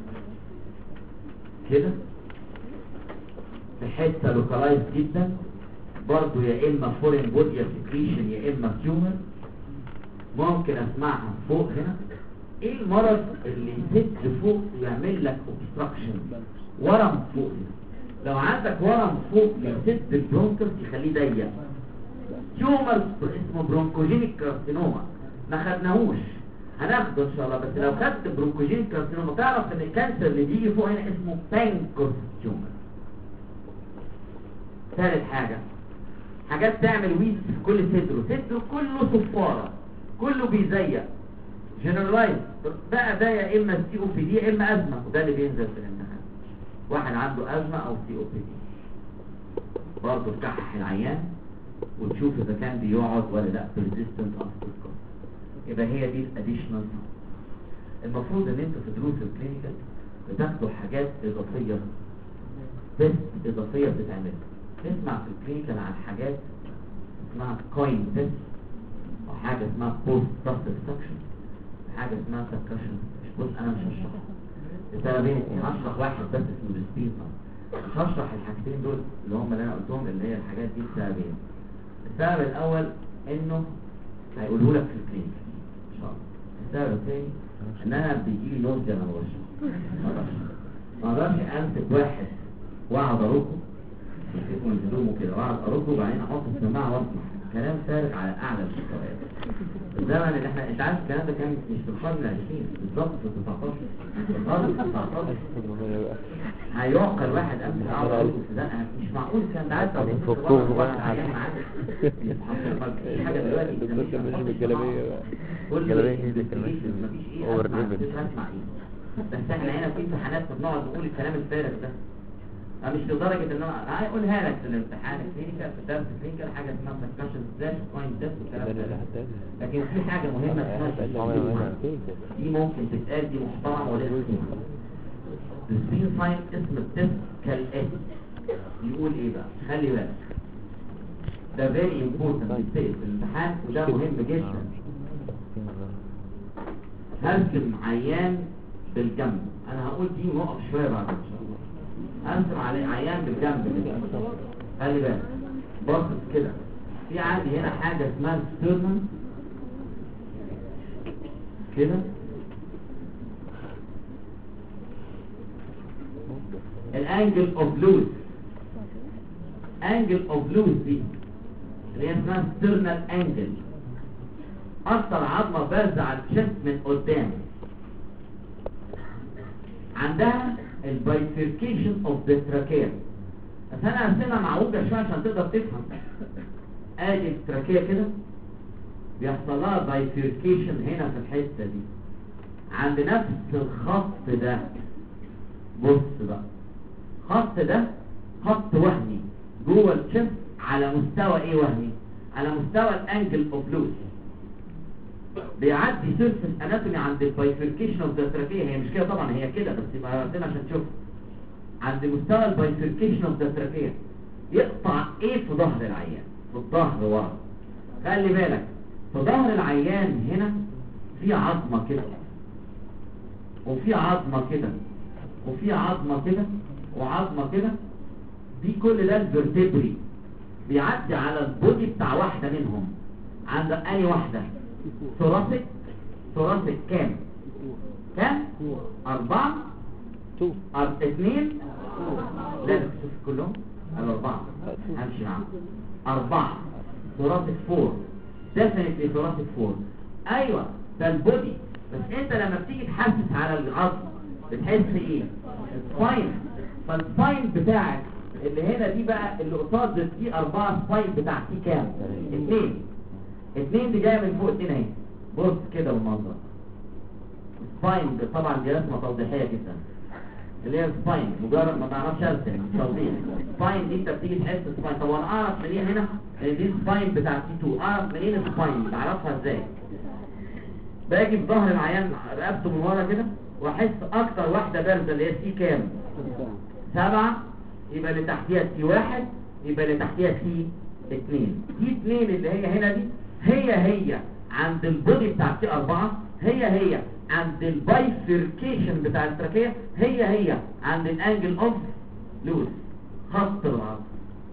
كده في حته لوكالايز جدا برضه، يا اما فورين بودي سكريشن يا اما تيومر. ممكن اسمعها فوق هنا. ايه المرض اللي يسد فوق يعمل لك اوبستراكشن؟ ورم فوق هنا. لو عندك ورم فوق يسد البرونكس يخليه ضيق، تيومر اسمه برونكوجينيك كارسينوما. ما خدناهوش، هناخده ان شاء الله. بس لو خدت برونكوجينيك كارسينوما تعرف ان الكانسر اللي بيجي فوق هنا اسمه بانكوس تيومر. ثالث حاجة، حاجات تعمل ويز في كل صدره، صدره كله صفارة، كله بيزيق، جنرالايز بقى ده يا اما سي او بي دي يا اما ازمة. وده اللي بينزل في الامتحان، واحد عنده ازمة او سي او بي دي. برضه تكحح العيان وتشوف اذا كان بيقعد ولا لا، persistent obstruction. يبقى هي دي الاديشنال. المفروض ان انتوا في دروس الكلينيكال بتاخدوا حاجات اضافيه، بس اضافيه بتتعمل. تسمع في الكلينيكال عن حاجات اسمها كوين تيست، او حاجه اسمها بوست سبستراكشن، حاجه اسمها سكشن. بص انا مش هشرح السببين اتنين، هشرح واحد بس اسمه السبيد. مش هشرح الحاجتين دول اللي هم اللي انا قلتهم اللي هي الحاجات دي بسببين. السبب الاول انه هيقوله لك في الكلينيك ان شاء الله. السبب الثاني ان انا بيجي لي نوز انا بشرح، ما اقدرش امسك واحد واقعد ارده يمسكوا هدومه كده واقعد ارده وبعدين احط السماعه واسمع كلام فارغ على اعلى المستويات. الزمن اللي احنا انت عارف الكلام ده كان مش في القرن العشرين، بالظبط في التسعتاشر، في القرن التسعتاشر هيعقل واحد قبل اقعد ارده في ده. مش معقول كان ده عارف فكوه بقى حاجه دلوقتي مش بالجلابيه بقى، كل الجلابيه هي دي كلمات مفيش ايه اوفر اسمع ليفل. اسمع ايه. بس احنا هنا في امتحانات بنقعد نقول الكلام الفارغ ده. أنا مش لدرجة ان انا هقولها لك في الامتحان الكلينيكال، في الدرس الكلينيكال حاجة اسمها سكشن سلاش كوين تيست والكلام ده. لكن في حاجة مهمة اسمها دي ممكن تتقال، دي محترمة ولا قيمة. السبين ساين اسم التيست كالاتي، يقول ايه بقى؟ خلي بالك ده فيري امبورتنت في الامتحان وده مهم جدا. هرسم عيان بالجنب، انا هقول دي نقف شوية بعد ان شاء الله. هرسم على عيان بالجنب كده، خلي بالك باصص كده. في عندي هنا حاجة اسمها ستيرنم كده، الانجل اوف لوز، انجل اوف لوز دي اللي هي اسمها ستيرنال انجل، اكتر عظمة بارزة على الشست من قدام. عندها البايفيركيشن اوف ذا تراكيا، بس انا هرسمها معوجة شوية عشان تقدر تفهم. ادي التراكيا كده بيحصل لها بايفيركيشن هنا في الحتة دي عند نفس الخط ده. بص بقى، خط ده خط وهمي جوه الشست على مستوى ايه وهمي؟ على مستوى الانجل اوف لوز. بيعدي سيرفس اناتومي عند البايفيركيشن اوف ذا تراكيا. هي مش كده طبعا، هي كده بس يبقى راسمها عشان تشوف. عند مستوى البايفركيشن اوف ذا تراكيه، يقطع ايه في ظهر العيان، في الظهر ورا. خلي بالك في ظهر العيان هنا في عظمه كده وفي عظمه كده وفي عظمه كده وعظمه كده، دي كل ده الفرتبري بيعدي على البودي بتاع واحده منهم. عند اني واحده ثوراسيك، ثوراسيك كام كام أربعة تو أر- اثنين لا تشوف كلهم الأربعة همشي معاهم أربعة ثوراسيك فور ديفينتلي ثوراسيك فور. أيوة ده البودي، بس أنت لما بتيجي تحسس على العظم بتحس إيه؟ السباين. فالسباين بتاعك اللي هنا دي بقى اللي قصاد دي أربعة، سباين بتاعتي كام؟ اثنين. اثنين دي جاية من فوق اتنين اهي. بص كده بالمنظر سباين، طبعا دي رسمة توضيحية جدا اللي هي سباين، مجرد ما تعرفش ارسم توضيح. سباين دي انت بتيجي تحس سباين. طب انا اعرف منين هنا ان دي سباين بتاعت تي اتنين؟ اعرف منين السباين؟ تعرفها ازاي؟ باجي في ظهر العيان رقبته من ورا كده واحس اكتر واحدة بارزة اللي هي سي كام؟ سبعة، يبقى اللي تحتيها سي واحد، يبقى اللي تحتيها سي اتنين. دي اتنين اللي هي هنا دي هي هي عند البودي بتاع سي اربعة، هي هي عند البايفركيشن بتاع التراكية، هي هي عند الانجل اوف لوز خط العظم.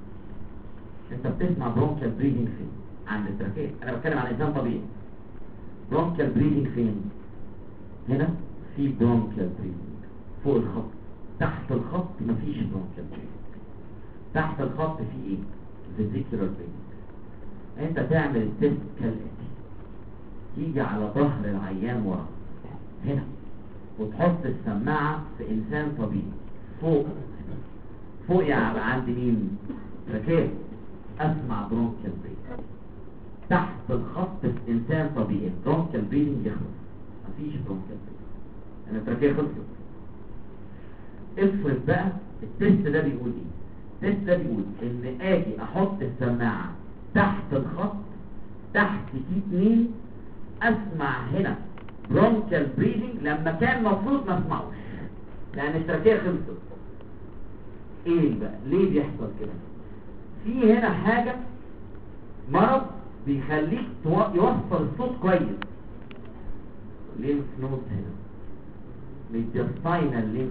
انت بتسمع برونكيال بريدنج فين؟ عند التراكية. انا بتكلم عن انسان طبيعي. برونكيال بريدنج فين؟ هنا في برونكيال بريدنج فوق الخط. تحت الخط مفيش برونكيال بريدنج. تحت الخط في ايه؟ فيزيكولار بريدنج. انت تعمل التست كالاتي، تيجي على ظهر العيان ورا هنا وتحط السماعة في انسان طبيعي فوق فوق يعني عند مين؟ ركاب. اسمع برونكيال بريدنج تحت الخط في انسان طبيعي. برونكيال بريدنج يخلص، مفيش برونكيال بريدنج، انا التركيه خلصت. افرض بقى التست ده بيقول ايه؟ التست ده بيقول ان اجي احط السماعة تحت الخط تحت تي اتنين، اسمع هنا برونكيال بريدنج لما كان مفروض ما اسمعوش لان التركيه خلصت. ايه بقى ليه بيحصل كده؟ في هنا حاجة مرض بيخليك تو- يوصل الصوت كويس. لينف نود هنا ميدياستاينال لينف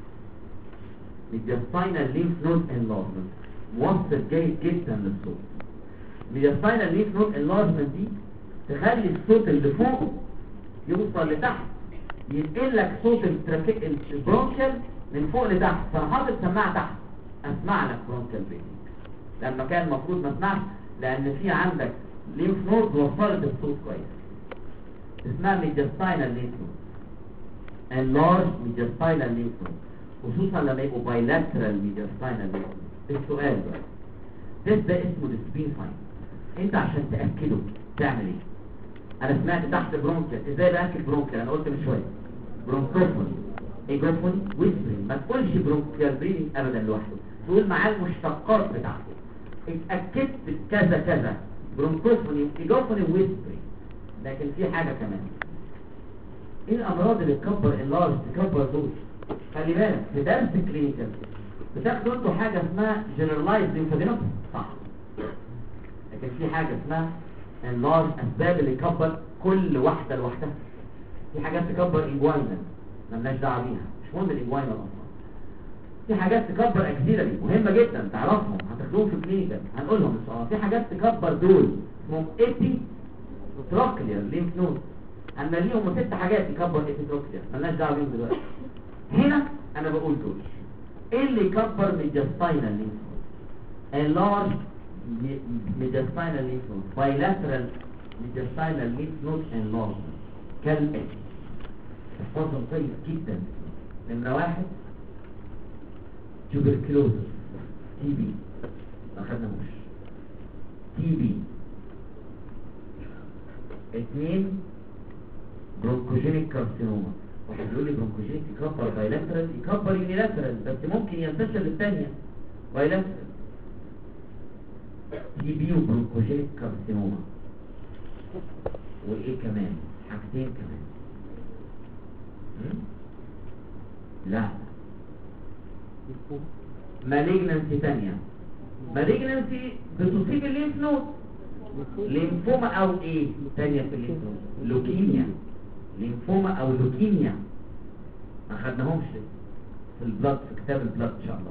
ميدياستاينال لينف نود انلارجمنت موصل جيد جدا للصوت. ميدياستاينال لينف نود انلارجمنت دي تخلي الصوت اللي فوق يوصل لتحت، ينقل لك صوت التراكي البرونكيال من فوق لتحت. فانا حاطط سماعه تحت اسمع لك برونكيال بريدنج لما كان المفروض ما اسمعش، لان في عندك لينف نود وصلت الصوت كويس. اسمها ميدياستاينال لينف نود انلارج ميدياستاينال لينف نود، خصوصا لما يبقوا بايلاترال ميدياستاينال لينف نود. السؤال بقى ده ده اسمه السبين فاين. انت عشان تاكده تعمل ايه؟ انا سمعت تحت برونكيال، ازاي باكد برونكيال؟ انا قلت من شويه برونكوفوني ايجوفوني ويسبرين. ما تقولش برونكيال بريدنج ابدا لوحده، تقول معاه المشتقات بتاعته. اتاكدت كذا كذا برونكوفوني ايجوفوني ويسبرين. لكن في حاجه كمان، ايه الامراض اللي تكبر اللارج تكبر دول؟ خلي بالك في درس كلينيكال بتاخدوا انتوا حاجه اسمها جنرالايز ليمفادينوباثي صح، لكن في حاجه اسمها اللارج اسباب اللي يكبر كل واحده لوحدها. في حاجات تكبر انجوينال مالناش دعوه بيها، مش مهم الانجوينال اصلا. في حاجات تكبر اكسيلري مهمه جدا تعرفهم، هتاخدوهم في كلينيكال هنقولهم ان شاء الله. في حاجات تكبر دول اسمهم ايبي تروكلير ليمف نود، هنمليهم ست حاجات يكبر ايبي تروكلير مالناش دعوه بيهم دلوقتي. هنا انا بقول دول ايه اللي يكبر ميدياستاينال ليمف نود؟ اللارج ميدياستاينال ليمف نود، بايلاترال ميدياستاينال ليمف نود انلارج كالاتي. احفظهم كويس جدا. نمرة واحد توبركلوزس تي بي ما خدناهوش تي بي. اثنين برونكوجينيك كارسينوما. واحد يقول لي برونكوجينيك يكبر بايلاترال يكبر يونيلاترال بس ممكن ينتشر للثانيه بايلاترال. تي بي وبرونكوجينيك كارسينوما. وايه كمان؟ حاجتين كمان. لا مالجنسي تانية. مالجنسي بتصيب الليمف نود، ليمفوما او ايه تانية في الليمف نود؟ لوكيميا. ليمفوما او لوكيميا ما خدناهمش في البلاد، في كتاب البلاد ان شاء الله.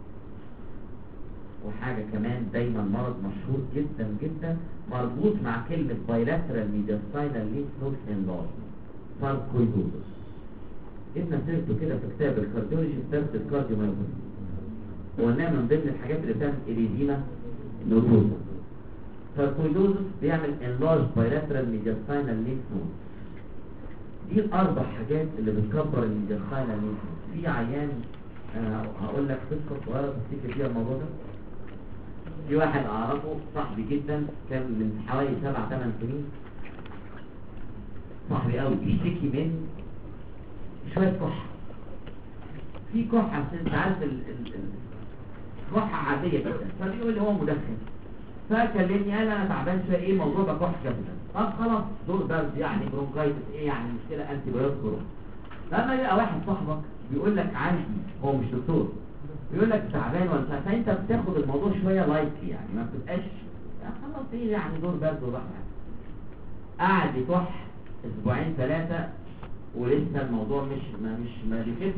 وحاجة كمان دايما مرض مشهور جدا جدا مربوط مع كلمة bilateral mediastinal lymph node enlargement، ساركويدوزس. جبنا سيرته كده في كتاب الكارديولوجي في درس الكارديوميوباثي، وقلنا من ضمن الحاجات اللي بتعمل إريديما نودوزا. ساركويدوزس بيعمل enlarged bilateral mediastinal lymph node. دي الأربع حاجات اللي بتكبر الميدياستاينال lymph node. في عيان أنا هقول لك قصة صغيرة تفتكر فيها الموضوع ده. في واحد أعرفه صاحبي جدا، كان من حوالي سبع ثمان سنين، صاحبي قوي، بيشتكي من شوية كحة. في كحة عشان انت عارف ال ال ال كحة عادية جدا، فبيقول لي هو مدخن. فكلمني قال انا تعبان شوية، ايه موضوع بكح كده. طب خلاص دور برد يعني برونكايتس، ايه يعني مشكلة انتي بايوتيك. لما يبقى واحد صاحبك بيقول لك عندي، هو مش دكتور، بيقول لك تعبان ولا بتاع، فانت بتاخد الموضوع شويه لايتلي يعني، ما بتبقاش خلاص ايه يعني دور برد وراح يعني. قعد يكح اسبوعين ثلاثه ولسه الموضوع مش ما مش ما بيخفش.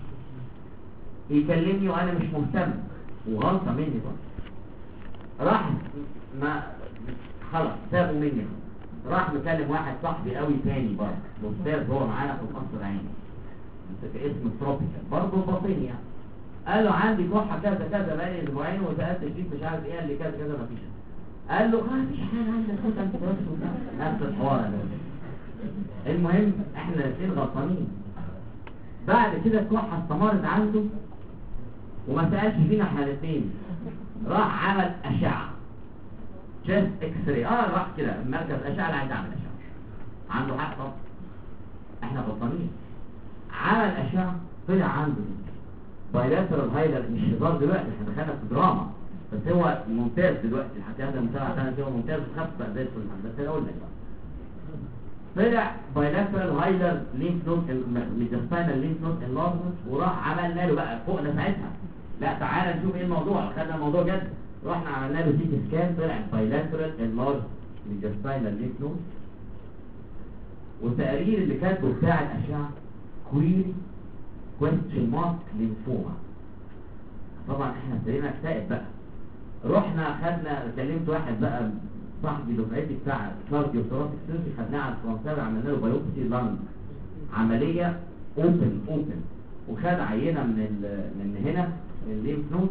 يكلمني وانا مش مهتم، وغلطه مني بقى. راح ما خلاص سابوا مني، راح مكلم واحد صاحبي قوي تاني برضه استاذ هو معانا في القصر العيني في اسم تروبيكال برضه باطني يعني. قال له عندي كحه كذا كذا بقالي اسبوعين وسالت الشيخ مش عارف ايه، قال لي كذا كذا مفيش. قال له ما فيش حاجه عندك خد انت بس نفس الحوار ده. المهم احنا الاثنين غلطانين. بعد كده الكحه استمرت عنده وما سالش فينا احنا الاثنين، راح عمل اشعه تشست اكس راي. اه راح كده مركز اشعه اللي عايز اعمل اشعه، عنده حق طبعا، احنا غلطانين. عمل اشعه طلع عنده بايلاترال هايلر، مش هزار دلوقتي، احنا دخلنا في دراما، بس هو ممتاز دلوقتي الحكايه ده من سبع سنين هو ممتاز وخف بقى زي الفل. بس اقول لك بقى طلع بايلاترال هايلر لينف نود ميدياستاينال لينف نود انلارجمنت، وراح عملنا له بقى فوقنا ساعتها، لا تعالى نشوف ايه الموضوع، خدنا الموضوع جد، رحنا عملنا له سي تي سكان طلع بايلاترال انلارج ميدياستاينال لينف نود. والتقرير اللي كاتبه بتاع الاشعه كويري كويستشن مارك لينفوما. طبعا احنا ابتدينا نكتئب بقى، رحنا خدنا كلمت واحد بقى صاحبي دفعتي بتاع كارديو ثوراسيك سيرجري، خدناه على الفرنساوي عملنا له بايوبسي لانج، عمليه اوبن اوبن، وخد عينه من من هنا من الليمف نود،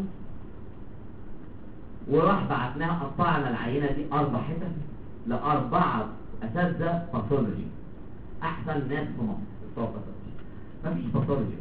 وراح بعتناها قطعنا العينه دي اربع حتت لاربعه اساتذه باثولوجي، احسن ناس في مصر بتوع باثولوجي، مفيش باثولوجي.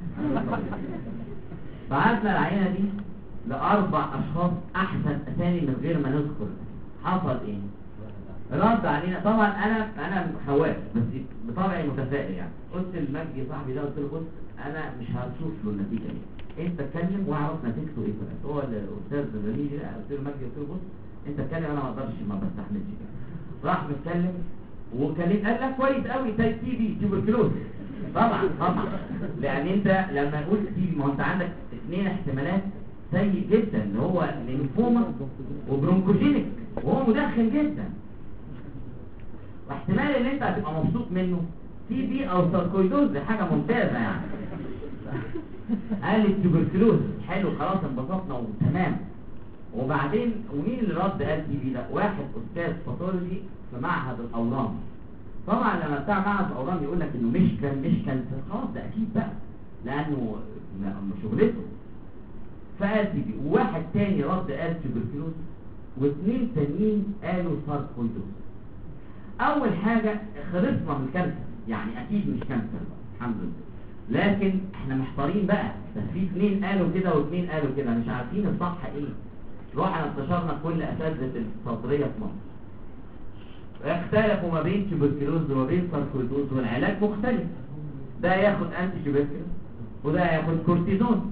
بعتنا العينه دي لاربع اشخاص احسن اسامي من غير ما نذكر. حصل ايه؟ رد علينا. طبعا انا انا خواف بس بطبعي متفائل يعني. قلت لمجدي صاحبي ده، قلت له بص انا مش هشوف له النتيجه دي، انت اتكلم واعرف نتيجته ايه. طلعت هو الاستاذ الزميلي ده، قلت له مجدي، قلت له بص انت اتكلم انا ما اقدرش ما بستحملش كده. راح متكلم وكلم قال لك كويس قوي تي بي تيوبركلوز. طبعا طبعا لان انت لما يقول تي بي ما انت عندك اثنين احتمالات سيء جدا اللي هو ليمفوما وبرونكوجينيك وهو مدخن جدا، واحتمال ان انت هتبقى مبسوط منه تي بي او ساركويدوز، دي حاجه ممتازه يعني. قال لي التوبركلوز حلو خلاص انبسطنا وتمام. وبعدين ومين اللي رد قال تي بي ده؟ واحد استاذ باثولوجي في معهد الاورام. طبعا لما بتاع معهد الاورام يقول لك انه مش كان مش كان خلاص ده اكيد بقى لانه شغلته، فقال تي بي. وواحد تاني رد قال توبركلوز، واثنين تانيين قالوا ساركويدوز. اول حاجه خلصنا من الكانسر يعني اكيد مش كانسر الحمد لله، لكن احنا محتارين بقى، بس في اثنين قالوا كده واثنين قالوا كده مش عارفين الصح ايه. رحنا استشرنا كل اساتذه الصدريه في مصر، اختلفوا ما بين توبركلوز وما بين ساركويدوز، والعلاج مختلف، ده ياخد انتي توبركلوز وده ياخد كورتيزون.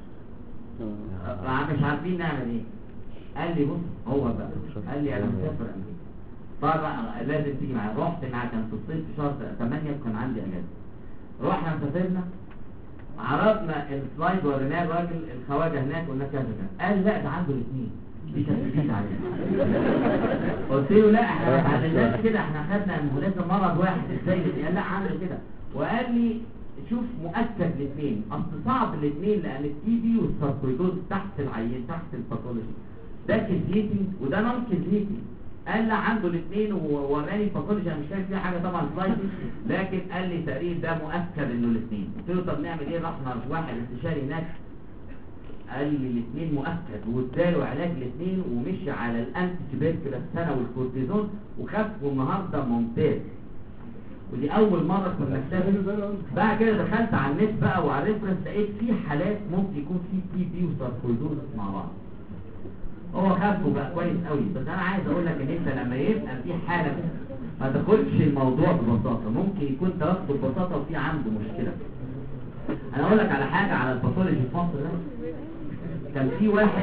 مش عارفين نعمل ايه. قال لي بص هو بقى قال لي انا مسافر امريكا طبعا لازم تيجي معايا. رحت معاه كان في الصيف في شهر ثمانية وكان عندي اجازه. رحنا سافرنا عرضنا السلايد وريناه الراجل الخواجه هناك قلنا كذا كذا، قال لا ده عنده الاثنين، دي كانت جديده علينا. قلت له لا احنا ما اتعلمناش كده، احنا خدنا لازم مرض واحد ازاي؟ قال لا عنده كده، وقال لي شوف مؤكد الاثنين، اصل صعب الاثنين لان التي بي والساركويدوز تحت العين تحت الباثولوجي، ده كيزيتنج وده نون كيزيتنج. قال لا عنده الاثنين ووراني الباثولوجي، انا مش شايف فيها حاجه طبعا سلايد، لكن قال لي تقريبا ده مؤكد انه الاثنين. قلت له طب نعمل ايه؟ رحنا واحد استشاري هناك قال لي الاثنين مؤكد، واداله علاج الاثنين ومشي على الانتي تيوبركلوز سنه والكورتيزون وخف والنهارده ممتاز. ودي اول مره كنا نكتشف. بعد كده دخلت على النت بقى وعلى الريفرنس لقيت في حالات ممكن يكون في تي بي وساركويدوز مع بعض. هو خف وبقى كويس قوي، بس انا عايز اقول لك ان انت لما يبقى في حاله ما تاخدش الموضوع ببساطه، ممكن يكون تاخده ببساطه وفي عنده مشكله. انا اقول لك على حاجه على الباثولوجي في مصر ده. كان في واحد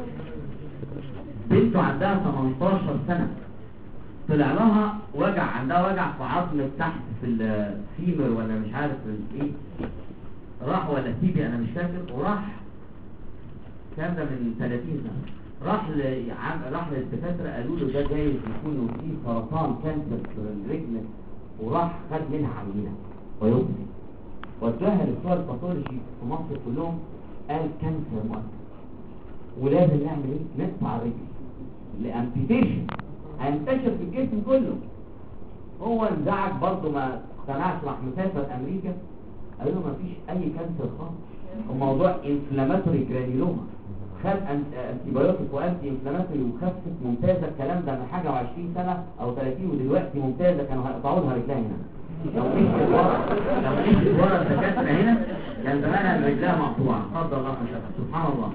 بنته عندها ثمانية عشر سنه طلع لها وجع، عندها وجع في عظم تحت في الفيمر ولا مش عارف ايه، راح ولا تيبي انا مش فاكر، وراح كان ده من ثلاثين سنه، راح ل... راح للدكاتره قالوا له ده جايز يكون فيه سرطان كانسر في الرجل، وراح خد منها عينه ويبني وجهها لبتوع الباثولوجي في مصر كلهم، قال كانسر مؤكد ولازم نعمل ايه؟ نقطع الرجل لامبيتيشن هينتشر في الجسم كله. هو انزعج برضه ما اقتنعش، راح مسافر امريكا قالوا له ما فيش اي كانسر خالص، وموضوع انفلاماتوري جرانيلوما، خد انتي بايوتيك وانتي انفلاماتوري وخفت ممتازه. الكلام ده من حاجه وعشرين سنه او ثلاثين ودلوقتي ممتازه، كانوا هيقطعوا لها رجلها هنا. لو مشيت ورا لو مشيت ورا الدكاتره هنا كان زمانها رجلها مقطوعه، قدر الله ما شاء الله، سبحان الله.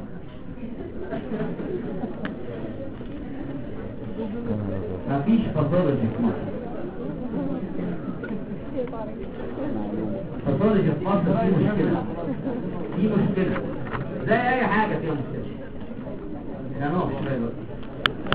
مفيش باثولوجي في مصر، باثولوجي في مصر في مشكله، في مشكله زي اي حاجه فيها مشكله. انا نقف شويه